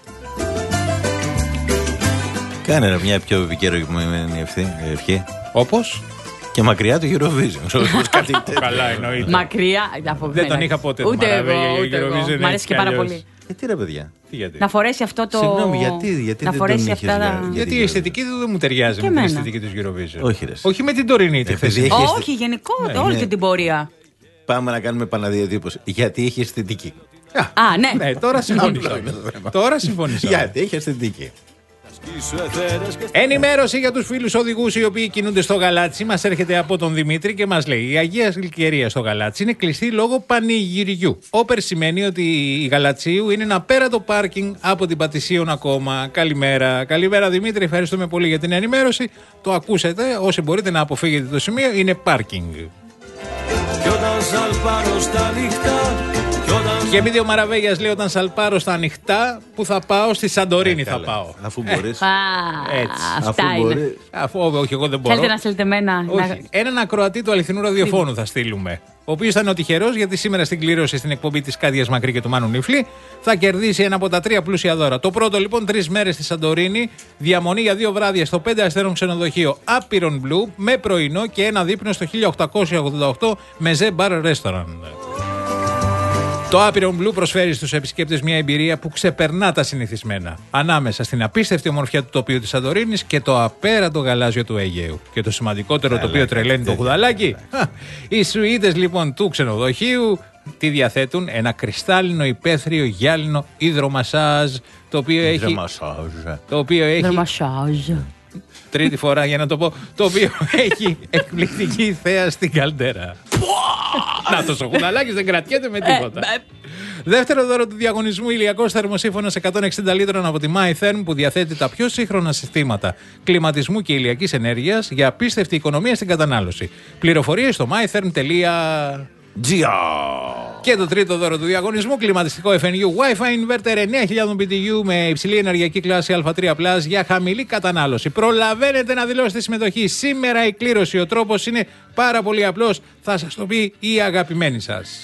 C: Κάνε μια πιο επικαιροποιημένη ευχή.
B: Όπως?
C: Και μακριά του Eurovision.
B: Καλά εννοείται.
D: Μακριά.
B: Δεν τον είχα ποτέ τον Μαραβέγια για Eurovision.
D: Μ' αρέσει και πάρα πολύ.
C: Γιατί ρε παιδιά?
D: Να φορέσει αυτό το.
C: Συγγνώμη, γιατί, γιατί
D: να
C: δεν
D: φορέσει
C: τον
D: αυτά τα...
B: Γιατί η αισθητική του δεν μου ταιριάζει με την αισθητική του Eurovision.
C: Όχι, ρε.
B: Όχι με την τωρινή τη χθεσινή.
D: Όχι, γενικό, όλη την πορεία.
C: Πάμε να κάνουμε επαναδιατύπωση. Γιατί έχει αισθητική.
D: Α, ναι.
B: Ναι, τώρα συμφωνήσαμε. Τώρα συμφωνήσαμε.
C: Γιατί έχει αισθητική.
B: Ενημέρωση για τους φίλους οδηγούς οι οποίοι κινούνται στο Γαλάτσι. Μας έρχεται από τον Δημήτρη και μας λέει: η Αγία Γλυκερία στο Γαλάτσι είναι κλειστή λόγω πανηγυριού. Όπερ σημαίνει ότι η Γαλατσίου είναι ένα πέρατο πάρκινγκ από την Πατησίων ακόμα. Καλημέρα. Καλημέρα Δημήτρη, ευχαριστούμε πολύ για την ενημέρωση. Το ακούσατε. Όσοι μπορείτε να αποφύγετε το σημείο, είναι πάρκινγκ. Και επειδή ο Μαραβέγιας λέει: όταν σαλπάρω στα ανοιχτά, που θα πάω, στη Σαντορίνη θα πάω.
C: Αφού μπορείς.
B: Έτσι.
D: Αυτά είναι.
B: Αφού όχι, εγώ δεν μπορώ.
D: Θέλετε να στείλετε εμένα.
B: Όχι. Έναν ακροατή του αληθινού ραδιοφώνου θα στείλουμε. Ο οποίος θα είναι ο τυχερός, γιατί σήμερα στην κλήρωση στην εκπομπή της Κάντιας Μακρύ και του Μάνου Νιφλή θα κερδίσει ένα από τα τρία πλούσια δώρα. Το πρώτο λοιπόν, τρεις μέρες στη Σαντορίνη, διαμονή για δύο βράδια στο πέντε αστέρων ξενοδοχείο Apiron Blue με πρωινό και ένα δείπνο στο χίλια οκτακόσια ογδόντα οκτώ Mezé Bar Restaurant. Το Apiron Blue προσφέρει στους επισκέπτες μια εμπειρία που ξεπερνά τα συνηθισμένα. Ανάμεσα στην απίστευτη ομορφιά του τοπίου της Σαντορίνης και το απέραντο γαλάζιο του Αιγαίου. Και το σημαντικότερο το οποίο τρελαίνει το κουδαλάκι. Οι σουίτες λοιπόν του ξενοδοχείου τι διαθέτουν? Ένα κρυστάλλινο υπαίθριο γυάλινο υδρομασάζ. Το οποίο έχει. Το οποίο έχει. Τρίτη φορά για να το πω. Το οποίο έχει εκπληκτική θέα στην καλτέρα. Να το σοκουναλάκι δεν κρατιέται με τίποτα. Δεύτερο δώρο του διαγωνισμού, ηλιακός θερμοσύφωνος εκατόν εξήντα λίτρων από τη MyTherm που διαθέτει τα πιο σύγχρονα συστήματα κλιματισμού και ηλιακής ενέργειας για απίστευτη οικονομία στην κατανάλωση. Πληροφορίες στο mytherm τελεία gr. Και το τρίτο δώρο του διαγωνισμού, κλιματιστικό εφ εν γιου Wi-Fi Inverter εννέα χιλιάδες μπι τι γιου με υψηλή ενεργειακή κλάση Α τρία πλας για χαμηλή κατανάλωση. Προλαβαίνετε να δηλώσετε συμμετοχή. Σήμερα η κλήρωση, ο τρόπος είναι πάρα πολύ απλός. Θα σας το πει η αγαπημένη σας.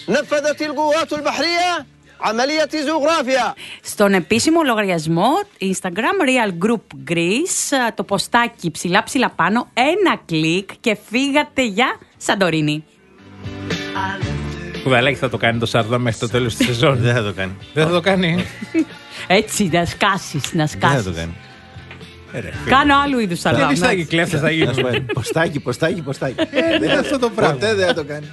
D: Στον επίσημο λογαριασμό Instagram Real Group Greece, το ποστάκι ψηλά ψηλά πάνω, ένα κλικ και φύγατε για Σαντορίνη.
B: Κουδαλάκι θα το κάνει το Σαρδάμ μέχρι το τέλος της σεζόν.
C: Δεν θα το κάνει.
B: Δεν θα το κάνει.
D: Έτσι, να σκάσεις, να σκάσεις.
C: Δεν θα το κάνει.
D: Κάνω άλλου είδους Σαρδάμ.
B: Τι λιστάκι κλέφτες θα γίνουν.
C: Ποστάκι, ποστάκι, ποστάκι.
B: Δεν είναι αυτό το πράγμα.
C: Ποτέ δεν θα το κάνει.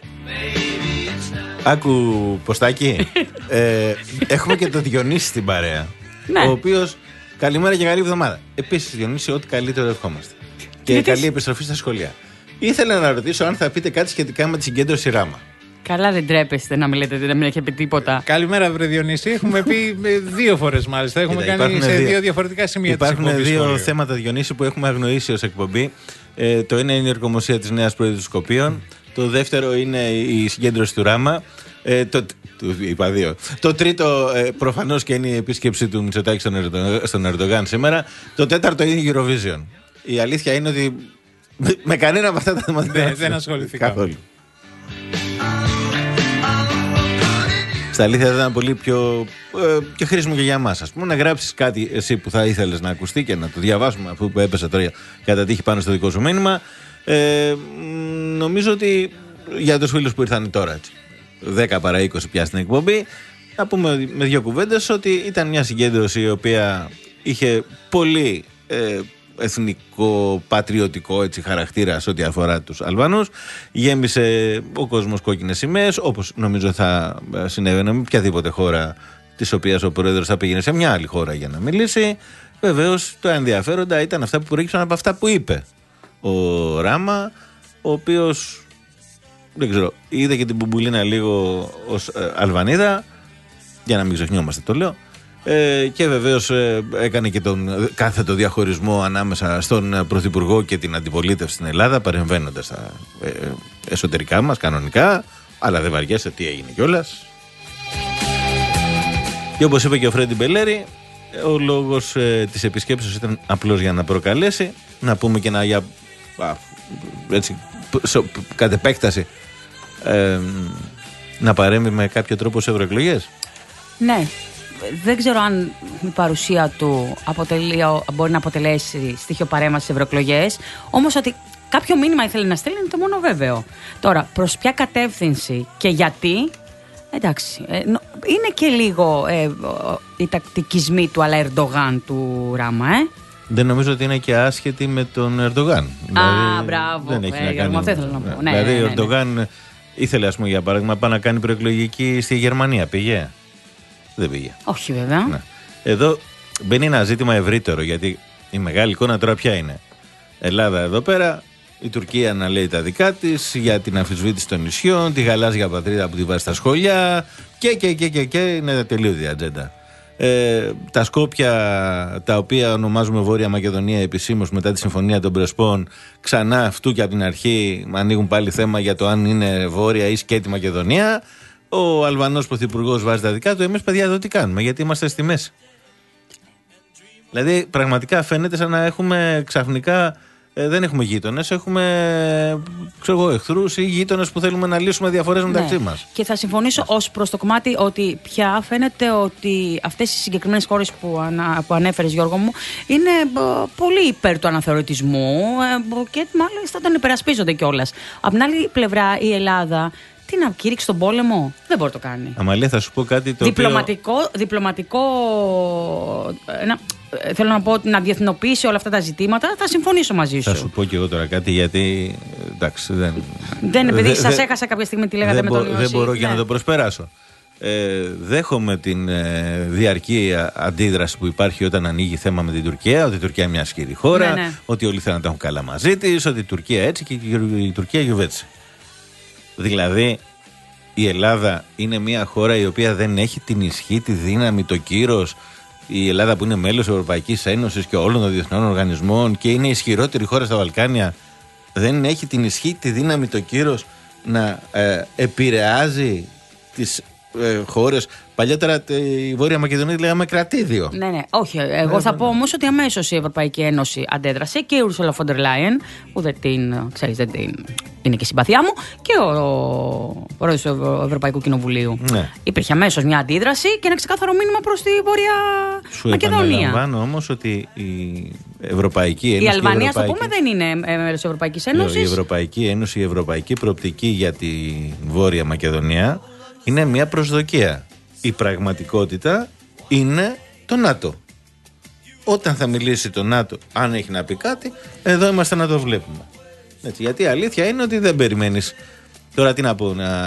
C: Άκου ποστάκι. Έχουμε και το Διονύση στην παρέα. Ο οποίος καλημέρα και καλή εβδομάδα. Επίσης Διονύση, ό,τι καλύτερο ευχόμαστε. Και καλή επιστροφή στα σχολεία. Ήθελα να ρωτήσω αν θα πείτε κάτι σχετικά με τη συγκέντρωση Ράμα.
D: Καλά, δεν τρέπεστε να μιλάτε, δεν μην έχετε πει τίποτα.
B: Καλημέρα, βρε Διονύση. Έχουμε πει δύο φορές μάλιστα. Έχουμε Κοίτα, κάνει σε δύο, δύο διαφορετικά σημεία.
C: Υπάρχουν δύο σχολείο. θέματα, Διονύση, που έχουμε αγνοήσει ως εκπομπή. Ε, το ένα είναι η ορκομοσία της νέας πρόεδρου των Σκοπίων. Το δεύτερο είναι η συγκέντρωση του Ράμα. Ε, το, του, είπα δύο. Το τρίτο ε, προφανώς και είναι η επίσκεψη του Μητσοτάκη στον, Ερντο, στον Ερντογάν σήμερα. Το τέταρτο είναι η Eurovision. Η αλήθεια είναι ότι με κανένα από αυτά τα θέματα
B: δεν, δεν ασχοληθήκα
C: καθόλου. Στα αλήθεια θα ήταν πολύ πιο, ε, πιο χρήσιμο και για εμάς. Ας πούμε, να γράψεις κάτι εσύ που θα ήθελες να ακουστεί και να το διαβάσουμε αφού που έπεσε τώρα κατά τύχη πάνω στο δικό σου μήνυμα. Ε, νομίζω ότι για τους φίλους που ήρθαν τώρα, έτσι, δέκα παρά είκοσι πια στην εκπομπή, να πούμε με δύο κουβέντες ότι ήταν μια συγκέντρωση η οποία είχε πολύ ε, εθνικό-πατριωτικό έτσι, χαρακτήρα σε ό,τι αφορά τους Αλβανούς. Γέμισε ο κόσμος κόκκινες σημαίες, όπως νομίζω θα συνέβαινε με οποιαδήποτε χώρα της οποίας ο πρόεδρος θα πήγαινε σε μια άλλη χώρα για να μιλήσει. Βεβαίως το ενδιαφέροντα ήταν αυτά που προέκυψαν από αυτά που είπε ο Ράμα, ο οποίος, δεν ξέρω, είδε και την Μπουμπουλίνα λίγο ως ε, Αλβανίδα, για να μην ξεχνιόμαστε το λέω, ε, και βεβαίως ε, έκανε και τον κάθετο διαχωρισμό ανάμεσα στον Πρωθυπουργό και την αντιπολίτευση στην Ελλάδα, παρεμβαίνοντας στα ε, εσωτερικά μας κανονικά, αλλά δεν βαριέσαι τι έγινε κιόλας. Και όπως είπε και ο Φρέντι Μπελέρη, ο λόγος ε, της επισκέψεως ήταν απλώς για να προκαλέσει, να πούμε και να για α, έτσι, σο, κατ' επέκταση ε, να παρέμβει με κάποιο τρόπο σε ευρωεκλογές.
D: Ναι, δεν ξέρω αν η παρουσία του αποτελεί, μπορεί να αποτελέσει στοιχείο παρέμβασης σε ευρωεκλογές, όμως ότι κάποιο μήνυμα ήθελε να στείλει είναι το μόνο βέβαιο. Τώρα, προς ποια κατεύθυνση και γιατί, εντάξει, ε, είναι και λίγο ε, οι τακτικισμοί του αλλά Ερντογάν του Ράμα, ε.
C: Δεν νομίζω ότι είναι και άσχετη με τον Ερντογάν.
D: Α,
C: δηλαδή,
D: μπράβο.
C: Δεν έχει
D: ε,
C: να κάνει.
D: αυτό ήθελα να πω. Ναι,
C: δηλαδή,
D: ναι, ναι, ναι.
C: ο Ερντογάν ήθελε, ας πούμε, για παράδειγμα, πάει να κάνει προεκλογική στη Γερμανία. Πήγε. Δεν πήγε.
D: Όχι, βέβαια.
C: Ναι. Εδώ μπαίνει ένα ζήτημα ευρύτερο, γιατί η μεγάλη εικόνα τώρα ποια είναι. Ελλάδα εδώ πέρα, η Τουρκία να λέει τα δικά της για την αμφισβήτηση των νησιών, τη γαλάζια πατρίδα που τη βάζει στα σχολεία και, και, και, και, και είναι τελείωτη ατζέντα. Ε, τα Σκόπια, τα οποία ονομάζουμε Βόρεια Μακεδονία επισήμως μετά τη Συμφωνία των Πρεσπών, ξανά αυτού και από την αρχή ανοίγουν πάλι θέμα για το αν είναι Βόρεια ή Σκέτη Μακεδονία. Ο Αλβανός Πρωθυπουργός βάζει τα δικά του. Εμείς, παιδιά, εδώ τι κάνουμε, γιατί είμαστε στη μέση. Δηλαδή, πραγματικά φαίνεται σαν να έχουμε ξαφνικά. Ε, δεν έχουμε γείτονες, έχουμε εχθρούς ή γείτονες που θέλουμε να λύσουμε διαφορές μεταξύ
D: ναι.
C: μας.
D: Και θα συμφωνήσω ως προς το κομμάτι ότι πια φαίνεται ότι αυτές οι συγκεκριμένες χώρες που, ανα, που ανέφερες, Γιώργο μου, είναι ε, πολύ υπέρ του αναθεωρητισμού ε, και μάλιστα τον υπερασπίζονται κιόλας. Από την άλλη πλευρά, η Ελλάδα. Τι να κήρυξει τον πόλεμο, δεν μπορεί να το κάνει.
C: Αμαλία, θα σου πω κάτι το
D: διπλωματικό,
C: οποίο...
D: Διπλωματικό, ένα, θέλω να πω, να διεθνοποιήσει όλα αυτά τα ζητήματα, θα συμφωνήσω μαζί σου.
C: Θα σου πω και εγώ τώρα κάτι, γιατί, εντάξει, δεν...
D: Δεν, επειδή
C: δε,
D: σας
C: δε,
D: έχασα κάποια στιγμή τι λέγατε με τον Ιωσή.
C: Δεν μπορώ
D: ναι.
C: και να το προσπεράσω. Ε, δέχομαι την ε, διαρκή αντίδραση που υπάρχει όταν ανοίγει θέμα με την Τουρκία, ότι η Τουρκία είναι μια ισχυρή χώρα, ναι, ναι. ότι όλοι θέλουν να τα έχουν καλά μαζί της, ότι η Τουρκία έτσι και η Τουρκία γιουβέτσι. Δηλαδή, η Ελλάδα είναι μια χώρα η οποία δεν έχει την ισχύ, τη δύναμη, το κύρος. Η Ελλάδα που είναι μέλος της Ευρωπαϊκής Ένωσης και όλων των διεθνών οργανισμών και είναι η ισχυρότερη χώρα στα Βαλκάνια, δεν έχει την ισχύ, τη δύναμη, το κύρος να ε, επηρεάζει τις ε, χώρες. Παλιότερα η Βόρεια Μακεδονία τη λέγαμε κρατήδιο.
D: Ναι, ναι, όχι. Εγώ θα πω όμως ότι αμέσως η Ευρωπαϊκή Ένωση αντέδρασε και η Ursula von der Leyen, που δεν την, ξέρεις, δεν την, είναι και συμπαθιά μου, και ο πρόεδρος του Ευρωπαϊκού Κοινοβουλίου. Ναι. Υπήρχε αμέσως μια αντίδραση και ένα ξεκάθαρο μήνυμα προς τη Βόρεια
C: Σου
D: Μακεδονία.
C: Σου επαναλαμβάνω όμως ότι η Ευρωπαϊκή Ένωση.
D: Η Αλβανία,
C: Ευρωπαϊκή...
D: το πούμε, δεν είναι μέλος της Ευρωπαϊκής Ένωσης.
C: Η Ευρωπαϊκή Ένωση, η ευρωπαϊκή προοπτική για τη Βόρεια Μακεδονία είναι μια προσδοκία. Η πραγματικότητα είναι το ΝΑΤΟ. Όταν θα μιλήσει το ΝΑΤΟ, αν έχει να πει κάτι, εδώ είμαστε να το βλέπουμε. Έτσι, γιατί η αλήθεια είναι ότι δεν περιμένεις. Τώρα τι να πω, να,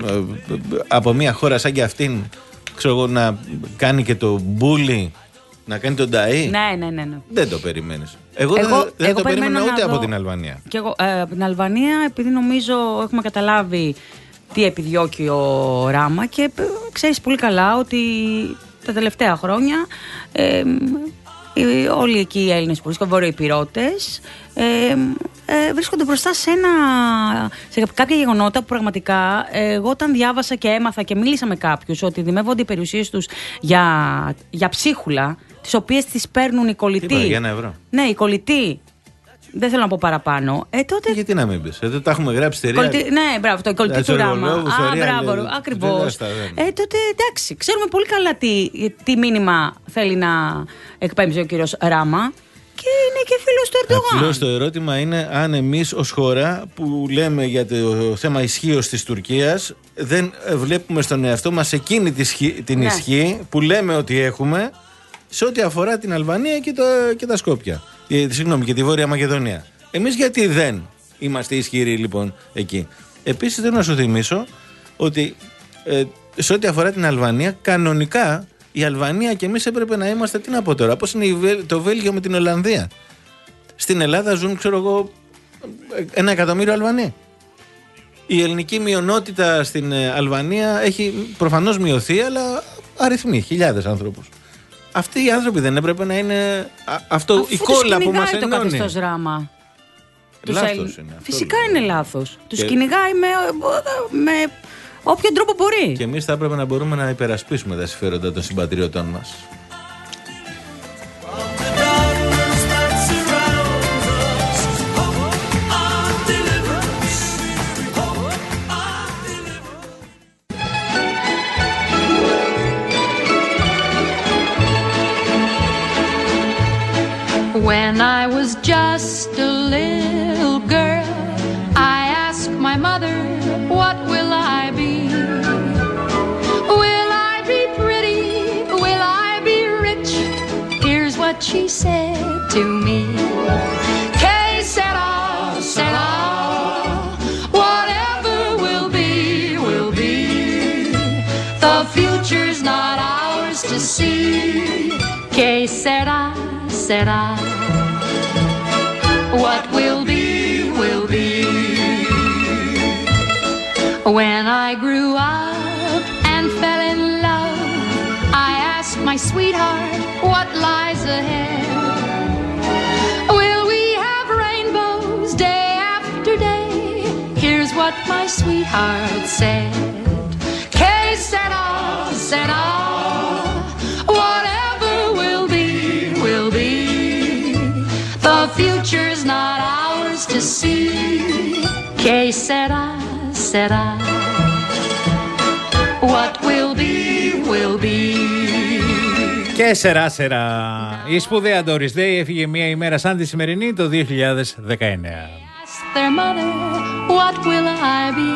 C: από μια χώρα σαν και αυτήν, ξέρω εγώ, να κάνει και το μπούλι, να κάνει τον ταΐ.
D: Ναι, ναι, ναι, ναι.
C: Δεν το περιμένεις. Εγώ,
D: εγώ
C: δεν, δεν
D: εγώ
C: το περίμενα ούτε
D: δω...
C: από την Αλβανία.
D: Και εγώ, ε, από την Αλβανία, επειδή νομίζω έχουμε καταλάβει τι επιδιώκει ο Ράμα και ξέρεις πολύ καλά ότι τα τελευταία χρόνια ε, ε, όλοι εκεί οι Έλληνες που βρίσκονται, βορειοϊπηρώτες, ε, ε, βρίσκονται μπροστά σε, ένα, σε κάποια γεγονότα που πραγματικά ε, εγώ όταν διάβασα και έμαθα και μίλησα με κάποιους ότι δημεύονται οι περιουσίες τους για, για ψίχουλα, τις οποίες τις παίρνουν οι κολλητοί.
C: Τι είπα, για ένα ευρώ.
D: Ναι, οι κολλητοί. Δεν θέλω να πω παραπάνω. Ε, τότε...
C: Γιατί να μην πεις. Εδώ τα έχουμε γράψει στη
D: Κολυτι... Ναι, μπράβο, το κολλητή του Ράμα. Α, μπράβο, ακριβώς. Ε, τότε εντάξει, ξέρουμε πολύ καλά τι, τι μήνυμα θέλει να εκπέμψει ο κύριος Ράμα. Και είναι και φίλος του Ερντογάν.
C: Απλώς το ερώτημα είναι αν εμείς ως χώρα που λέμε για το θέμα ισχύως της Τουρκίας δεν βλέπουμε στον εαυτό μας εκείνη την ναι. ισχύ που λέμε ότι έχουμε σε ό,τι αφορά την Αλβανία και, το, και τα Σκόπια. ε, συγγνώμη, και τη Βόρεια Μακεδονία. Εμείς γιατί δεν είμαστε ισχυροί λοιπόν εκεί? Επίσης θέλω να σου θυμίσω ότι ε, σε ό,τι αφορά την Αλβανία, κανονικά η Αλβανία και εμείς έπρεπε να είμαστε, τι να πω τώρα, πώς είναι το Βέλγιο με την Ολλανδία. Στην Ελλάδα ζουν, ξέρω εγώ, ένα εκατομμύριο Αλβανοί. Η ελληνική μειονότητα στην Αλβανία έχει προφανώς μειωθεί, αλλά αριθμεί χιλιάδες ανθρώπους. Αυτοί οι άνθρωποι δεν έπρεπε να είναι αυτό, αφού η κόλλα που μας ενώνει.
D: Το καθεστώς Ράμα.
C: Λάθος
D: ελ...
C: είναι αυτό.
D: Φυσικά
C: δηλαδή.
D: είναι λάθος. Τους
C: Και...
D: κυνηγάει με, με όποιον τρόπο μπορεί.
C: Και εμείς θα έπρεπε να μπορούμε να υπερασπίσουμε τα συμφέροντα των συμπατριωτών μας.
E: When I was just a little girl, I asked my mother, what will I be? Will I be pretty? Will I be rich? Here's what she said to me. Que sera, sera, whatever will be, will be. The future's not ours to see. Que sera, sera. What will be, will be. When I grew up and fell in love, I asked my sweetheart, what lies ahead? Will we have rainbows day after day? Here's what my sweetheart said. Que sera, sera. Whatever will be, will be. The future's not ours to see. Que sera, sera. What will be, will be.
B: Και σερά σερά. Η σπουδαία Doris Day έφυγε μια ημέρα σαν τη σημερινή το δύο χιλιάδες δεκαεννέα.
E: Their mother, what will I be?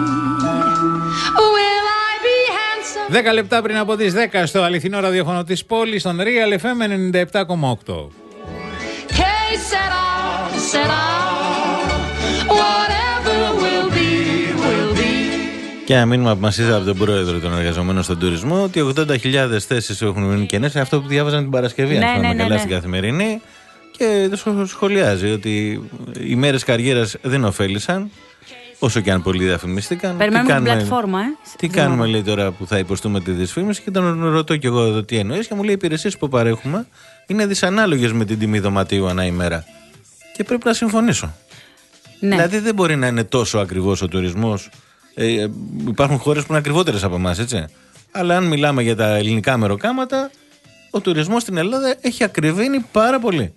E: Will I be handsome?
B: Δέκα λεπτά πριν από τις δέκα στο αληθινό ραδιόφωνο της πόλης, στον Real εφ εμ ενενήντα επτά κόμμα οκτώ.
E: Que sera, sera. Whatever will be, will be.
C: Και ένα μήνυμα που μας είδε από τον πρόεδρο των εργαζομένων στον τουρισμό ότι ογδόντα χιλιάδες θέσεις έχουν μείνει κενές. Αυτό που διάβαζαν την Παρασκευή,
D: Ναι,
C: αν θυμάμαι
D: ναι, ναι,
C: καλά,
D: ναι.
C: στην Καθημερινή. Και το σχολιάζει ότι οι μέρες καριέρας δεν ωφέλησαν, όσο και αν πολλοί διαφημίστηκαν.
D: Περιμένουμε
C: Τι
D: την
C: κάνουμε-
D: πλατφόρμα, ε.
C: Τι κάνουμε, λέει, τώρα που θα υποστούμε τη δυσφήμιση? Και τον ρωτώ κι εγώ εδώ τι εννοείς, και μου λέει: οι υπηρεσίες που παρέχουμε είναι δυσανάλογες με την τιμή δωματίου ανά ημέρα. Και πρέπει να συμφωνήσω.
D: Ναι.
C: Δηλαδή δεν μπορεί να είναι τόσο ακριβώς ο τουρισμός. Ε, ε, υπάρχουν χώρες που είναι ακριβότερες από εμάς, έτσι. Αλλά αν μιλάμε για τα ελληνικά μεροκάματα, ο τουρισμός στην Ελλάδα έχει ακριβήνει πάρα πολύ.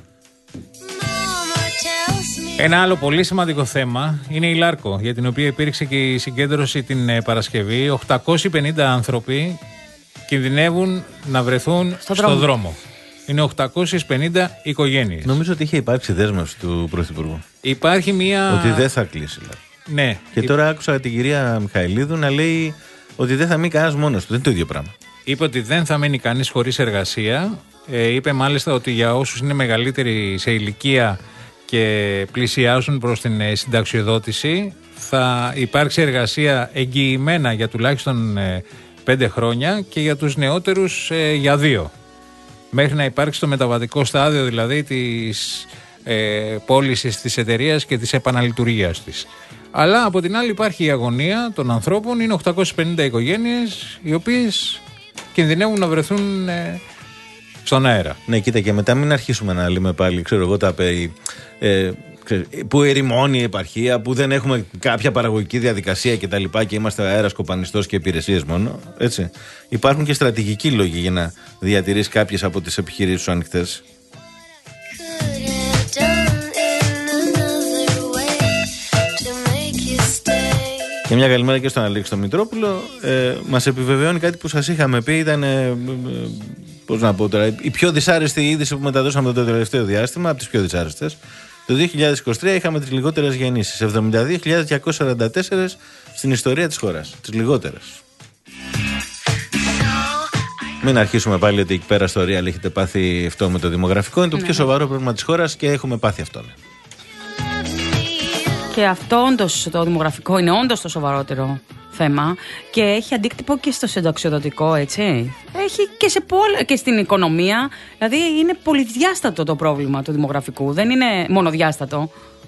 B: Ένα άλλο πολύ σημαντικό θέμα είναι η Λάρκο, για την οποία υπήρξε και η συγκέντρωση την ε, Παρασκευή. οκτακόσιοι πενήντα άνθρωποι κινδυνεύουν να βρεθούν
D: Στο
B: στο
D: δρόμο.
B: δρόμο. Είναι οκτακόσιες πενήντα οικογένειες.
C: Νομίζω ότι είχε υπάρξει δέσμευση του Πρωθυπουργού.
B: Υπάρχει μία...
C: Ότι δεν θα κλείσει, δηλαδή.
B: Ναι.
C: Και τώρα άκουσα την κυρία Μιχαηλίδου να λέει ότι δεν θα μείνει κανένας μόνος του. Δεν είναι το ίδιο πράγμα.
B: Είπε ότι δεν θα μένει κανείς χωρίς εργασία. Ε, είπε μάλιστα ότι για όσους είναι μεγαλύτεροι σε ηλικία και πλησιάζουν προς την ε, συνταξιοδότηση, θα υπάρξει εργασία εγγυημένα για τουλάχιστον ε, πέντε χρόνια και για τους νεότερους ε, για δύο. Μέχρι να υπάρξει το μεταβατικό στάδιο, δηλαδή της ε, πώλησης της εταιρείας και της επαναλειτουργίας της. Αλλά από την άλλη υπάρχει η αγωνία των ανθρώπων. Είναι οκτακόσιες πενήντα οικογένειες οι οποίες κινδυνεύουν να βρεθούν ε, στον αέρα.
C: Ναι, κοίτα, και μετά μην αρχίσουμε να λέμε πάλι, ξέρω εγώ, τα περί. Ε, ξέρεις, που ερημώνει η επαρχία, που δεν έχουμε κάποια παραγωγική διαδικασία κτλ. Και, και είμαστε αέρας, κοπανιστός και υπηρεσίες μόνο. Έτσι. Υπάρχουν και στρατηγικοί λόγοι για να διατηρείς κάποιες από τις επιχειρήσεις σου ανοιχτές. Και μια καλημέρα και στον Αλέξη τον Μητρόπουλο. Ε, μας επιβεβαιώνει κάτι που σας είχαμε πει. Ήταν, ε, ε, πώς να πω τώρα, η πιο δυσάρεστη είδηση που μεταδώσαμε το τελευταίο διάστημα, από τις πιο δυσάρεστες. Το δύο χιλιάδες είκοσι τρία είχαμε τις λιγότερες γεννήσεις. εβδομήντα δύο χιλιάδες διακόσιες σαράντα τέσσερα στην ιστορία της χώρας. Τις λιγότερες. Μην αρχίσουμε πάλι ότι εκεί πέρα στο Real έχετε πάθει αυτό με το δημογραφικό. Είναι το πιο σοβαρό πρόβλημα της χώρας και έχουμε πάθει αυτό. Ναι.
D: Και αυτό όντως το δημογραφικό είναι όντως το σοβαρότερο θέμα και έχει αντίκτυπο και στο συνταξιοδοτικό, έτσι. Έχει και, σε πόλ, και στην οικονομία. Δηλαδή είναι πολυδιάστατο το πρόβλημα του δημογραφικού. Δεν είναι μονοδιάστατο.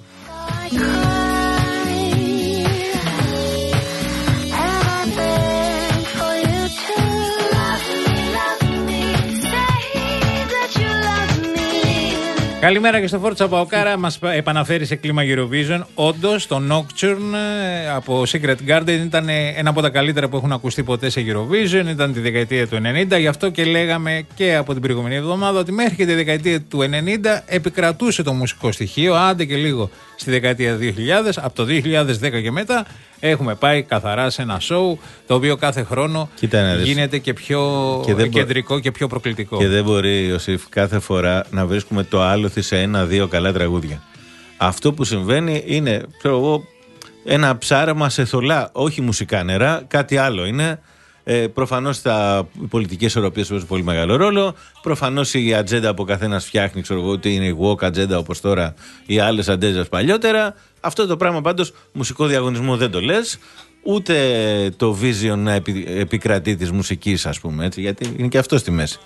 B: Καλημέρα και στο Φόρτσα Παοκάρα. Μας επαναφέρει σε κλίμα Eurovision. Όντως, το Nocturne από Secret Garden ήταν ένα από τα καλύτερα που έχουν ακουστεί ποτέ σε Eurovision. Ήταν τη δεκαετία του ενενήντα. Γι' αυτό και λέγαμε και από την προηγούμενη εβδομάδα ότι μέχρι και τη δεκαετία του ενενήντα επικρατούσε το μουσικό στοιχείο. Άντε και λίγο στη δεκαετία δύο χιλιάδες. Από το δύο χιλιάδες δέκα και μετά έχουμε πάει καθαρά σε ένα show το οποίο κάθε χρόνο γίνεται και πιο και κεντρικό μπο... και πιο προκλητικό.
C: Και δεν μπορεί, Ιωσήφ, κάθε φορά να βρίσκουμε το άλοθη σε ένα-δύο καλά τραγούδια. Αυτό που συμβαίνει είναι, ξέρω εγώ, ένα ψάρεμα σε θολά, όχι μουσικά νερά, κάτι άλλο είναι. Ε, προφανώς οι πολιτικές ισορροπίες παίζουν πολύ μεγάλο ρόλο. Προφανώς η ατζέντα που ο καθένας φτιάχνει, ξέρω εγώ, ότι είναι η woke ατζέντα όπως τώρα ή άλλες ατζέντες παλιότερα. Αυτό το πράγμα πάντως μουσικό διαγωνισμό δεν το λες. Ούτε το vision να επι, επικρατεί της μουσικής, ας πούμε, έτσι, γιατί είναι και αυτό στη μέση.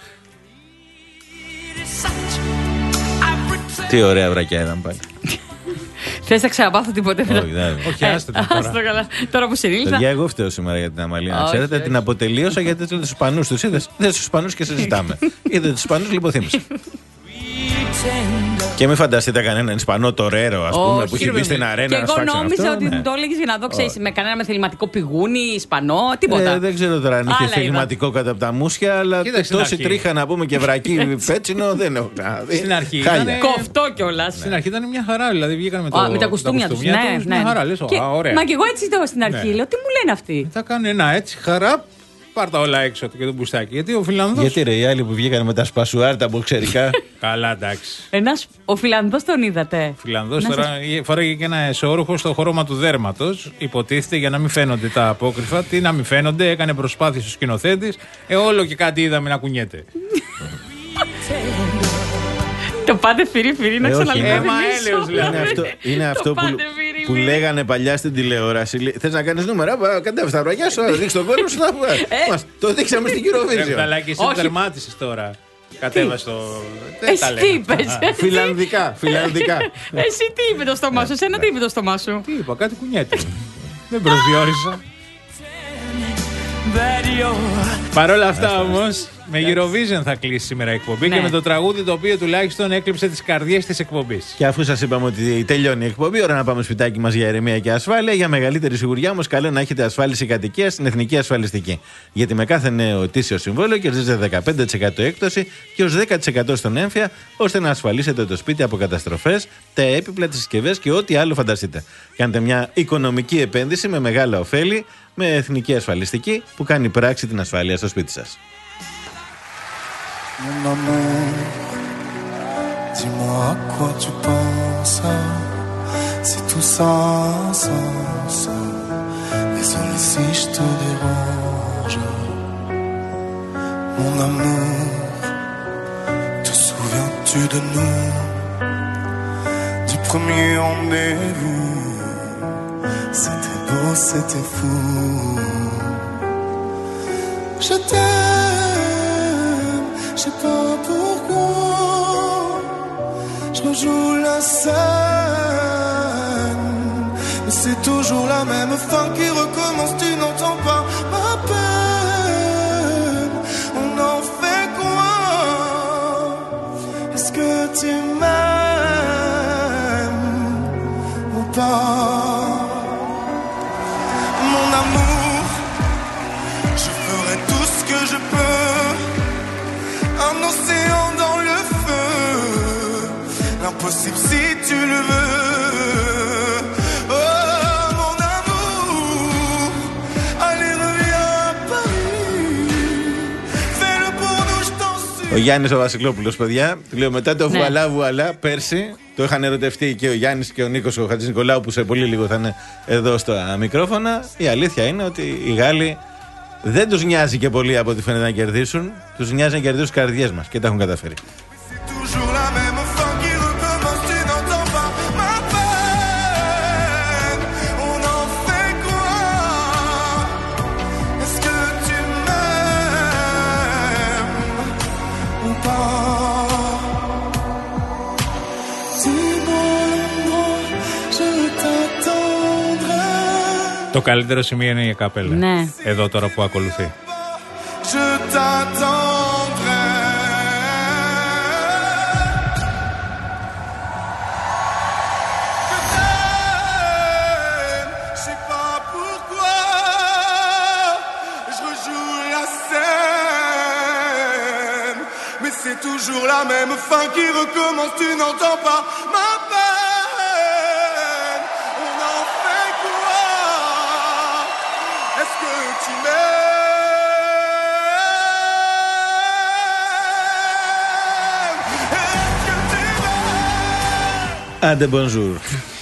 C: Τι ωραία βρακιά ήταν πάλι.
D: Θες να ξαναπάθω τίποτε?
C: Όχι, δεν.
B: Όχι, άστο τώρα.
D: Τώρα που συνήλθα.
C: Παιδιά, εγώ φταίω σήμερα για την Αμαλία. Να ξέρετε, την αποτελείωσα γιατί τους Ισπανούς τους είδες. Είδες τους Ισπανούς και συζητάμε. Είδες τους Ισπανούς, λιποθύμησα. Και μην φανταστείτε κανέναν Ισπανό τορέρο, ας πούμε, που έχει μπει στην αρένα να σφάξει αυτό.
D: Και εγώ νόμιζα ότι ναι. το έλεγες για να δω, ξέρεις, με κανένα με θεληματικό πηγούνι, Ισπανό, τίποτα.
C: Ε, δεν ξέρω τώρα αν είχε θεληματικό κατά από τα μουσια, αλλά τόση τρίχα να πούμε και βρακί πέτσινο δεν έχω ξαναδεί.
B: Στην αρχή
D: ήταν κοφτό κιόλας.
B: Στην αρχή ήταν μια χαρά, δηλαδή βγήκαν με, το,
D: με τα κουστούμια τους. Ναι, ναι.
B: Μια χαρά, λες,
D: και,
B: ωραία.
D: Μα και εγώ έτσι το στην αρχή, ναι. Λέω, τι μου λένε αυτοί.
B: Θα κάνουν ένα έτσι, χαρά. Πάρτα όλα έξω και τον μπουστάκι. Γιατί ο Φιλανδός.
C: Γιατί ρε, οι άλλοι που βγήκαν με τα σπασουάρτα από εξαιρικά.
B: Καλά, εντάξει.
D: Ένας, ο Φιλανδός τον είδατε.
B: Ο Φιλανδός τώρα σας... φοράγε και ένα εσώρουχο στο χρώμα του δέρματος. Υποτίθεται για να μην φαίνονται τα απόκρυφα. Τι να μην φαίνονται, έκανε προσπάθειες ο σκηνοθέτης. Ε, όλο και κάτι είδαμε να κουνιέται.
D: Το πάτε φυρί φυρί να ξαναλέγαμε.
C: Είναι αυτό που. Που λέγανε παλιά στην τηλεόραση. Θες να κάνεις νούμερα, κατέβεις τα βραγιά σου, δείξεις τον κόσμο σου. Το δείξαμε στην Eurovision.
B: Αλλά και εσύ τερμάτισες τώρα. Κατέβασε το.
D: Εσύ τι είπες?
C: Φιλανδικά, φιλανδικά.
D: Εσύ τι είπε το στόμα σου, εσένα τι είπε το στόμα σου?
B: Τι είπα, κάτι κουνιέται. Δεν προσδιορίσα. Παρ' όλα αυτά όμως, με Eurovision θα κλείσει σήμερα η εκπομπή, ναι. Και με το τραγούδι το οποίο τουλάχιστον έκλειψε τις καρδιές της εκπομπής.
C: Και αφού σας είπαμε ότι τελειώνει η εκπομπή, ώρα να πάμε σπιτάκι μας για ηρεμία και ασφάλεια. Για μεγαλύτερη σιγουριά όμως, καλό να έχετε ασφάλιση κατοικίας στην Εθνική Ασφαλιστική. Γιατί με κάθε νέο ετήσιο συμβόλαιο κερδίζετε δεκαπέντε τοις εκατό έκπτωση και ως δέκα τοις εκατό στον έμφυα, ώστε να ασφαλίσετε το σπίτι από καταστροφές, τα έπιπλα, τις συσκευές και ό,τι άλλο φανταστείτε. Κάντε μια οικονομική επένδυση με μεγάλα ωφέλη με Εθνική Ασφαλιστική που κάνει πράξη την ασφάλεια στο σπίτι σας.
Q: Mon amour, dis-moi à quoi tu penses, si tout ça a sens. Désolé si je te dérange. Mon amour, te souviens-tu de nous, du premier rendez-vous? C'était beau, c'était fou. Je t'aime, je sais pas pourquoi. Je rejoue la scène, mais c'est toujours la même fin qui recommence. Tu n'entends pas ma peine. On en fait quoi? Est-ce que tu m'aimes ou pas? Mon amour, je ferai tout ce que je peux. Un océan dans le feu, l'impossible si tu le veux. Oh mon amour, allez reviens à Paris. Fais-le pour nous, je t'en supplie.
C: Ο Γιάννης ο Βασικλόπουλος, παιδιά, του λέω μετά το βουαλά ναι. βουαλά πέρσι. Το είχαν ερωτευτεί και ο Γιάννης και ο Νίκος ο Χατζηνικολάου που σε πολύ λίγο θα είναι εδώ στα μικρόφωνα. Η αλήθεια είναι ότι οι Γάλλοι Δεν τους νοιάζει και πολύ από ό,τι φαίνεται να κερδίσουν. Τους νοιάζει να κερδίσουν τις καρδιές μας και τα έχουν καταφέρει.
B: Το καλύτερο σημείο είναι η καπέλα.
D: Ναι.
B: Εδώ τώρα που ακολουθεί.
Q: C'est toujours la même fin qui recommence, tu n'entends pas ma peine. On en fait quoi? Est-ce que tu m'aimes? Est-ce que tu m'aimes?
C: Άντε, bonjour.